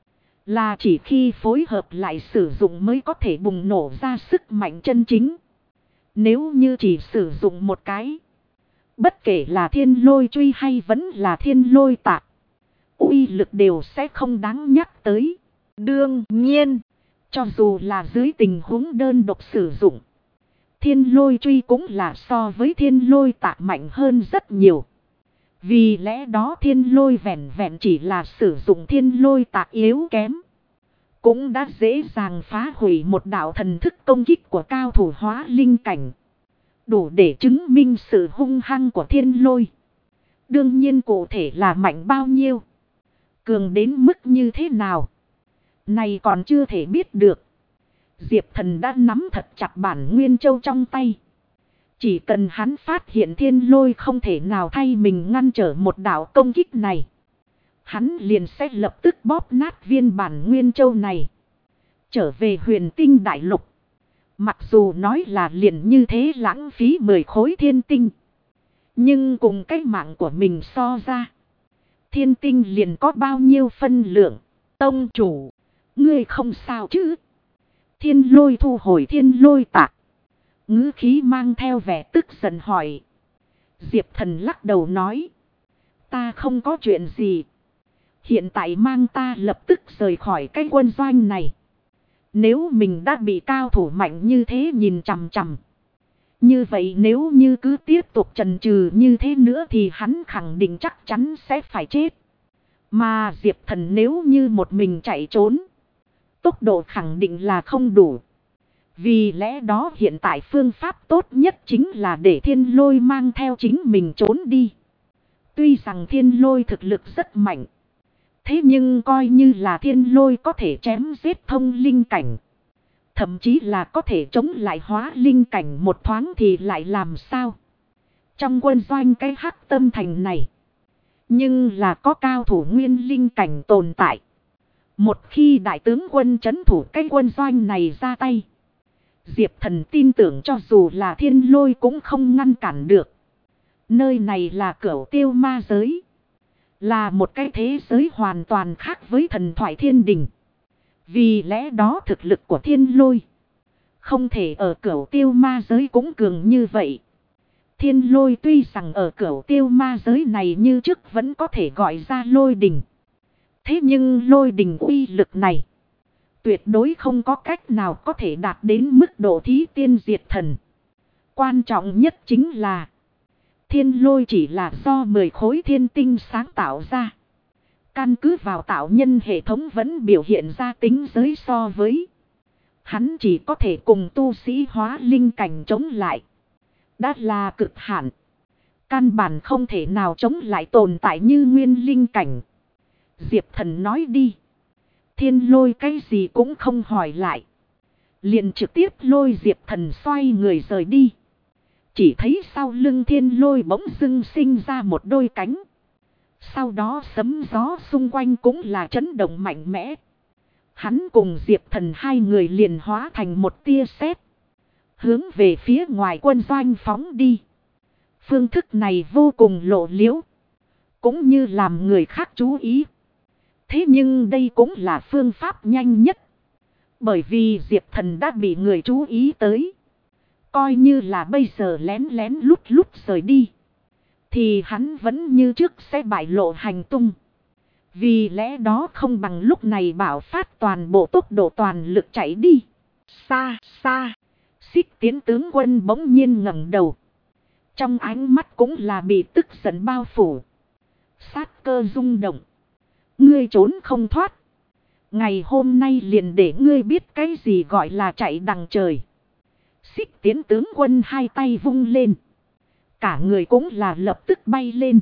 Speaker 1: Là chỉ khi phối hợp lại sử dụng mới có thể bùng nổ ra sức mạnh chân chính. Nếu như chỉ sử dụng một cái. Bất kể là thiên lôi truy hay vẫn là thiên lôi tạc. Uy lực đều sẽ không đáng nhắc tới. Đương nhiên, cho dù là dưới tình huống đơn độc sử dụng. Thiên lôi truy cũng là so với thiên lôi tạc mạnh hơn rất nhiều. Vì lẽ đó thiên lôi vẹn vẹn chỉ là sử dụng thiên lôi tạc yếu kém. Cũng đã dễ dàng phá hủy một đạo thần thức công kích của cao thủ hóa linh cảnh. Đủ để chứng minh sự hung hăng của thiên lôi. Đương nhiên cụ thể là mạnh bao nhiêu. Cường đến mức như thế nào. Này còn chưa thể biết được. Diệp Thần đã nắm thật chặt bản Nguyên Châu trong tay. Chỉ cần hắn phát hiện thiên lôi không thể nào thay mình ngăn trở một đạo công kích này. Hắn liền sẽ lập tức bóp nát viên bản Nguyên Châu này. Trở về Huyền Tinh Đại Lục. Mặc dù nói là liền như thế lãng phí 10 khối thiên tinh. Nhưng cùng cái mạng của mình so ra. Thiên tinh liền có bao nhiêu phân lượng. Tông chủ. Ngươi không sao chứ. Thiên lôi thu hồi thiên lôi tạc. Ngữ khí mang theo vẻ tức giận hỏi. Diệp Thần lắc đầu nói. Ta không có chuyện gì. Hiện tại mang ta lập tức rời khỏi cái quân doanh này. Nếu mình đã bị cao thủ mạnh như thế nhìn chằm chằm. Như vậy nếu như cứ tiếp tục chần chừ như thế nữa thì hắn khẳng định chắc chắn sẽ phải chết. Mà Diệp Thần nếu như một mình chạy trốn, tốc độ khẳng định là không đủ. Vì lẽ đó hiện tại phương pháp tốt nhất chính là để Thiên Lôi mang theo chính mình trốn đi. Tuy rằng Thiên Lôi thực lực rất mạnh. Thế nhưng coi như là Thiên Lôi có thể chém giết thông linh cảnh. Thậm chí là có thể chống lại hóa linh cảnh một thoáng thì lại làm sao? Trong quân doanh cái Hắc Tâm Thành này. Nhưng là có cao thủ nguyên linh cảnh tồn tại. Một khi đại tướng quân trấn thủ cái quân doanh này ra tay. Diệp Thần tin tưởng cho dù là Thiên Lôi cũng không ngăn cản được. Nơi này là Cửu Tiêu Ma giới. Là một cái thế giới hoàn toàn khác với thần thoại thiên đình. Vì lẽ đó thực lực của Thiên Lôi không thể ở Cửu Tiêu Ma giới cũng cường như vậy. Thiên Lôi tuy rằng ở Cửu Tiêu Ma giới này như trước vẫn có thể gọi ra lôi đình. Thế nhưng lôi đình uy lực này tuyệt đối không có cách nào có thể đạt đến mức độ thí tiên diệt thần. Quan trọng nhất chính là Thiên Lôi chỉ là do 10 khối thiên tinh sáng tạo ra. Căn cứ vào tạo nhân hệ thống vẫn biểu hiện ra tính giới so với. Hắn chỉ có thể cùng tu sĩ hóa linh cảnh chống lại. Đã là cực hạn. Căn bản không thể nào chống lại tồn tại như nguyên linh cảnh. Diệp Thần nói đi. Thiên Lôi cái gì cũng không hỏi lại. Liền trực tiếp lôi Diệp Thần xoay người rời đi. Chỉ thấy sau lưng Thiên Lôi bỗng dưng sinh ra một đôi cánh. Sau đó sấm gió xung quanh cũng là chấn động mạnh mẽ. Hắn cùng Diệp Thần hai người liền hóa thành một tia sét, hướng về phía ngoài quân doanh phóng đi. Phương thức này vô cùng lộ liễu, cũng như làm người khác chú ý. Thế nhưng đây cũng là phương pháp nhanh nhất. Bởi vì Diệp Thần đã bị người chú ý tới. Coi như là bây giờ lén lén lút lút rời đi, thì hắn vẫn như trước sẽ bại lộ hành tung. Vì lẽ đó không bằng lúc này bảo phát toàn bộ tốc độ toàn lực chạy đi. Xa xa, Xích Tiến tướng quân bỗng nhiên ngẩng đầu. Trong ánh mắt cũng là bị tức giận bao phủ. Sát cơ rung động. Ngươi trốn không thoát. Ngày hôm nay liền để ngươi biết cái gì gọi là chạy đằng trời. Xích Tiến tướng quân hai tay vung lên. Cả người cũng là lập tức bay lên.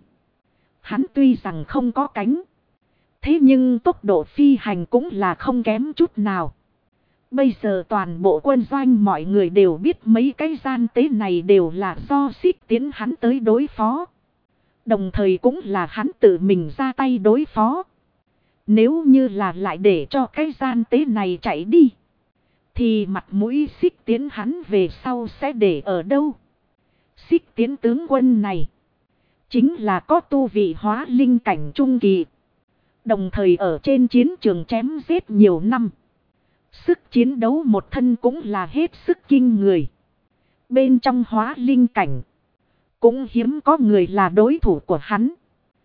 Speaker 1: Hắn tuy rằng không có cánh. Thế nhưng tốc độ phi hành cũng là không kém chút nào. Bây giờ toàn bộ quân doanh mọi người đều biết mấy cái gian tế này đều là do Xích Tiến hắn tới đối phó. Đồng thời cũng là hắn tự mình ra tay đối phó. Nếu như là lại để cho cái gian tế này chạy đi, thì mặt mũi Xích Tiến hắn về sau sẽ để ở đâu? Xích Tiến tướng quân này chính là có tu vị hóa linh cảnh trung kỳ. Đồng thời ở trên chiến trường chém giết nhiều năm. Sức chiến đấu một thân cũng là hết sức kinh người. Bên trong hóa linh cảnh cũng hiếm có người là đối thủ của hắn.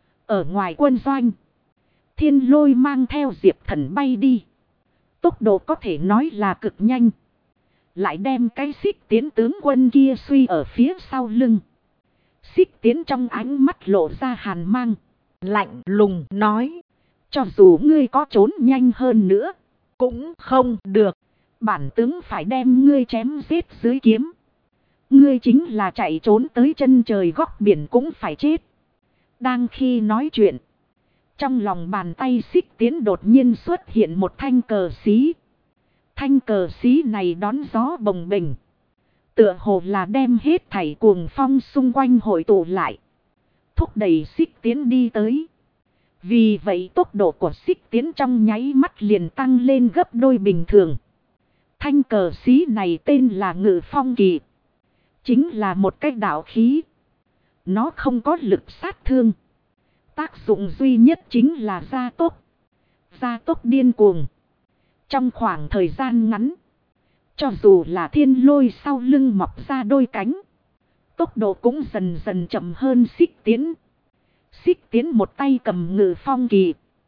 Speaker 1: Ở ngoài quân doanh, Thiên Lôi mang theo Diệp Thần bay đi. Tốc độ có thể nói là cực nhanh. Lại đem cái Xích Tiến tướng quân kia suy ở phía sau lưng. Xích Tiến trong ánh mắt lộ ra hàn mang. Lạnh lùng nói. Cho dù ngươi có trốn nhanh hơn nữa, cũng không được. Bản tướng phải đem ngươi chém giết dưới kiếm. Ngươi chính là chạy trốn tới chân trời góc biển cũng phải chết. Đang khi nói chuyện, trong lòng bàn tay Xích Tiến đột nhiên xuất hiện một thanh cờ xí. Thanh cờ xí này đón gió bồng bềnh, tựa hồ là đem hết thảy cuồng phong xung quanh hội tụ lại, thúc đẩy Xích Tiến đi tới. Vì vậy tốc độ của Xích Tiến trong nháy mắt liền tăng lên gấp đôi bình thường. Thanh cờ xí này tên là Ngự Phong Kỳ. Chính là một cái đạo khí. Nó không có lực sát thương. Tác dụng duy nhất chính là gia tốc. Gia tốc điên cuồng. Trong khoảng thời gian ngắn, cho dù là Thiên Lôi sau lưng mọc ra đôi cánh, tốc độ cũng dần dần chậm hơn Xích Tiến. Xích Tiến một tay cầm Ngự Phong Kỳ,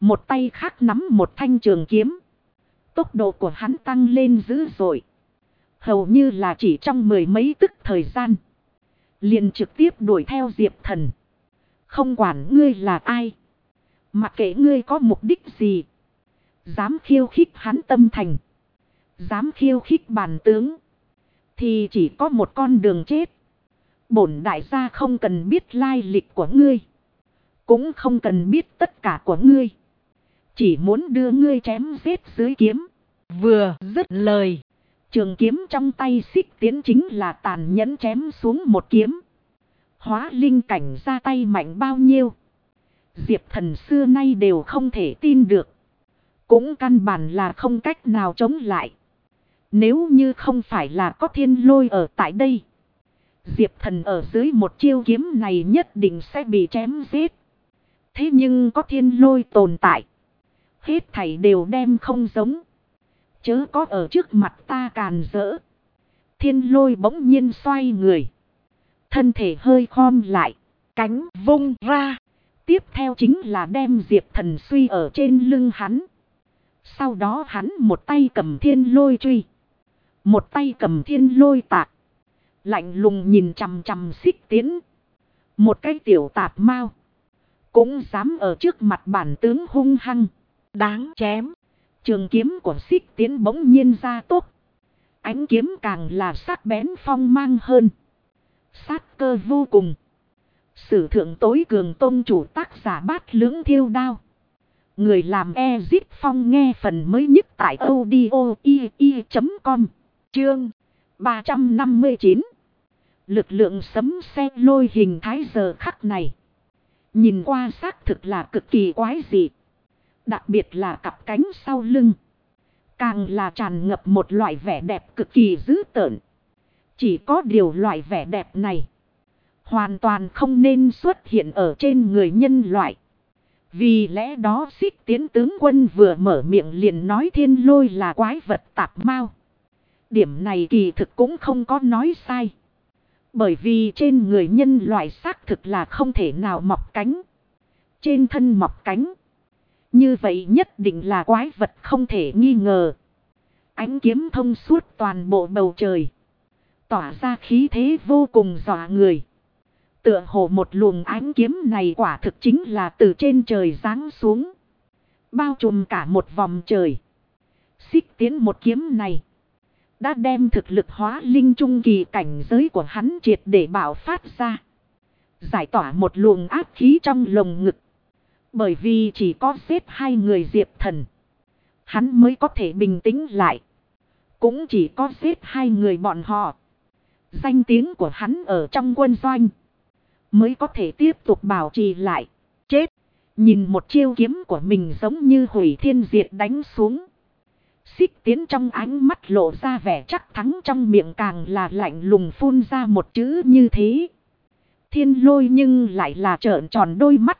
Speaker 1: Một tay khác nắm một thanh trường kiếm. Tốc độ của hắn tăng lên dữ dội. Hầu như là chỉ trong mười mấy tức thời gian. Liền trực tiếp đuổi theo Diệp Thần. Không quản ngươi là ai. Mặc kệ ngươi có mục đích gì. Dám khiêu khích hắn tâm thành. Dám khiêu khích bản tướng. Thì chỉ có một con đường chết. Bổn đại gia không cần biết lai lịch của ngươi. Cũng không cần biết tất cả của ngươi. Chỉ muốn đưa ngươi chém giết dưới kiếm. Vừa dứt lời. Trường kiếm trong tay Xích Tiến chính là tàn nhẫn chém xuống một kiếm. Hóa linh cảnh ra tay mạnh bao nhiêu. Diệp Thần xưa nay đều không thể tin được. Cũng căn bản là không cách nào chống lại. Nếu như không phải là có Thiên Lôi ở tại đây. Diệp Thần ở dưới một chiêu kiếm này nhất định sẽ bị chém giết. Thế nhưng có Thiên Lôi tồn tại. Hết thảy đều đem không giống. Chớ có ở trước mặt ta càn rỡ. Thiên Lôi bỗng nhiên xoay người. Thân thể hơi khom lại. Cánh vung ra. Tiếp theo chính là đem Diệp Thần suy ở trên lưng hắn. Sau đó hắn một tay cầm Thiên Lôi truy. Một tay cầm Thiên Lôi tạc. Lạnh lùng nhìn chằm chằm Xích Tiến. Một cái tiểu tạp mao. Cũng dám ở trước mặt bản tướng hung hăng. Đáng chém. Trường kiếm của Xích Tiến bỗng nhiên ra tốc. Ánh kiếm càng là sắc bén phong mang hơn. Sát cơ vô cùng. Sử thượng tối cường tông chủ tác giả Bát Lưỡng Thiêu Đao. Người làm Ezip Phong nghe phần mới nhất tại audio.com. Chương 359. Lực lượng sấm sét lôi hình thái giờ khắc này. Nhìn qua xác thực là cực kỳ quái dị. Đặc biệt là cặp cánh sau lưng. Càng là tràn ngập một loại vẻ đẹp cực kỳ dữ tợn. Chỉ có điều loại vẻ đẹp này. Hoàn toàn không nên xuất hiện ở trên người nhân loại. Vì lẽ đó Xích Tiến tướng quân vừa mở miệng liền nói Thiên Lôi là quái vật tạp mao. Điểm này kỳ thực cũng không có nói sai. Bởi vì trên người nhân loại xác thực là không thể nào mọc cánh. Trên thân mọc cánh. Như vậy nhất định là quái vật không thể nghi ngờ. Ánh kiếm thông suốt toàn bộ bầu trời. Tỏa ra khí thế vô cùng dọa người. Tựa hồ một luồng ánh kiếm này quả thực chính là từ trên trời giáng xuống. Bao trùm cả một vòng trời. Xích Tiến một kiếm này. Đã đem thực lực hóa linh trung kỳ cảnh giới của hắn triệt để bạo phát ra. Giải tỏa một luồng áp khí trong lồng ngực. Bởi vì chỉ có giết hai người Diệp Thần. Hắn mới có thể bình tĩnh lại. Cũng chỉ có giết hai người bọn họ. Danh tiếng của hắn ở trong quân doanh. Mới có thể tiếp tục bảo trì lại. Chết. Nhìn một chiêu kiếm của mình giống như hủy thiên diệt đánh xuống. Xích Tiến trong ánh mắt lộ ra vẻ chắc thắng, trong miệng càng là lạnh lùng phun ra một chữ như thế. Thiên Lôi nhưng lại là trợn tròn đôi mắt.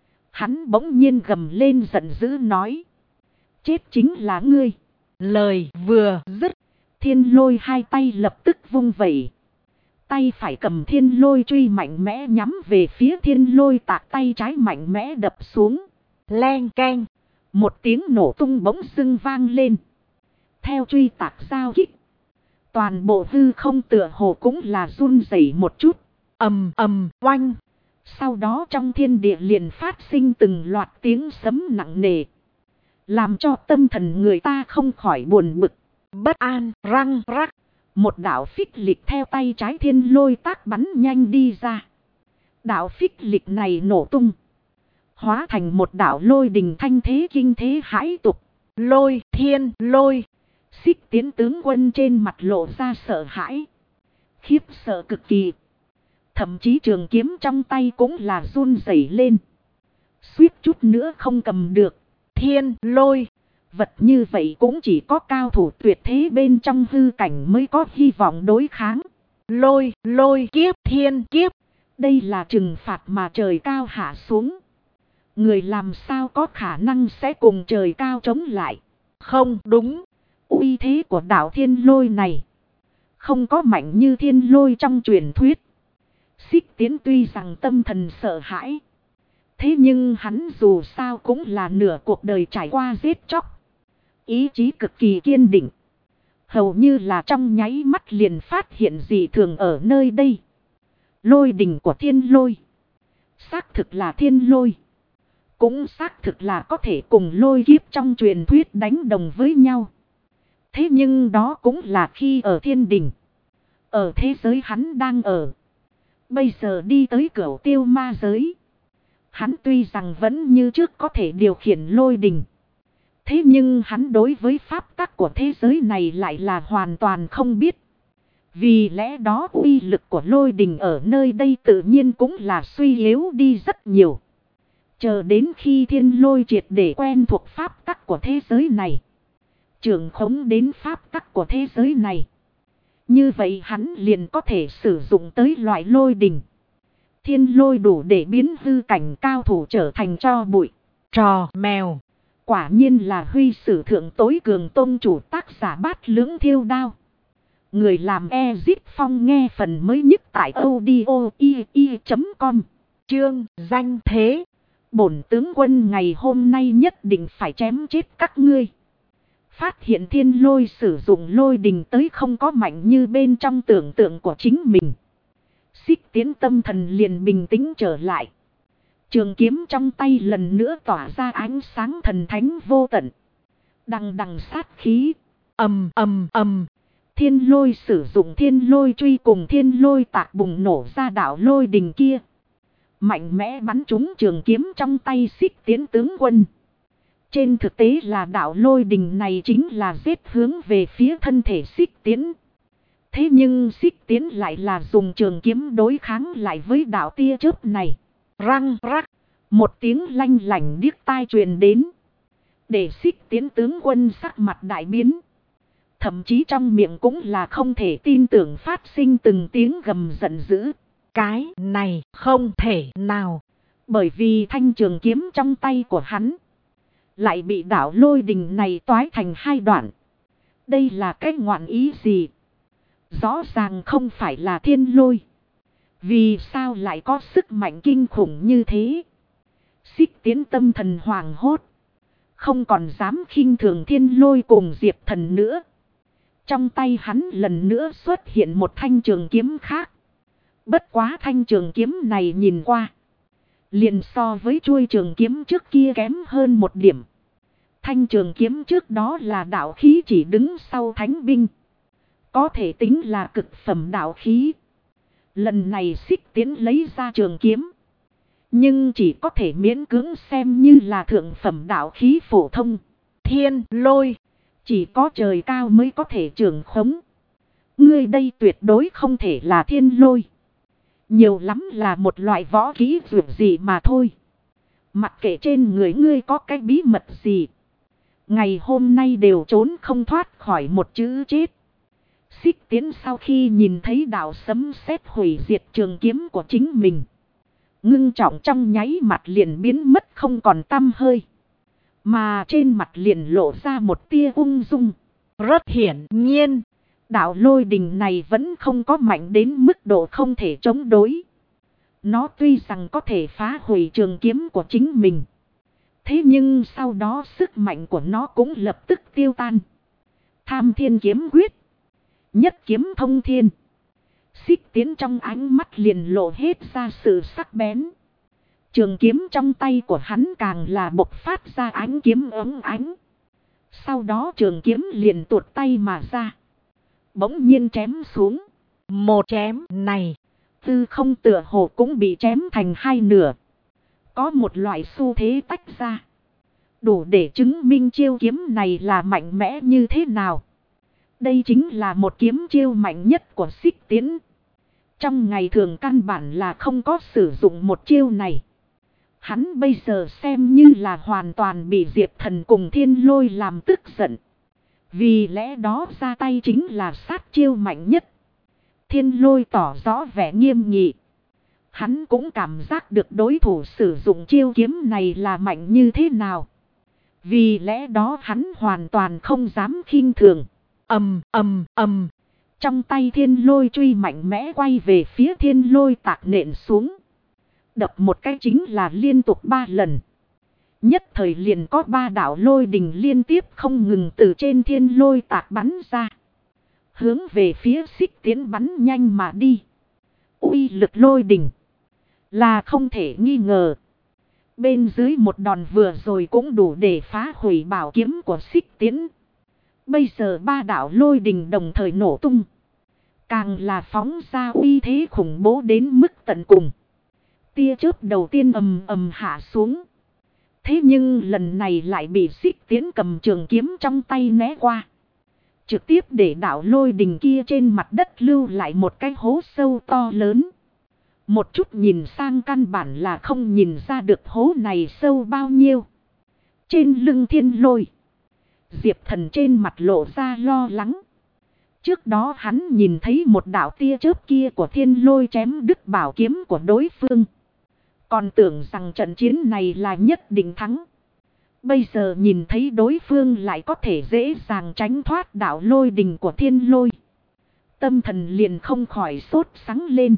Speaker 1: Hắn bỗng nhiên gầm lên giận dữ nói. Chết chính là ngươi. Lời vừa dứt. Thiên Lôi hai tay lập tức vung vẩy. Tay phải cầm Thiên Lôi truy mạnh mẽ nhắm về phía Thiên Lôi tạc, tay trái mạnh mẽ đập xuống. Leng keng. Một tiếng nổ tung bỗng dưng vang lên. Theo truy tạc giao kích. Toàn bộ hư không tựa hồ cũng là run rẩy một chút. Ầm ầm oanh. Sau đó trong thiên địa liền phát sinh từng loạt tiếng sấm nặng nề. Làm cho tâm thần người ta không khỏi buồn bực. Bất an răng rắc. Một đạo phích lịch theo tay trái Thiên Lôi tác bắn nhanh đi ra. Đạo phích lịch này nổ tung. Hóa thành một đạo lôi đình thanh thế kinh thế hãi tục. Lôi Thiên Lôi. Xích Tiến tướng quân trên mặt lộ ra sợ hãi. Khiếp sợ cực kỳ. Thậm chí trường kiếm trong tay cũng là run rẩy lên. Suýt chút nữa không cầm được. Thiên Lôi. Vật như vậy cũng chỉ có cao thủ tuyệt thế bên trong hư cảnh mới có hy vọng đối kháng. Lôi kiếp thiên kiếp. Đây là trừng phạt mà trời cao hạ xuống. Người làm sao có khả năng sẽ cùng trời cao chống lại. Không đúng. Uy thế của đạo Thiên Lôi này không có mạnh như Thiên Lôi trong truyền thuyết. Xích Tiến tuy rằng tâm thần sợ hãi. Thế nhưng hắn dù sao cũng là nửa cuộc đời trải qua giết chóc. Ý chí cực kỳ kiên định. Hầu như là trong nháy mắt liền phát hiện dị thường ở nơi đây. Lôi đỉnh của thiên lôi. Xác thực là thiên lôi. Cũng xác thực là có thể cùng lôi kiếp trong truyền thuyết đánh đồng với nhau. Thế nhưng đó cũng là khi ở thiên đình. Ở thế giới hắn đang ở. Bây giờ đi tới cửu tiêu ma giới. Hắn tuy rằng vẫn như trước có thể điều khiển lôi đình. Thế nhưng hắn đối với pháp tắc của thế giới này lại là hoàn toàn không biết. Vì lẽ đó uy lực của lôi đình ở nơi đây tự nhiên cũng là suy yếu đi rất nhiều. Chờ đến khi thiên lôi triệt để quen thuộc pháp tắc của thế giới này. Trưởng khống đến pháp tắc của thế giới này. Như vậy hắn liền có thể sử dụng tới loại lôi đình. Thiên lôi đủ để biến hư cảnh cao thủ trở thành tro bụi.
Speaker 2: Trò mèo.
Speaker 1: Quả nhiên là huy sử thượng tối cường tôn chủ tác giả Bát Lưỡng Thiêu Đao. Người làm Ezip Phong nghe phần mới nhất tại audio.com.
Speaker 2: Chương danh thế.
Speaker 1: Bổn tướng quân ngày hôm nay nhất định phải chém chết các ngươi. Phát hiện thiên lôi sử dụng lôi đình tới không có mạnh như bên trong tưởng tượng của chính mình. Xích Tiến tâm thần liền bình tĩnh trở lại. Trường kiếm trong tay lần nữa tỏa ra ánh sáng thần thánh vô tận. Đằng đằng sát khí.
Speaker 2: Ầm ầm ầm.
Speaker 1: Thiên lôi sử dụng thiên lôi truy cùng thiên lôi tạc bùng nổ ra đạo lôi đình kia. Mạnh mẽ bắn trúng trường kiếm trong tay Xích Tiến tướng quân. Trên thực tế là đạo lôi đình này chính là giết hướng về phía thân thể Xích Tiến. Thế nhưng Xích Tiến lại là dùng trường kiếm đối kháng lại với đạo tia chớp này. Răng rắc. Một tiếng lanh lảnh điếc tai truyền đến. Để Xích Tiến tướng quân sắc mặt đại biến. Thậm chí trong miệng cũng là không thể tin tưởng phát sinh từng tiếng gầm giận dữ.
Speaker 2: Cái này không thể nào.
Speaker 1: Bởi vì thanh trường kiếm trong tay của hắn lại bị đạo lôi đình này toái thành hai đoạn. Đây là cái ngoạn ý gì? Rõ ràng không phải là thiên lôi. Vì sao lại có sức mạnh kinh khủng như thế? Xích Tiến tâm thần hoàng hốt. Không còn dám khinh thường thiên lôi cùng Diệp Thần nữa. Trong tay hắn lần nữa xuất hiện một thanh trường kiếm khác. Bất quá thanh trường kiếm này nhìn qua. Liền so với chuôi trường kiếm trước kia kém hơn một điểm. Thanh trường kiếm trước đó là đạo khí chỉ đứng sau thánh binh. Có thể tính là cực phẩm đạo khí. Lần này Xích Tiến lấy ra trường kiếm. Nhưng chỉ có thể miễn cưỡng xem như là thượng phẩm đạo khí phổ thông.
Speaker 2: Thiên lôi.
Speaker 1: Chỉ có trời cao mới có thể trường khống. Ngươi đây tuyệt đối không thể là thiên lôi. Nhiều lắm là một loại võ kỹ vượt gì mà thôi. Mặc kệ trên người ngươi có cái bí mật gì. Ngày hôm nay đều trốn không thoát khỏi một chữ chết. Xích Tiến sau khi nhìn thấy đạo sấm sét hủy diệt trường kiếm của chính mình. Ngưng trọng trong nháy mặt liền biến mất không còn tăm hơi. Mà trên mặt liền lộ ra một tia ung dung.
Speaker 2: Rất hiển nhiên.
Speaker 1: Đạo lôi đình này vẫn không có mạnh đến mức độ không thể chống đối. Nó tuy rằng có thể phá hủy trường kiếm của chính mình. Thế nhưng sau đó sức mạnh của nó cũng lập tức tiêu tan. Tham Thiên kiếm quyết. Nhất kiếm thông thiên. Xích Tiến trong ánh mắt liền lộ hết ra sự sắc bén. Trường kiếm trong tay của hắn càng là bộc phát ra ánh kiếm óng ánh. Sau đó trường kiếm liền tuột tay mà ra. Bỗng nhiên chém xuống.
Speaker 2: Một chém này.
Speaker 1: Tư không tựa hồ cũng bị chém thành hai nửa. Có một loại xu thế tách ra. Đủ để chứng minh chiêu kiếm này là mạnh mẽ như thế nào. Đây chính là một kiếm chiêu mạnh nhất của Xích Tiến. Trong ngày thường căn bản là không có sử dụng một chiêu này. Hắn bây giờ xem như là hoàn toàn bị Diệp Thần cùng Thiên Lôi làm tức giận. Vì lẽ đó ra tay chính là sát chiêu mạnh nhất. Thiên Lôi tỏ rõ vẻ nghiêm nghị. Hắn cũng cảm giác được đối thủ sử dụng chiêu kiếm này là mạnh như thế nào. Vì lẽ đó hắn hoàn toàn không dám khinh thường.
Speaker 2: Ầm ầm ầm.
Speaker 1: Trong tay Thiên Lôi truy mạnh mẽ quay về phía Thiên Lôi tạc nện xuống. đập một cái chính là liên tục 3 lần. Nhất thời liền có 3 đạo lôi đình liên tiếp không ngừng từ trên thiên lôi tạc bắn ra. Hướng về phía Xích Tiến bắn nhanh mà đi. Uy lực lôi đình là không thể nghi ngờ. Bên dưới một đòn vừa rồi cũng đủ để phá hủy bảo kiếm của Xích Tiến. Bây giờ 3 đạo lôi đình đồng thời nổ tung. Càng là phóng ra uy thế khủng bố đến mức tận cùng. Tia chớp đầu tiên ầm ầm hạ xuống. Thế nhưng lần này lại bị Xích Tiến cầm trường kiếm trong tay né qua. Trực tiếp để đạo lôi đình kia trên mặt đất lưu lại một cái hố sâu to lớn. Một chút nhìn sang căn bản là không nhìn ra được hố này sâu bao nhiêu. Trên lưng thiên lôi, Diệp Thần trên mặt lộ ra lo lắng. Trước đó hắn nhìn thấy một đạo tia chớp kia của thiên lôi chém đứt bảo kiếm của đối phương. Còn tưởng rằng trận chiến này là nhất định thắng. Bây giờ nhìn thấy đối phương lại có thể dễ dàng tránh thoát đạo lôi đình của thiên lôi. Tâm thần liền không khỏi sốt sắng lên.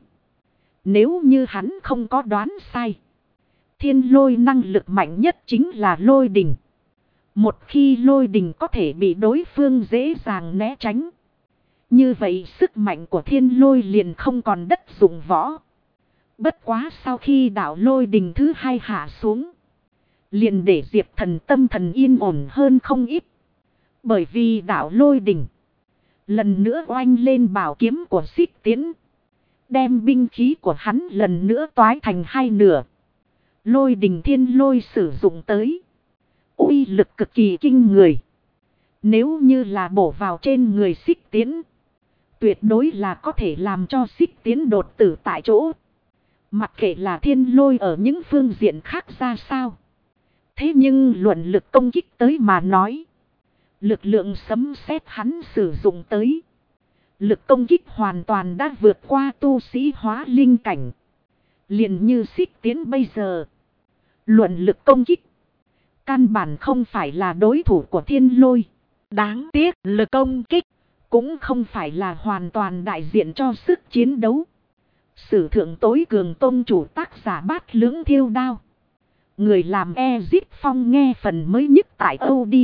Speaker 1: Nếu như hắn không có đoán sai, thiên lôi năng lực mạnh nhất chính là lôi đình. Một khi lôi đình có thể bị đối phương dễ dàng né tránh, như vậy sức mạnh của thiên lôi liền không còn đất dụng võ. Bất quá sau khi đạo lôi đình thứ 2 hạ xuống, liền để Diệp Thần tâm thần yên ổn hơn không ít. Bởi vì đạo lôi đình lần nữa oanh lên bảo kiếm của Xích Tiến, đem binh khí của hắn lần nữa toái thành 2 nửa. Lôi đình thiên lôi sử dụng tới, uy lực cực kỳ kinh người. Nếu như là bổ vào trên người Xích Tiến, tuyệt đối là có thể làm cho Xích Tiến đột tử tại chỗ. Mặc kệ là thiên lôi ở những phương diện khác ra sao. Thế nhưng luận lực công kích tới mà nói, lực lượng sấm sét hắn sử dụng tới, lực công kích hoàn toàn đã vượt qua tu sĩ hóa linh cảnh. Liền như Xích Tiến bây giờ, luận lực công kích, căn bản không phải là đối thủ của thiên lôi. Đáng tiếc lực công kích cũng không phải là hoàn toàn đại diện cho sức chiến đấu. Sử thượng tối cường tôn chủ tác giả Bát Lưỡng Thiêu Đao. Người làm Ezip Phong nghe phần mới nhất tại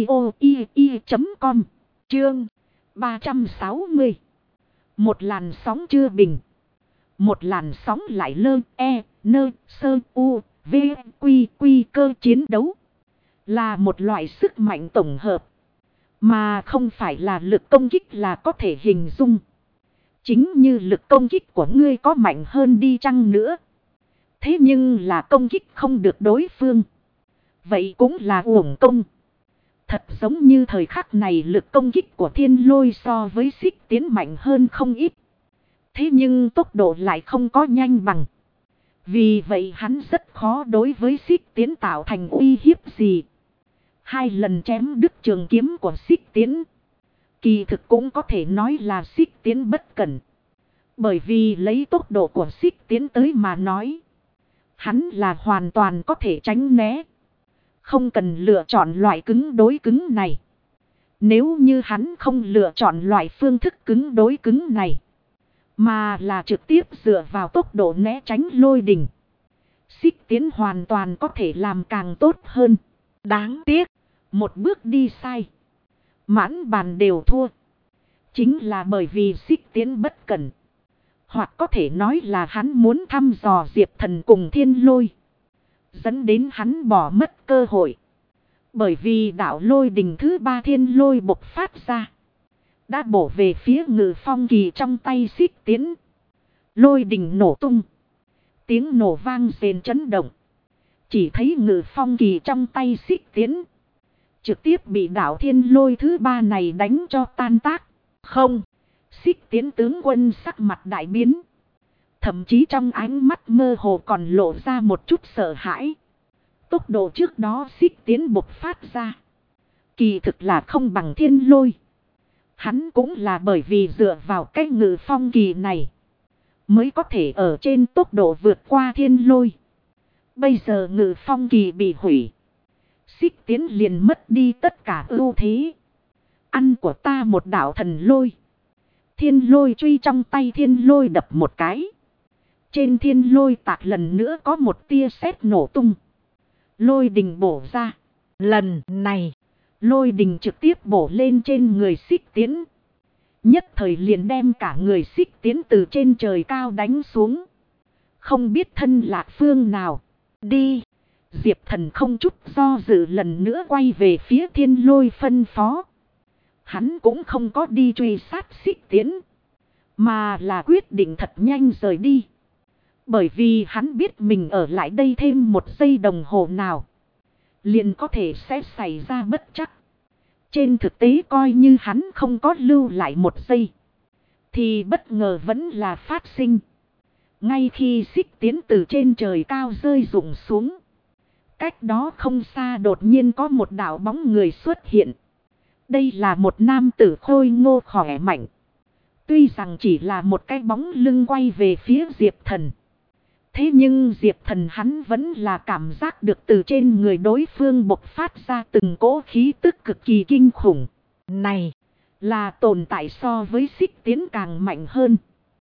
Speaker 1: audio.com. Chương 360. Một làn sóng chưa bình. Một làn sóng lại lơ sơ u v quy cơ chiến đấu. Là một loại sức mạnh tổng hợp, mà không phải là lực công kích là có thể hình dung. Chính như lực công kích của ngươi có mạnh hơn đi chăng nữa, thế nhưng là công kích không được đối phương, vậy cũng là uổng công. Thật giống như thời khắc này lực công kích của thiên lôi so với Xích Tiến mạnh hơn không ít. Thế nhưng tốc độ lại không có nhanh bằng. Vì vậy hắn rất khó đối với Xích Tiến tạo thành uy hiếp gì. 2 lần chém đứt trường kiếm của Xích Tiến, kỳ thực cũng có thể nói là Xích Tiến bất cẩn. Bởi vì lấy tốc độ của Xích Tiến tới mà nói, hắn là hoàn toàn có thể tránh né. Không cần lựa chọn loại cứng đối cứng này. Nếu như hắn không lựa chọn loại phương thức cứng đối cứng này, mà là trực tiếp dựa vào tốc độ né tránh lôi đình, Xích Tiến hoàn toàn có thể làm càng tốt hơn. Đáng tiếc, một bước đi sai, mãn bàn đều thua. Chính là bởi vì Xích Tiến bất cẩn. Hoặc có thể nói là hắn muốn thăm dò Diệp Thần cùng thiên lôi, dẫn đến hắn bỏ mất cơ hội. Bởi vì đạo lôi đình thứ 3 thiên lôi bộc phát ra, đã bổ về phía Ngự Phong Kỳ trong tay Xích Tiến. Lôi đình nổ tung, tiếng nổ vang rền chấn động. Chỉ thấy Ngự Phong Kỳ trong tay Xích Tiến trực tiếp bị đạo thiên lôi thứ 3 này đánh cho tan tác. Không, Xích Tiến tướng quân sắc mặt đại biến. Thậm chí trong ánh mắt mơ hồ còn lộ ra một chút sợ hãi. Tốc độ trước đó Xích Tiến bộc phát ra, kỳ thực là không bằng thiên lôi. Hắn cũng là bởi vì dựa vào cái Ngự Phong Kỳ này, mới có thể ở trên tốc độ vượt qua thiên lôi. Bây giờ Ngự Phong Kỳ bị hủy, Xích Tiến liền mất đi tất cả ưu thế. Ăn của ta một đạo thần lôi. Thiên lôi truy trong tay thiên lôi đập một cái, Trên thiên lôi tạc lần nữa có một tia sét nổ tung. Lôi đình bổ ra.
Speaker 2: Lần này,
Speaker 1: lôi đình trực tiếp bổ lên trên người Xích Tiến. Nhất thời liền đem cả người Xích Tiến từ trên trời cao đánh xuống. Không biết thân lạc phương nào.
Speaker 2: đi,
Speaker 1: Diệp Thần không chút do dự lần nữa quay về phía thiên lôi phân phó. Hắn cũng không có đi truy sát Xích Tiến, mà là quyết định thật nhanh rời đi. Bởi vì hắn biết mình ở lại đây thêm một giây đồng hồ nào, liền có thể sẽ xảy ra bất trắc. Trên thực tế coi như hắn không có lưu lại một giây, thì bất ngờ vẫn là phát sinh. Ngay khi Xích Tiến từ trên trời cao rơi rụng xuống, cách đó không xa đột nhiên có một đạo bóng người xuất hiện. Đây là một nam tử khôi ngô khỏe mạnh. Tuy rằng chỉ là một cái bóng lưng quay về phía Diệp Thần, thế nhưng Diệp Thần hắn vẫn là cảm giác được từ trên người đối phương bộc phát ra từng cỗ khí tức cực kỳ kinh khủng.
Speaker 2: này,
Speaker 1: Là tồn tại so với Xích Tiến càng mạnh hơn.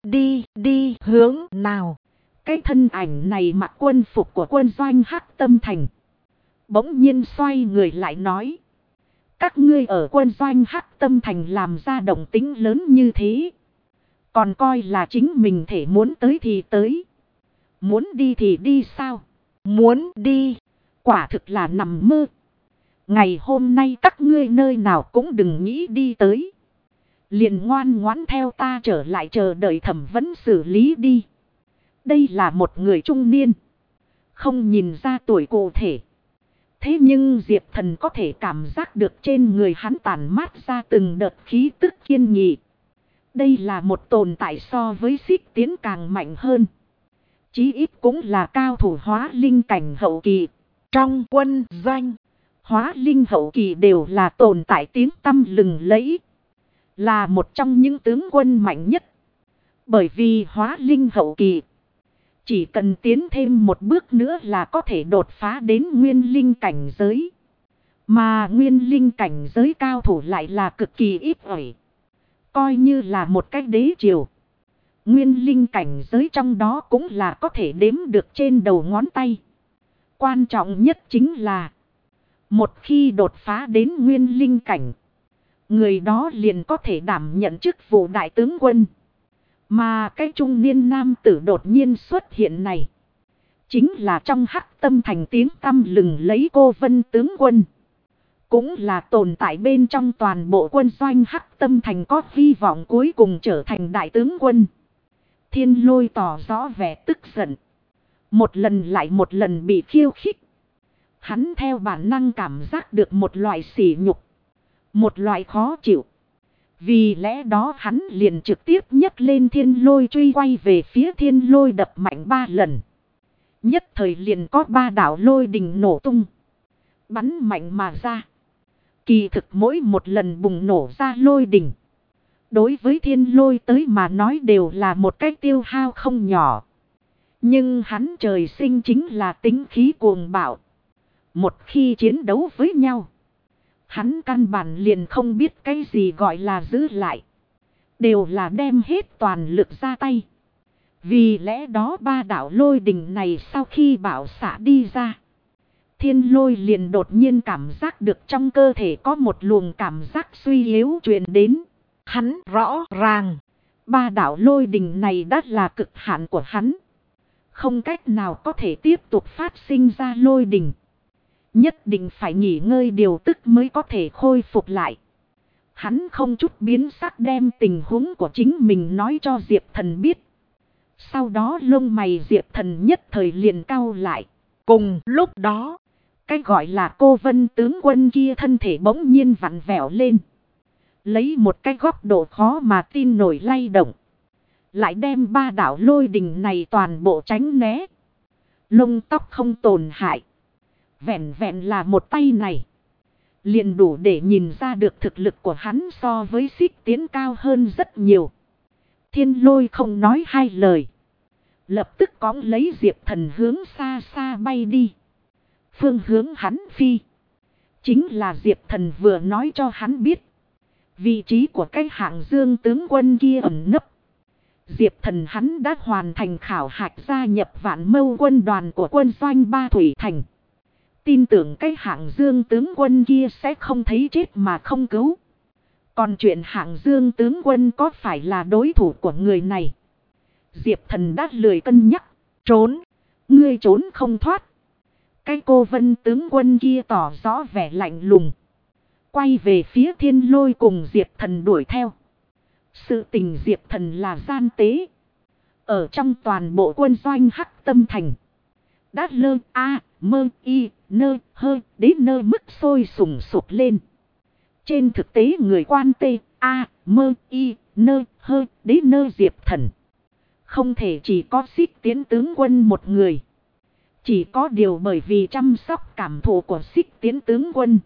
Speaker 2: đi, hướng nào?
Speaker 1: Cái thân ảnh này mặc quân phục của quân doanh Hắc Tâm Thành. Bỗng nhiên xoay người lại nói. Các ngươi ở quân doanh Hắc Tâm Thành làm ra động tĩnh lớn như thế, còn coi là chính mình thể muốn tới thì tới, muốn đi thì đi sao?
Speaker 2: Muốn đi,
Speaker 1: Quả thực là nằm mơ. Ngày hôm nay các ngươi nơi nào cũng đừng nghĩ đi tới, liền ngoan ngoãn theo ta trở lại chờ đợi thẩm vấn xử lý đi. Đây là một người trung niên, không nhìn ra tuổi cụ thể. Thế nhưng Diệp Thần có thể cảm giác được trên người hắn tản mát ra từng đợt khí tức kiên nghị. Đây là một tồn tại so với Xích Tiến càng mạnh hơn. Chí ít cũng là cao thủ hóa linh cảnh hậu kỳ.
Speaker 2: trong quân doanh,
Speaker 1: Hóa linh hậu kỳ đều là tồn tại tiếng tăm lừng lẫy, là một trong những tướng quân mạnh nhất. Bởi vì hóa linh hậu kỳ, chỉ cần tiến thêm một bước nữa là có thể đột phá đến nguyên linh cảnh giới. Mà nguyên linh cảnh giới cao thủ lại là cực kỳ ít ỏi. Coi như là một cái đế triều, nguyên linh cảnh giới trong đó cũng là có thể đếm được trên đầu ngón tay. Quan trọng nhất chính là, một khi đột phá đến nguyên linh cảnh, người đó liền có thể đảm nhận chức vụ đại tướng quân. Mà cái trung niên nam tử đột nhiên xuất hiện này, chính là trong Hắc Tâm Thành tiếng tăm lừng lấy Cô Vân tướng quân. Cũng là tồn tại bên trong toàn bộ quân doanh Hắc Tâm Thành có hy vọng cuối cùng trở thành đại tướng quân. Thiên Lôi tỏ rõ vẻ tức giận, một lần lại một lần bị khiêu khích. Hắn theo bản năng cảm giác được một loại sỉ nhục, một loại khó chịu. Vì lẽ đó hắn liền trực tiếp nhấc lên Thiên Lôi truy quay về phía Thiên Lôi đập mạnh 3 lần. Nhất thời liền có 3 đạo lôi đình nổ tung, bắn mạnh mà ra. Kỳ thực mỗi một lần bùng nổ ra lôi đình, đối với Thiên Lôi tới mà nói đều là một cái tiêu hao không nhỏ. Nhưng hắn trời sinh chính là tính khí cuồng bạo. Một khi chiến đấu với nhau, hắn căn bản liền không biết cái gì gọi là giữ lại, đều là đem hết toàn lực ra tay. Vì lẽ đó 3 đạo lôi đình này sau khi bạo xạ đi ra, Thiên Lôi liền đột nhiên cảm giác được trong cơ thể có một luồng cảm giác suy yếu truyền đến.
Speaker 2: hắn rõ ràng,
Speaker 1: 3 đạo lôi đình này đã là cực hạn của hắn, không cách nào có thể tiếp tục phát sinh ra lôi đình. Nhất định phải nghỉ ngơi điều tức mới có thể khôi phục lại. Hắn không chút biến sắc đem tình huống của chính mình nói cho Diệp Thần biết. Sau đó lông mày Diệp Thần nhất thời liền cau lại.
Speaker 2: cùng lúc đó,
Speaker 1: Cái gọi là Cô Vân tướng quân kia thân thể bỗng nhiên vặn vẹo lên, lấy một cái góc độ khó mà tin nổi lay động, lại đem 3 đạo lôi đình này toàn bộ tránh né. Lông tóc không tổn hại, vẹn vẹn là một tay này, liền đủ để nhìn ra được thực lực của hắn so với Xích Tiến cao hơn rất nhiều. Thiên Lôi không nói hai lời, lập tức cõng lấy Diệp Thần hướng xa xa bay đi. Phương hướng hắn phi, chính là Diệp Thần vừa nói cho hắn biết. Vị trí của cái hạng Dương tướng quân kia ẩn nấp, Diệp Thần hắn đã hoàn thành khảo hạch gia nhập Vạn Mâu quân đoàn của quân doanh Ba Thủy Thành. Tin tưởng cái Hạng Dương tướng quân kia sẽ không thấy chết mà không cứu. Còn chuyện Hạng Dương tướng quân có phải là đối thủ của người này? Diệp Thần đã lười cân nhắc.
Speaker 2: Trốn.
Speaker 1: Ngươi trốn không thoát. Cái Cô Vân tướng quân kia tỏ rõ vẻ lạnh lùng. Quay về phía Thiên Lôi cùng Diệp Thần đuổi theo. Sự tình Diệp Thần là gian tế. Ở trong toàn bộ quân doanh Hắc Tâm Thành. Đã lơ mơ y nơ hơ đến nơi mức sôi sùng sụp lên. Trên thực tế người quan mơ y nơ hơ đến nơi Diệp Thần. Không thể chỉ có Xích Tiến tướng quân một người. Chỉ có điều bởi vì chăm sóc cảm thụ của Xích Tiến tướng quân.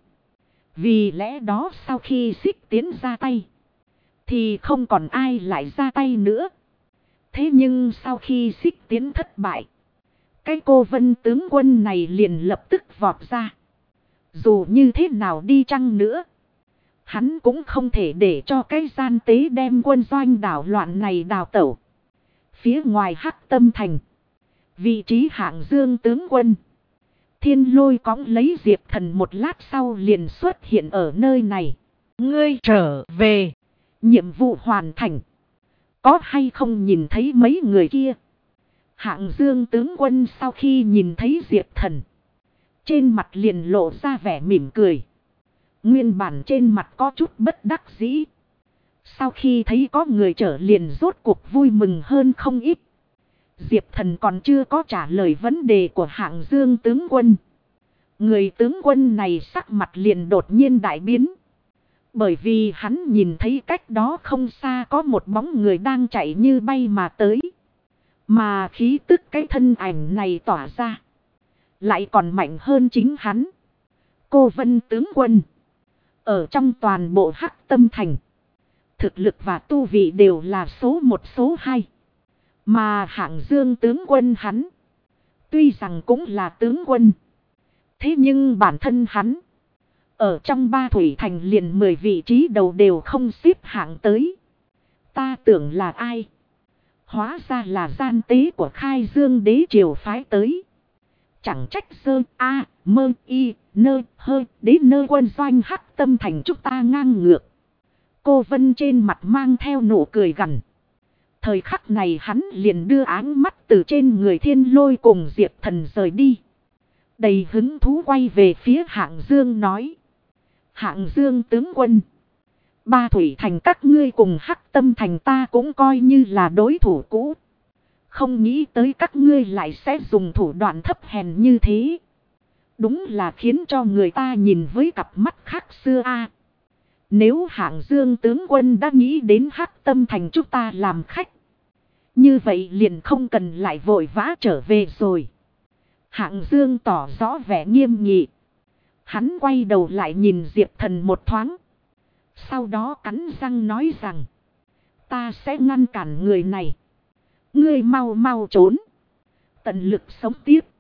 Speaker 1: Vì lẽ đó sau khi Xích Tiến ra tay. Thì không còn ai lại ra tay nữa. Thế nhưng sau khi Xích Tiến thất bại. Cái Cô Vân tướng quân này liền lập tức vọt ra. Dù như thế nào đi chăng nữa. Hắn cũng không thể để cho cái gian tế đem quân doanh đảo loạn này đào tẩu. Phía ngoài Hắc Tâm Thành. Vị trí Hạng Dương tướng quân. Thiên Lôi cõng lấy Diệp Thần một lát sau liền xuất hiện ở nơi này.
Speaker 2: Ngươi trở về.
Speaker 1: Nhiệm vụ hoàn thành. Có hay không nhìn thấy mấy người kia? Hạng Dương tướng quân sau khi nhìn thấy Diệp Thần. Trên mặt liền lộ ra vẻ mỉm cười. Nguyên bản trên mặt có chút bất đắc dĩ. Sau khi thấy có người trở liền rốt cuộc vui mừng hơn không ít. Diệp Thần còn chưa có trả lời vấn đề của Hạng Dương tướng quân. Người tướng quân này sắc mặt liền đột nhiên đại biến. Bởi vì hắn nhìn thấy cách đó không xa có một bóng người đang chạy như bay mà tới. Mà khí tức cái thân ảnh này tỏa ra. Lại còn mạnh hơn chính hắn. Cô Vân tướng quân. Ở trong toàn bộ Hắc Tâm Thành. Thực lực và tu vị đều là số 1 số 2. Mà Hạng Dương tướng quân hắn. Tuy rằng cũng là tướng quân. Thế nhưng bản thân hắn. Ở trong Ba Thủy Thành liền 10 vị trí đầu đều không xếp hạng tới. Ta tưởng là ai? Hóa ra là gian tế của Khai Dương đế triều phái tới. Chẳng trách mơ y nơ hơ đến nơi quân doanh Hắc Tâm Thành chúng ta ngang ngược. Cô Vân trên mặt mang theo nụ cười gằn. Thời khắc này hắn liền đưa áng mắt từ trên người Thiên Lôi cùng Diệp Thần rời đi. Đầy hứng thú quay về phía Hạng Dương nói. Hạng Dương tướng quân. Ba Thủy Thành các ngươi cùng Hắc Tâm Thành ta cũng coi như là đối thủ cũ. Không nghĩ tới các ngươi lại sẽ dùng thủ đoạn thấp hèn như thế. Đúng là khiến cho người ta nhìn với cặp mắt khác xưa a. Nếu Hạng Dương tướng quân đã nghĩ đến Hắc Tâm Thành chúng ta làm khách. Như vậy liền không cần lại vội vã trở về rồi. Hạng Dương tỏ rõ vẻ nghiêm nghị. Hắn quay đầu lại nhìn Diệp Thần một thoáng. Sau đó cắn răng nói rằng. Ta sẽ ngăn cản người này. Ngươi mau mau trốn. Tận lực sống tiếp.